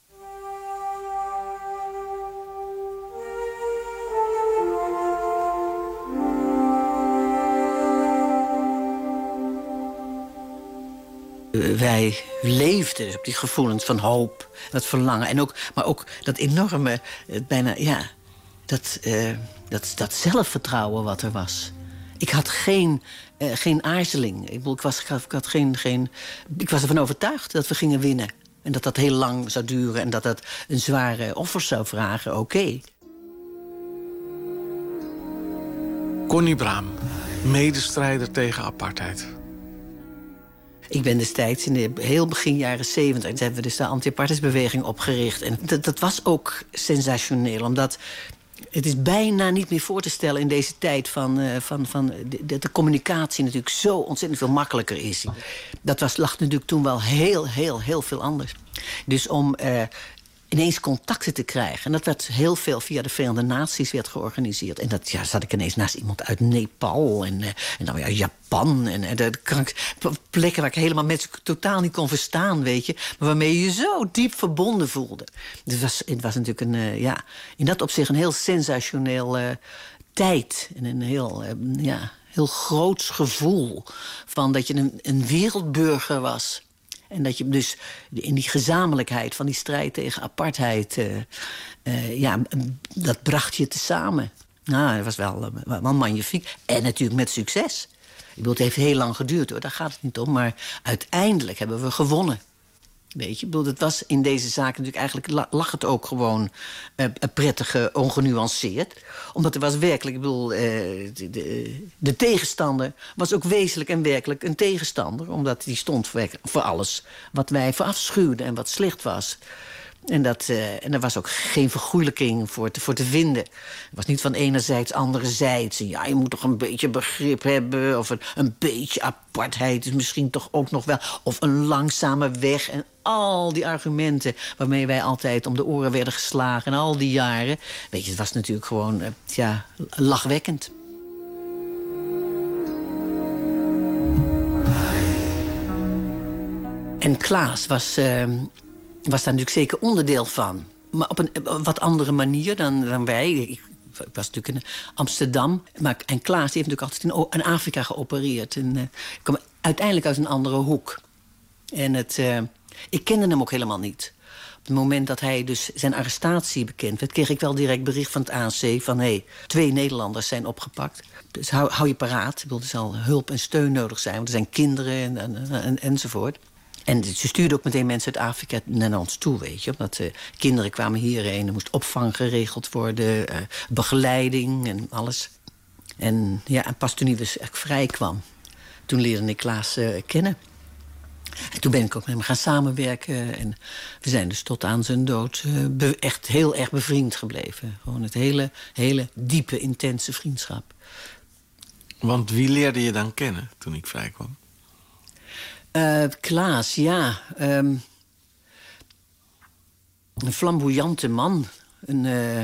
Wij leefden dus op die gevoelens van hoop, dat verlangen. En ook, maar ook dat enorme, bijna, ja, dat, uh, dat, dat zelfvertrouwen wat er was. Ik had geen, uh, geen aarzeling. Ik, bedoel, ik, was, ik, had, ik, had geen, geen, ik was ervan overtuigd dat we gingen winnen. En dat dat heel lang zou duren en dat dat een zware offers zou vragen, oké. Okay. Connie Braam, medestrijder tegen apartheid. Ik ben destijds, in de heel begin jaren zeventig... hebben we dus de anti-apartheidsbeweging opgericht. En dat, dat was ook sensationeel, omdat het is bijna niet meer voor te stellen in deze tijd van, uh, van, van de, de communicatie natuurlijk zo ontzettend veel makkelijker is. Dat was, lag natuurlijk toen wel heel, heel, heel veel anders. Dus om uh, ineens contacten te krijgen. En dat werd heel veel via de Verenigde Naties werd georganiseerd. En dat ja, zat ik ineens naast iemand uit Nepal en, uh, en dan weer uit Japan. En, en de, de plekken waar ik helemaal mensen totaal niet kon verstaan, weet je. Maar waarmee je je zo diep verbonden voelde. Dus het was, het was natuurlijk een, uh, ja, in dat opzicht een heel sensationeel uh, tijd. En een heel, uh, ja, heel groots gevoel van dat je een, een wereldburger was. En dat je dus in die gezamenlijkheid van die strijd tegen apartheid... Uh, uh, ja, dat bracht je tezamen. Nou, dat was wel, uh, wel magnifiek. En natuurlijk met succes. Ik bedoel, het heeft heel lang geduurd, hoor. Daar gaat het niet om. Maar uiteindelijk hebben we gewonnen. Weet je, ik bedoel, het was in deze zaak natuurlijk eigenlijk... lag het ook gewoon uh, prettig uh, ongenuanceerd. Omdat er was werkelijk, ik bedoel... Uh, de, de, de tegenstander was ook wezenlijk en werkelijk een tegenstander. Omdat die stond voor, voor alles wat wij verafschuwden en wat slecht was. En, dat, uh, en er was ook geen vergoelijking voor te, voor te vinden. Het was niet van enerzijds, anderzijds. En ja, je moet toch een beetje begrip hebben. Of een, een beetje apartheid is misschien toch ook nog wel. Of een langzame weg. En al die argumenten waarmee wij altijd om de oren werden geslagen. En al die jaren. Weet je, het was natuurlijk gewoon uh, ja, lachwekkend. En Klaas was... Uh, was daar natuurlijk zeker onderdeel van. Maar op een, op een wat andere manier dan, dan wij. Ik was natuurlijk in Amsterdam. Maar, en Klaas die heeft natuurlijk altijd in, in Afrika geopereerd. En, uh, ik kwam uiteindelijk uit een andere hoek. En het, uh, ik kende hem ook helemaal niet. Op het moment dat hij dus zijn arrestatie bekend werd... kreeg ik wel direct bericht van het A N C van... hé, hey, twee Nederlanders zijn opgepakt. Dus hou, hou je paraat. Ik bedoel, er zal hulp en steun nodig zijn. Want er zijn kinderen en, en, en, enzovoort. En ze stuurde ook meteen mensen uit Afrika naar ons toe, weet je. Omdat uh, kinderen kwamen hierheen, er moest opvang geregeld worden... Uh, begeleiding en alles. En, ja, en pas toen hij dus echt vrij kwam... toen leerde ik Klaas uh, kennen. En toen ben ik ook met hem gaan samenwerken. En we zijn dus tot aan zijn dood uh, be- echt heel erg bevriend gebleven. Gewoon het hele, hele diepe, intense vriendschap. Want wie leerde je dan kennen toen ik vrij kwam? Uh, Klaas, ja. Um, een flamboyante man. Een, uh,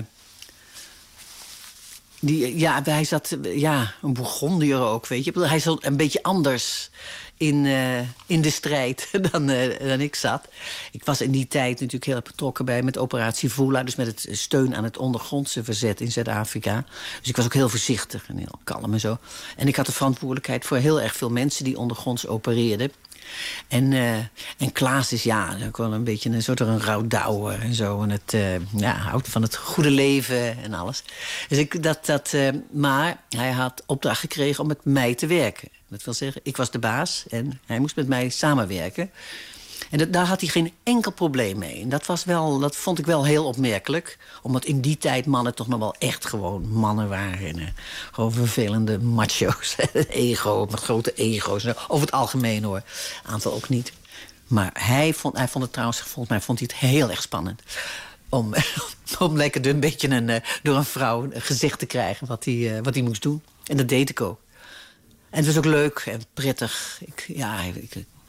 die, ja, hij zat... Ja, een Bourgondier ook, weet je. Hij zat een beetje anders in, uh, in de strijd dan, uh, dan ik zat. Ik was in die tijd natuurlijk heel erg betrokken bij met operatie Vula... dus met het steun aan het ondergrondse verzet in Zuid-Afrika. Dus ik was ook heel voorzichtig en heel kalm en zo. En ik had de verantwoordelijkheid voor heel erg veel mensen... die ondergronds opereerden. En, uh, en Klaas is ja, ook wel een beetje een soort een rouwdouwer en zo. En het uh, ja, houdt van het goede leven en alles. Dus ik, dat, dat, uh, maar hij had opdracht gekregen om met mij te werken. Dat wil zeggen, ik was de baas en hij moest met mij samenwerken. En dat, daar had hij geen enkel probleem mee. En dat, was wel, dat vond ik wel heel opmerkelijk. Omdat in die tijd mannen toch nog wel echt gewoon mannen waren. En, uh, gewoon vervelende macho's. Ego, met grote ego's. Over het algemeen hoor. Aantal ook niet. Maar hij vond, hij vond het trouwens, volgens mij vond hij het heel erg spannend. Om, om lekker een beetje een, uh, door een vrouw een gezicht te krijgen wat hij, uh, wat hij moest doen. En dat deed ik ook. En het was ook leuk en prettig. Ik, ja, ik,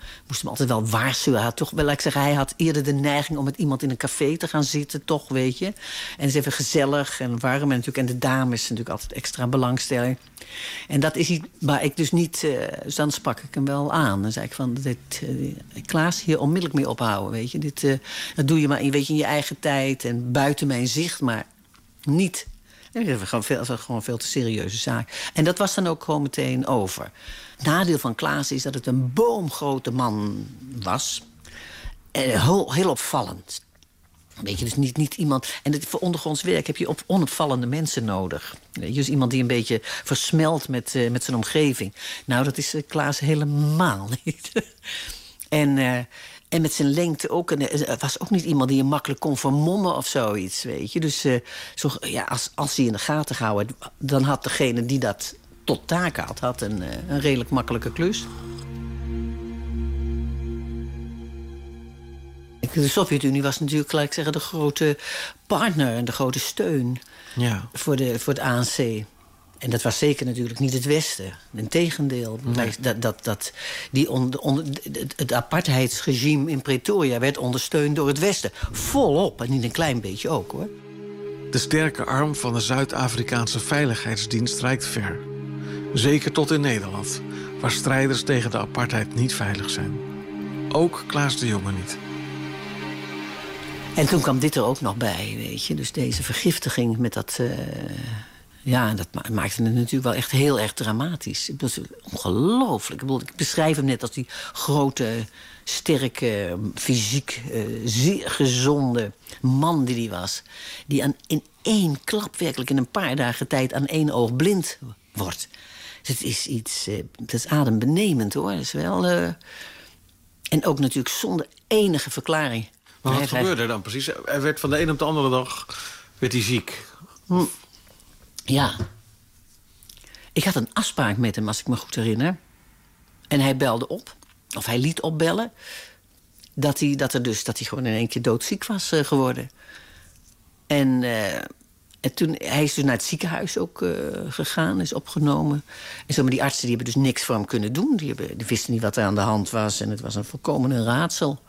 moest hem altijd wel waarschuwen. Hij had toch wel, laat ik zeggen, hij had eerder de neiging om met iemand in een café te gaan zitten, toch, weet je. En het is even gezellig en warm. En, natuurlijk, en de dames natuurlijk altijd extra belangstelling. En dat is iets waar ik dus niet... Uh, dus dan sprak ik hem wel aan. Dan zei ik van, dit, uh, Klaas, hier onmiddellijk mee ophouden, weet je. Dit, uh, dat doe je maar weet je, in je eigen tijd en buiten mijn zicht, maar niet... Dat is gewoon veel, gewoon veel te serieuze zaak. En dat was dan ook gewoon meteen over. Het nadeel van Klaas is dat het een boomgrote man was. Heel, heel opvallend. Weet je, dus niet, niet iemand... En het, voor ondergronds werk heb je op onopvallende mensen nodig. Dus iemand die een beetje versmelt met, uh, met zijn omgeving. Nou, dat is uh, Klaas helemaal niet. en... Uh, En met zijn lengte ook. En het was ook niet iemand die je makkelijk kon vermommen of zoiets, weet je. Dus uh, zo, ja, als, als hij in de gaten gehouden, dan had degene die dat tot taak had, had een, een redelijk makkelijke klus. De Sovjet-Unie was natuurlijk, laat ik zeggen, de grote partner en de grote steun ja. voor, de, voor het A N C. En dat was zeker natuurlijk niet het Westen. Integendeel. Nee. Dat, dat, dat, die on, on, het apartheidsregime in Pretoria werd ondersteund door het Westen. Volop, en niet een klein beetje ook, hoor. De sterke arm van de Zuid-Afrikaanse Veiligheidsdienst reikt ver. Zeker tot in Nederland, waar strijders tegen de apartheid niet veilig zijn. Ook Klaas de Jonge niet. En toen kwam dit er ook nog bij, weet je. Dus deze vergiftiging met dat... Uh, Ja, dat maakte het natuurlijk wel echt heel erg dramatisch. Het was ongelooflijk. Ik, bedoel, ik beschrijf hem net als die grote, sterke, fysiek, uh, zeer gezonde man die hij was. Die aan, in één klap, werkelijk in een paar dagen tijd, aan één oog blind wordt. Dus het is iets, uh, het is adembenemend, hoor. Dat is wel, uh... En ook natuurlijk zonder enige verklaring. Maar wat hij, gebeurde er dan precies? Hij werd van de een op de andere dag werd hij ziek. Hm. Ja. Ik had een afspraak met hem, als ik me goed herinner. En hij belde op, of hij liet opbellen... dat hij, dat er dus, dat hij gewoon in één keer doodziek was uh, geworden. En, uh, en toen, hij is dus naar het ziekenhuis ook uh, gegaan, is opgenomen. En zo, maar die artsen die hebben dus niks voor hem kunnen doen. Die, hebben, die wisten niet wat er aan de hand was en het was een volkomen een raadsel.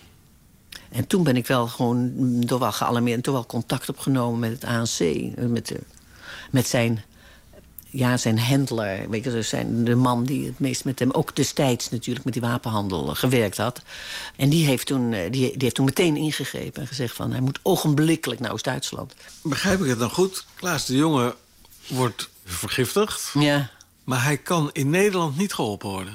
En toen ben ik wel gewoon door wel gealarmeerd... en toen wel contact opgenomen met het A N C, met de... Met zijn, ja, zijn handler, weet je, dus zijn, de man die het meest met hem... ook destijds natuurlijk met die wapenhandel gewerkt had. En die heeft toen, die, die heeft toen meteen ingegrepen en gezegd van... hij moet ogenblikkelijk naar Oost-Duitsland. Begrijp ik het dan goed? Klaas de Jonge wordt vergiftigd. Ja. Maar hij kan in Nederland niet geholpen worden.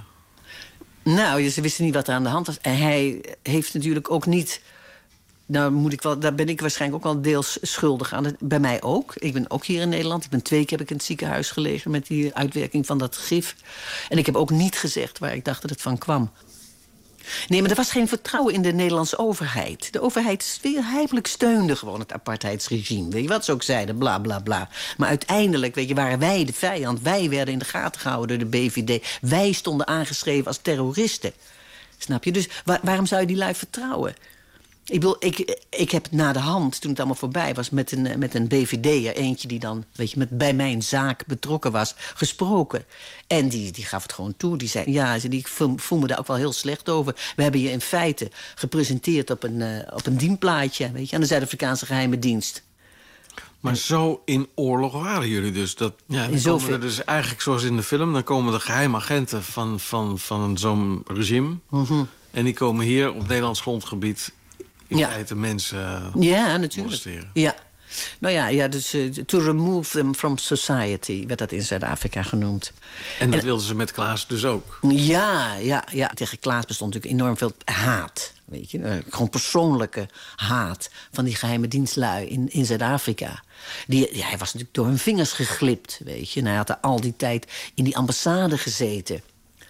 Nou, ze wisten niet wat er aan de hand was. En hij heeft natuurlijk ook niet... Nou, moet ik wel, daar ben ik waarschijnlijk ook wel deels schuldig aan. Bij mij ook. Ik ben ook hier in Nederland. Ik ben twee keer heb ik in het ziekenhuis gelegen... met die uitwerking van dat gif. En ik heb ook niet gezegd waar ik dacht dat het van kwam. Nee, maar er was geen vertrouwen in de Nederlandse overheid. De overheid heimelijk steunde gewoon het apartheidsregime. Weet je wat ze ook zeiden, bla, bla, bla. Maar uiteindelijk, weet je, waren wij de vijand. Wij werden in de gaten gehouden door de B V D. Wij stonden aangeschreven als terroristen. Snap je? Dus waar, waarom zou je die lui vertrouwen? Ik bedoel, ik, ik heb na de hand, toen het allemaal voorbij was... met een, met een B V D'er, eentje die dan weet je, met, bij mijn zaak betrokken was, gesproken. En die, die gaf het gewoon toe. Die zei, ja, die, ik voel, voel me daar ook wel heel slecht over. We hebben je in feite gepresenteerd op een, uh, op een dienplaatje... Weet je, aan de Zuid-Afrikaanse geheime dienst. Maar en, zo in oorlog waren jullie dus. Dat, ja, dan komen er dus eigenlijk zoals in de film... dan komen de geheime agenten van, van, van zo'n regime... Mm-hmm. En die komen hier op Nederlands grondgebied... in ja. feite mensen ja, natuurlijk. molesteren. Ja. Nou ja, ja dus uh, to remove them from society... werd dat in Zuid-Afrika genoemd. En dat en, wilden ze met Klaas dus ook? Ja, ja, ja. Tegen Klaas bestond natuurlijk enorm veel haat. Weet je, uh, gewoon persoonlijke haat... van die geheime dienstlui in, in Zuid-Afrika. Die, ja, hij was natuurlijk door hun vingers geglipt, weet je. En hij had er al die tijd in die ambassade gezeten...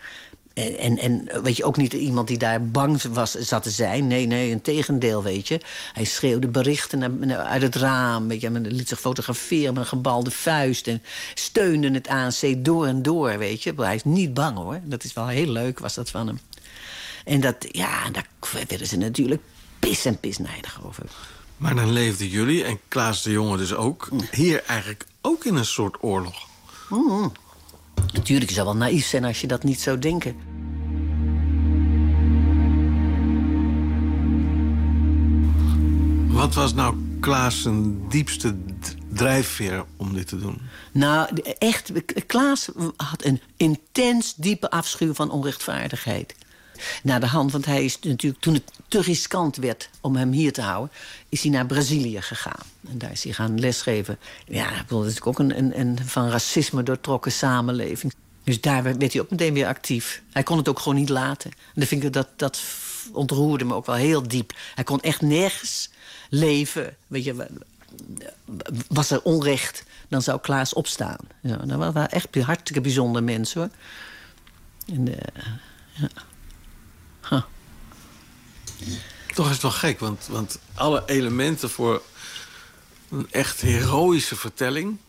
En, en, en weet je, ook niet iemand die daar bang was, zat te zijn. Nee, nee, een tegendeel, weet je. Hij schreeuwde berichten naar, naar, uit het raam. Weet je, hij liet zich fotograferen met een gebalde vuist. En steunde het A N C door en door, weet je. Maar hij is niet bang, hoor. Dat is wel heel leuk, was dat van hem. En dat, ja, daar werden ze natuurlijk pis en pisnijdig over. Maar dan leefden jullie, en Klaas de Jonge dus ook... hier eigenlijk ook in een soort oorlog. Mm. Natuurlijk zou wel naïef zijn als je dat niet zou denken. Wat was nou Klaas zijn diepste drijfveer om dit te doen? Nou, echt, Klaas had een intens diepe afschuw van onrechtvaardigheid. Naar de hand, want hij is natuurlijk, toen het te riskant werd om hem hier te houden, is hij naar Brazilië gegaan. En daar is hij gaan lesgeven. Ja, dat is natuurlijk ook een, een, een van racisme doortrokken samenleving. Dus daar werd hij ook meteen weer actief. Hij kon het ook gewoon niet laten. En dat, vind ik, dat, dat ontroerde me ook wel heel diep. Hij kon echt nergens leven. Weet je, was er onrecht, dan zou Klaas opstaan. Ja, dat waren echt hartstikke bijzondere mensen, hoor. En, uh, ja. Huh. Toch is het wel gek, want, want alle elementen voor een echt heroïsche vertelling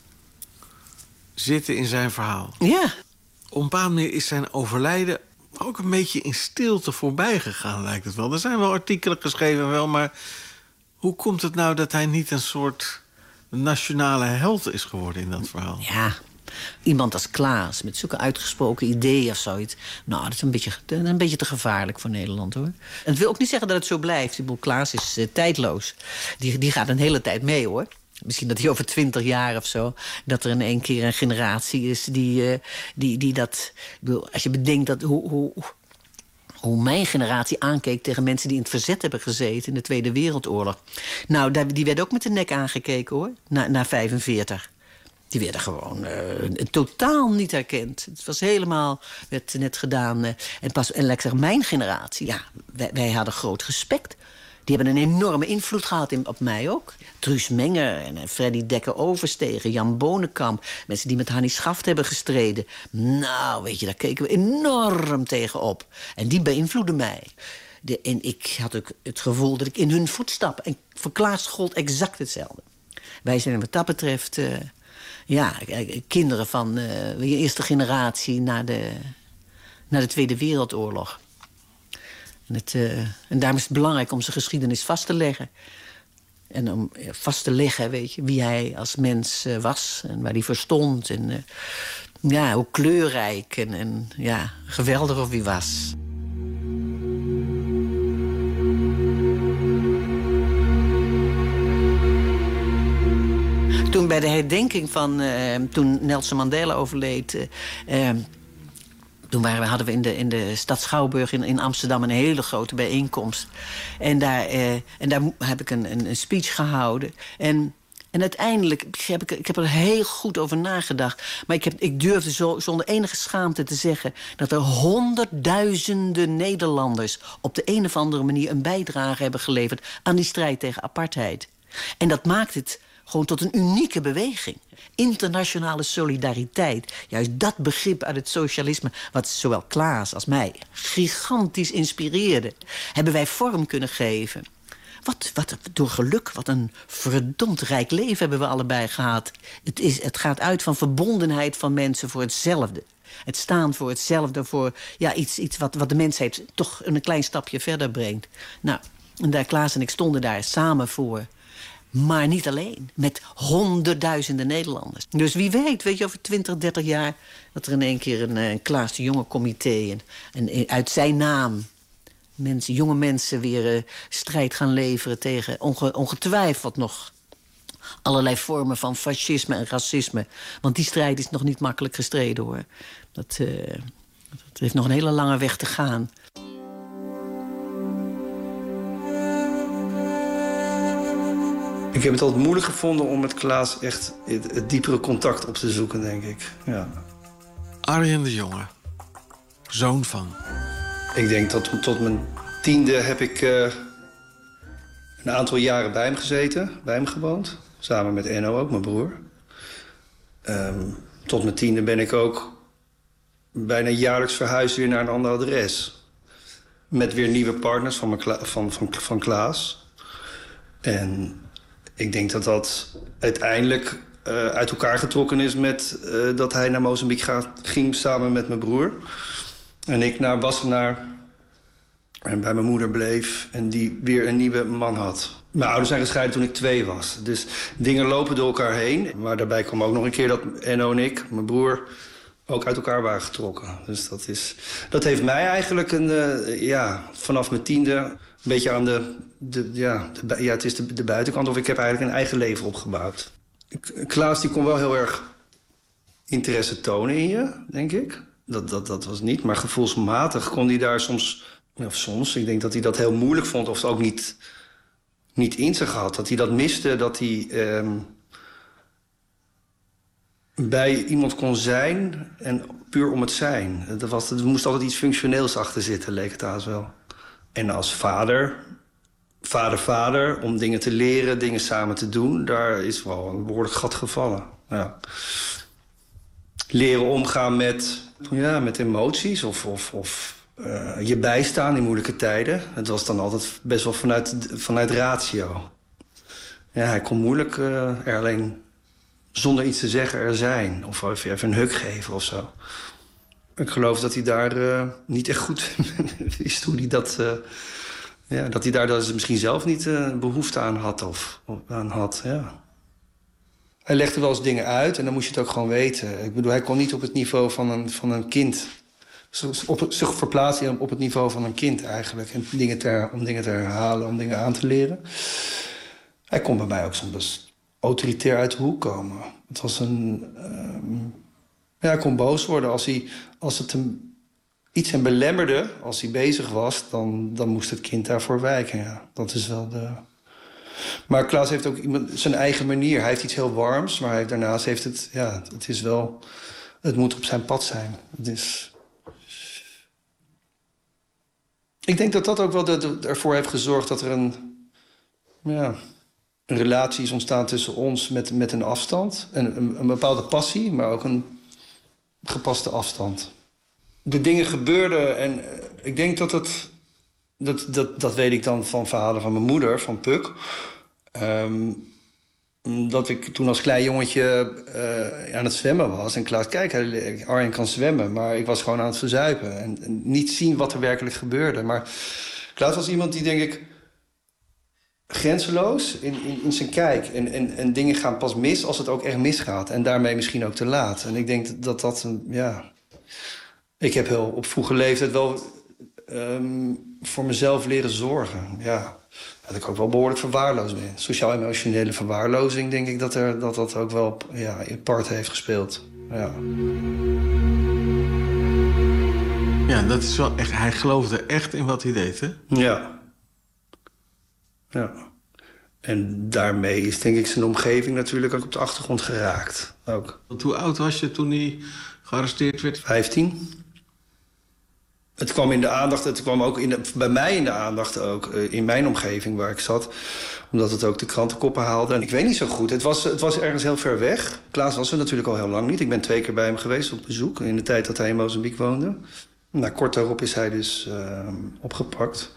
zitten in zijn verhaal. Ja. Op een bepaalde manier is zijn overlijden ook een beetje in stilte voorbij gegaan, lijkt het wel. Er zijn wel artikelen geschreven, wel, maar hoe komt het nou dat hij niet een soort nationale held is geworden in dat verhaal? Ja, iemand als Klaas met zulke uitgesproken ideeën of zoiets. Nou, dat is een beetje, een beetje te gevaarlijk voor Nederland, hoor. En het wil ook niet zeggen dat het zo blijft. Ik bedoel, Klaas is uh, tijdloos. Die, die gaat een hele tijd mee, hoor. Misschien dat hij over twintig jaar of zo, dat er in één keer een generatie is die, uh, die, die dat. Ik bedoel, als je bedenkt dat hoe, hoe, hoe mijn generatie aankeek tegen mensen die in het verzet hebben gezeten in de Tweede Wereldoorlog. Nou, die werden ook met de nek aangekeken, hoor, na, na vijfenveertig. Die werden gewoon uh, totaal niet herkend. Het was helemaal, werd net gedaan. Uh, en pas, en laat ik zeggen, mijn generatie, ja, wij, wij hadden groot respect. Die hebben een enorme invloed gehad in, op mij ook. Truus Menger en uh, Freddy Dekker-Overstegen, Jan Bonenkamp. Mensen die met Hannie Schaft hebben gestreden. Nou, weet je, daar keken we enorm tegen op. En die beïnvloeden mij. De, en ik had ook het gevoel dat ik in hun voetstappen. En voor Klaas gold exact hetzelfde. Wij zijn wat dat betreft Uh, ja, kinderen van uh, de eerste generatie na de, na de Tweede Wereldoorlog. En, het, uh, en daarom is het belangrijk om zijn geschiedenis vast te leggen. En om ja, vast te leggen, weet je, wie hij als mens uh, was en waar hij voor stond. En uh, ja, hoe kleurrijk en, en ja, geweldig of hij was. Toen bij de herdenking van uh, toen Nelson Mandela overleed, Uh, uh, toen waren we, hadden we in de, in de stad Schouwburg in, in Amsterdam een hele grote bijeenkomst. En daar, uh, en daar heb ik een, een, een speech gehouden. En, en uiteindelijk heb ik, ik heb er heel goed over nagedacht. Maar ik, heb, ik durfde zo, zonder enige schaamte te zeggen dat er honderdduizenden Nederlanders op de een of andere manier een bijdrage hebben geleverd aan die strijd tegen apartheid. En dat maakt het gewoon tot een unieke beweging. Internationale solidariteit. Juist dat begrip uit het socialisme, wat zowel Klaas als mij gigantisch inspireerde, hebben wij vorm kunnen geven. Wat, wat door geluk, wat een verdomd rijk leven hebben we allebei gehad. Het, is, het gaat uit van verbondenheid van mensen voor hetzelfde. Het staan voor hetzelfde, voor ja, iets, iets wat, wat de mensheid toch een klein stapje verder brengt. Nou, en daar Klaas en ik stonden daar samen voor. Maar niet alleen, met honderdduizenden Nederlanders. Dus wie weet, weet je, over twintig, dertig jaar dat er in één keer een, een Klaas de Jonge comité en, en uit zijn naam mensen, jonge mensen weer uh, strijd gaan leveren tegen onge, ongetwijfeld nog allerlei vormen van fascisme en racisme. Want die strijd is nog niet makkelijk gestreden, hoor. Dat, uh, dat heeft nog een hele lange weg te gaan. Ik heb het altijd moeilijk gevonden om met Klaas echt het, het diepere contact op te zoeken, denk ik. Ja. Arjen de Jonge, zoon van. Ik denk dat tot mijn tiende heb ik uh, een aantal jaren bij hem gezeten, bij hem gewoond. Samen met Enno ook, mijn broer. Um, tot mijn tiende ben ik ook bijna jaarlijks verhuisd weer naar een ander adres. Met weer nieuwe partners van, mijn Kla- van, van, van Klaas. En ik denk dat dat uiteindelijk uh, uit elkaar getrokken is met uh, dat hij naar Mozambique gaat, ging samen met mijn broer. En ik naar Wassenaar en bij mijn moeder bleef en die weer een nieuwe man had. Mijn ouders zijn gescheiden toen ik twee was. Dus dingen lopen door elkaar heen. Maar daarbij kwam ook nog een keer dat Enno en ik, mijn broer, ook uit elkaar waren getrokken. Dus dat, is, dat heeft mij eigenlijk een, uh, ja, vanaf mijn tiende een beetje aan de, de, ja, de, ja, het is de, de buitenkant. Of ik heb eigenlijk een eigen leven opgebouwd. Klaas die kon wel heel erg interesse tonen in je, denk ik. Dat, dat, dat was niet, maar gevoelsmatig kon hij daar soms... Of soms, ik denk dat hij dat heel moeilijk vond... of het ook niet, niet in zich had. Dat hij dat miste, dat hij... Um, bij iemand kon zijn en puur om het zijn. Er, was, er moest altijd iets functioneels achter zitten, leek het haast wel. En als vader, vader, vader, om dingen te leren, dingen samen te doen... daar is wel een behoorlijk gat gevallen. Ja. Leren omgaan met, ja, met emoties of, of, of uh, je bijstaan in moeilijke tijden. Het was dan altijd best wel vanuit, vanuit ratio. Ja, hij kon moeilijk uh, er alleen... zonder iets te zeggen er zijn. Of even een huk geven of zo. Ik geloof dat hij daar uh, niet echt goed wist hoe hij dat... Uh, ja, dat hij daar dus misschien zelf niet uh, behoefte aan had. Of, of aan had, ja. Hij legde wel eens dingen uit en dan moest je het ook gewoon weten. Ik bedoel, hij kon niet op het niveau van een, van een kind... Op, zich verplaatsen op het niveau van een kind eigenlijk. En dingen te, om dingen te herhalen, om dingen aan te leren. Hij kon bij mij ook soms... autoritair uit de hoek komen. Het was een... Um, ja, hij kon boos worden. Als, hij, als het hem iets hem belemmerde, als hij bezig was... dan, dan moest het kind daarvoor wijken. Ja. Dat is wel de... Maar Klaas heeft ook iemand, zijn eigen manier. Hij heeft iets heel warms, maar hij heeft, daarnaast heeft het... Ja, het is wel... Het moet op zijn pad zijn. Het is... Ik denk dat dat ook wel de, de, ervoor heeft gezorgd dat er een... Ja... Een relatie is ontstaan tussen ons met, met een afstand. Een, een, een bepaalde passie, maar ook een gepaste afstand. De dingen gebeurden en uh, ik denk dat het... Dat, dat, dat weet ik dan van verhalen van mijn moeder, van Puk. Um, dat ik toen als klein jongetje uh, aan het zwemmen was. En Klaas, kijk, Arjen kan zwemmen. Maar ik was gewoon aan het verzuipen. En, en niet zien wat er werkelijk gebeurde. Maar Klaas was iemand die, denk ik... grenzeloos in, in, in zijn kijk. En, en, en dingen gaan pas mis als het ook echt misgaat. En daarmee misschien ook te laat. En ik denk dat dat... Een, ja... Ik heb heel op vroege leeftijd wel um, voor mezelf leren zorgen. Ja. Dat ik ook wel behoorlijk verwaarloosd ben. Sociaal-emotionele verwaarlozing, denk ik dat er, dat, dat ook wel ja, een part heeft gespeeld. Ja. Ja, dat is wel echt... Hij geloofde echt in wat hij deed, hè? Ja. Ja. En daarmee is denk ik zijn omgeving natuurlijk ook op de achtergrond geraakt. Ook. Want hoe oud was je toen hij gearresteerd werd? Vijftien. Het kwam in de aandacht, het kwam ook in de, bij mij in de aandacht ook, in mijn omgeving waar ik zat. Omdat het ook de krantenkoppen haalde. En ik weet niet zo goed, het was, het was ergens heel ver weg. Klaas was er natuurlijk al heel lang niet. Ik ben twee keer bij hem geweest op bezoek in de tijd dat hij in Mozambique woonde. Nou, kort daarop is hij dus uh, opgepakt.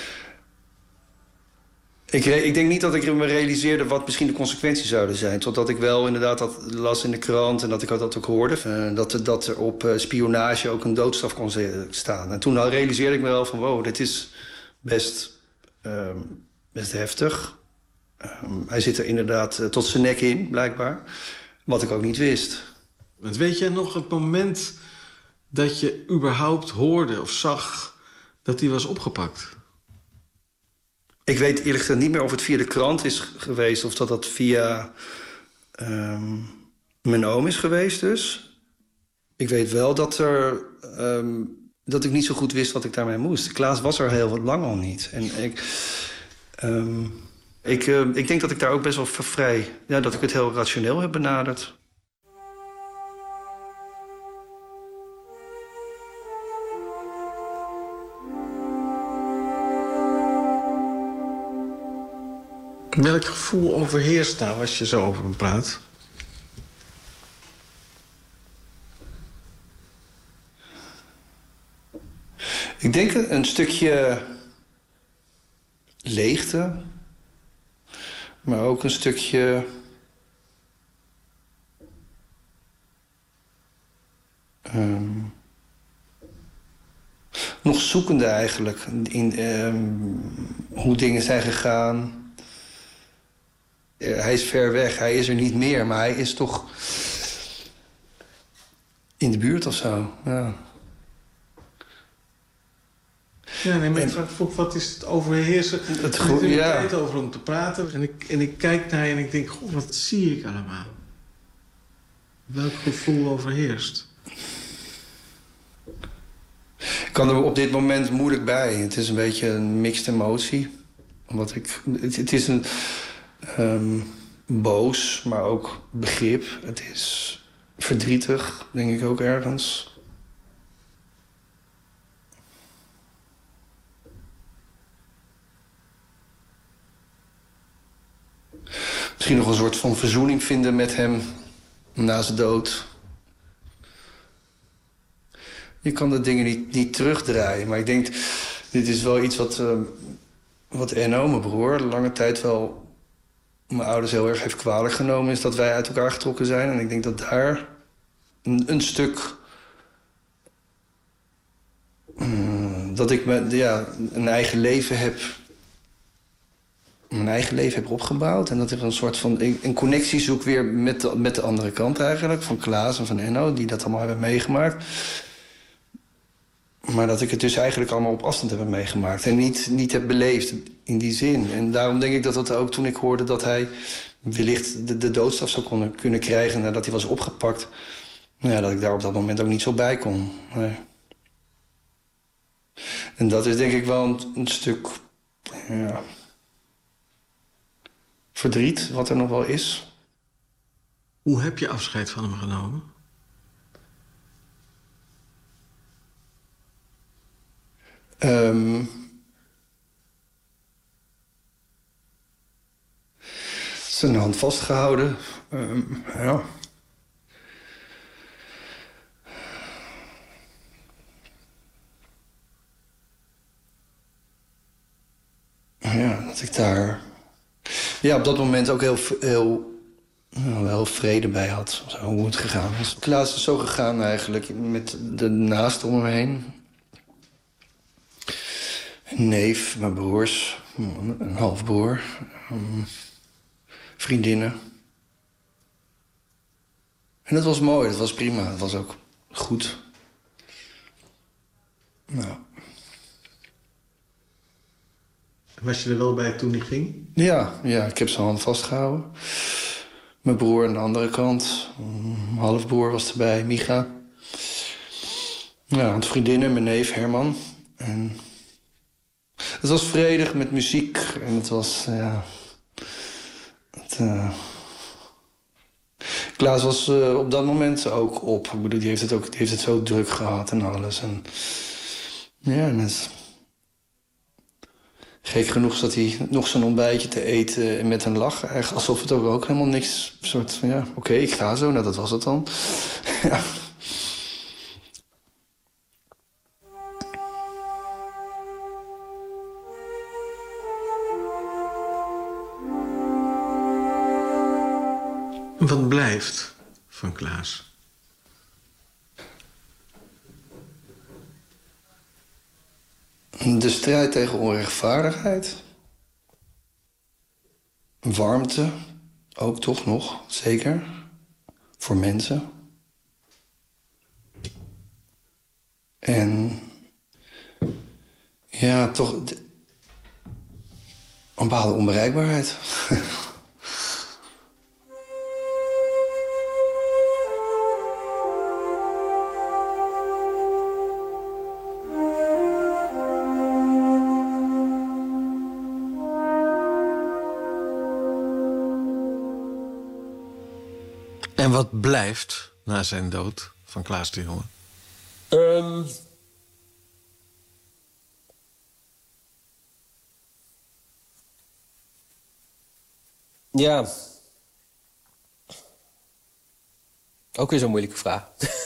Ik, ik denk niet dat ik me realiseerde wat misschien de consequenties zouden zijn. Totdat ik wel inderdaad dat las in de krant en dat ik dat ook hoorde. Uh, dat, dat er op uh, spionage ook een doodstraf kon staan. En toen realiseerde ik me wel van wow, dit is best, uh, best heftig. Um, hij zit er inderdaad uh, tot zijn nek in, blijkbaar. Wat ik ook niet wist. Want weet jij nog het moment dat je überhaupt hoorde of zag dat hij was opgepakt? Ik weet eerlijk gezegd niet meer of het via de krant is geweest... of dat dat via um, mijn oom is geweest dus. Ik weet wel dat, er, um, dat ik niet zo goed wist wat ik daarmee moest. Klaas was er heel wat lang al niet. En ik, um, ik, uh, ik denk dat ik daar ook best wel vrij... Ja, dat ik het heel rationeel heb benaderd. Welk gevoel overheerst nou als je zo over hem praat? Ik denk een stukje leegte. Maar ook een stukje... Um, nog zoekende eigenlijk in um, hoe dingen zijn gegaan... Hij is ver weg, hij is er niet meer, maar hij is toch... in de buurt of zo, ja. Ja, nee, maar ik vraag me, wat is het overheersen? Het goed, ja. tijd over om te praten. En ik, en ik kijk naar je en ik denk, goh, wat zie ik allemaal? Welk gevoel overheerst? Ik kan er op dit moment moeilijk bij. Het is een beetje een mixed emotie. Omdat ik, het, het is een um, boos, maar ook begrip. Het is verdrietig, denk ik ook ergens. Misschien nog een soort van verzoening vinden met hem na zijn dood. Je kan de dingen niet, niet terugdraaien. Maar ik denk, dit is wel iets wat, uh, wat Enno, mijn broer, lange tijd wel mijn ouders heel erg heeft kwalijk genomen, is dat wij uit elkaar getrokken zijn. En ik denk dat daar een, een stuk... Uh, dat ik me, ja, een eigen leven heb... mijn eigen leven heb opgebouwd. En dat ik een soort van een connectie zoek weer met de, met de andere kant eigenlijk. Van Klaas en van Enno, die dat allemaal hebben meegemaakt. Maar dat ik het dus eigenlijk allemaal op afstand heb meegemaakt. En niet, niet heb beleefd in die zin. En daarom denk ik dat dat ook toen ik hoorde dat hij wellicht de, de doodstraf zou kunnen, kunnen krijgen nadat hij was opgepakt. Nou ja, dat ik daar op dat moment ook niet zo bij kon. Nee. En dat is denk ik wel een, een stuk... Ja, verdriet, wat er nog wel is. Hoe heb je afscheid van hem genomen? Um, zijn hand vastgehouden. Um, ja. Ja, dat ik daar... Ja, op dat moment ook heel, heel, nou, heel vrede bij had. Zo, hoe het gegaan is. Klaas is zo gegaan eigenlijk, met de naasten om hem heen. Een neef, mijn broers, een halfbroer, um, vriendinnen. En dat was mooi, dat was prima, dat was ook goed. Nou... Was je er wel bij toen hij ging? Ja, ja, ik heb zijn hand vastgehouden. Mijn broer aan de andere kant. Mijn halfbroer was erbij, Micha. Ja, het vriendinnen, mijn neef Herman. En het was vredig met muziek. En het was, ja... Het, uh... Klaas was uh, op dat moment ook op. Ik bedoel, die heeft het, ook, die heeft het zo druk gehad en alles. En ja, en het... Gek genoeg zat hij nog zo'n ontbijtje te eten en met een lach. Eigenlijk alsof het ook, ook helemaal niks... soort van, ja, oké, okay, ik ga zo. Nou, dat was het dan. Ja. Wat blijft van Klaas? De strijd tegen onrechtvaardigheid. Warmte, ook toch nog, zeker. Voor mensen. En ja, toch een bepaalde onbereikbaarheid. En wat blijft na zijn dood van Klaas de Jonge? Um, ja. Ook weer zo'n moeilijke vraag.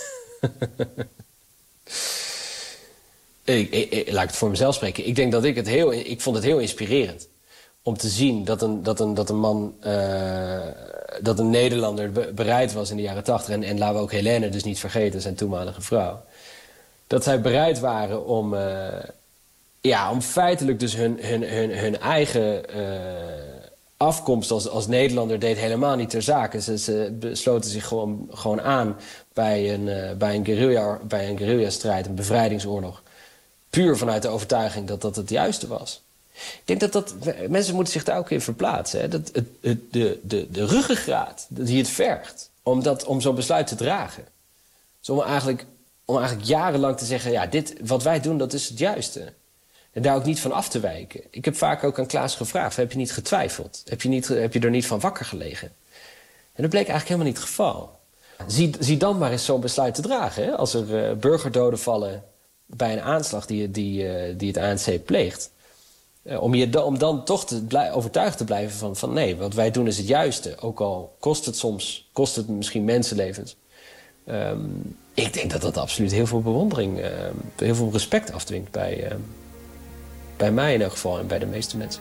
ik, ik, ik, laat ik het voor mezelf spreken. Ik denk dat ik het heel... Ik vond het heel inspirerend. Om te zien dat een, dat een, dat een man... Uh, dat een Nederlander be- bereid was in de jaren tachtig... En, en laten we ook Helene dus niet vergeten, zijn toenmalige vrouw... dat zij bereid waren om... Uh, ja, om feitelijk dus hun, hun, hun, hun eigen uh, afkomst als, als Nederlander deed helemaal niet ter zake. Ze, ze besloten zich gewoon, gewoon aan bij een, uh, bij een guerrilla, bij een guerrilla-strijd, een bevrijdingsoorlog. Puur vanuit de overtuiging dat dat het juiste was. Ik denk dat dat... Mensen moeten zich daar ook in verplaatsen. Hè? Dat het, het, de, de, de ruggengraat die het vergt om, dat, om zo'n besluit te dragen. Dus om eigenlijk, om eigenlijk jarenlang te zeggen... ja, dit, wat wij doen, dat is het juiste. En daar ook niet van af te wijken. Ik heb vaak ook aan Klaas gevraagd... heb je niet getwijfeld? Heb je, niet, heb je er niet van wakker gelegen? En dat bleek eigenlijk helemaal niet het geval. Zie, zie dan maar eens zo'n besluit te dragen. Hè? Als er uh, burgerdoden vallen bij een aanslag die, die, uh, die het A N C pleegt... Uh, om, je, om dan toch te blij, overtuigd te blijven van, van... nee, wat wij doen is het juiste. Ook al kost het soms, kost het misschien mensenlevens. Um, ik denk dat dat absoluut heel veel bewondering... Uh, heel veel respect afdwingt bij, uh, bij mij in elk geval... en bij de meeste mensen.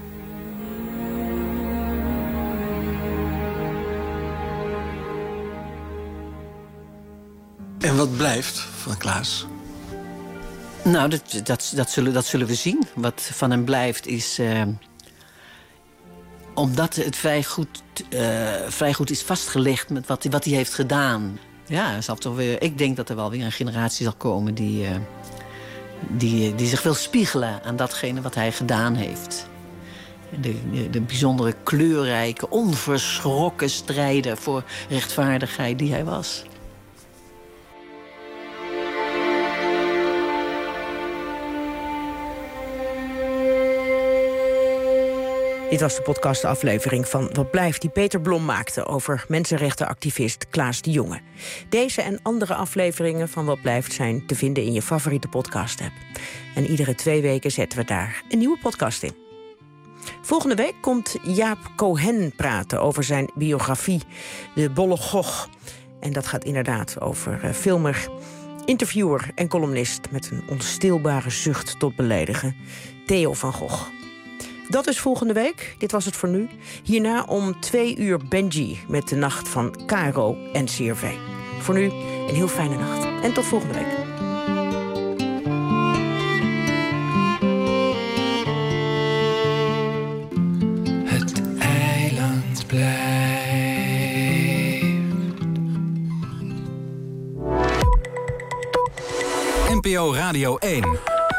En wat blijft van Klaas? Nou, dat, dat, dat, zullen, dat zullen we zien. Wat van hem blijft is... Uh, omdat het vrij goed, uh, vrij goed is vastgelegd met wat, wat hij heeft gedaan. Ja, zal toch weer, ik denk dat er wel weer een generatie zal komen... die, uh, die, die zich wil spiegelen aan datgene wat hij gedaan heeft. De, de, de bijzondere, kleurrijke, onverschrokken strijder... voor rechtvaardigheid die hij was. Dit was de podcastaflevering van Wat Blijft... die Peter Blom maakte over mensenrechtenactivist Klaas de Jonge. Deze en andere afleveringen van Wat Blijft... zijn te vinden in je favoriete podcast-app. En iedere twee weken zetten we daar een nieuwe podcast in. Volgende week komt Jaap Cohen praten over zijn biografie... De Bolle Gog. En dat gaat inderdaad over uh, filmer, interviewer en columnist... met een onstilbare zucht tot beledigen, Theo van Gogh. Dat is volgende week. Dit was het voor nu. Hierna om twee uur Benji met de nacht van Caro en C R V. Voor nu een heel fijne nacht. En tot volgende week. Het eiland blijft. N P O Radio één.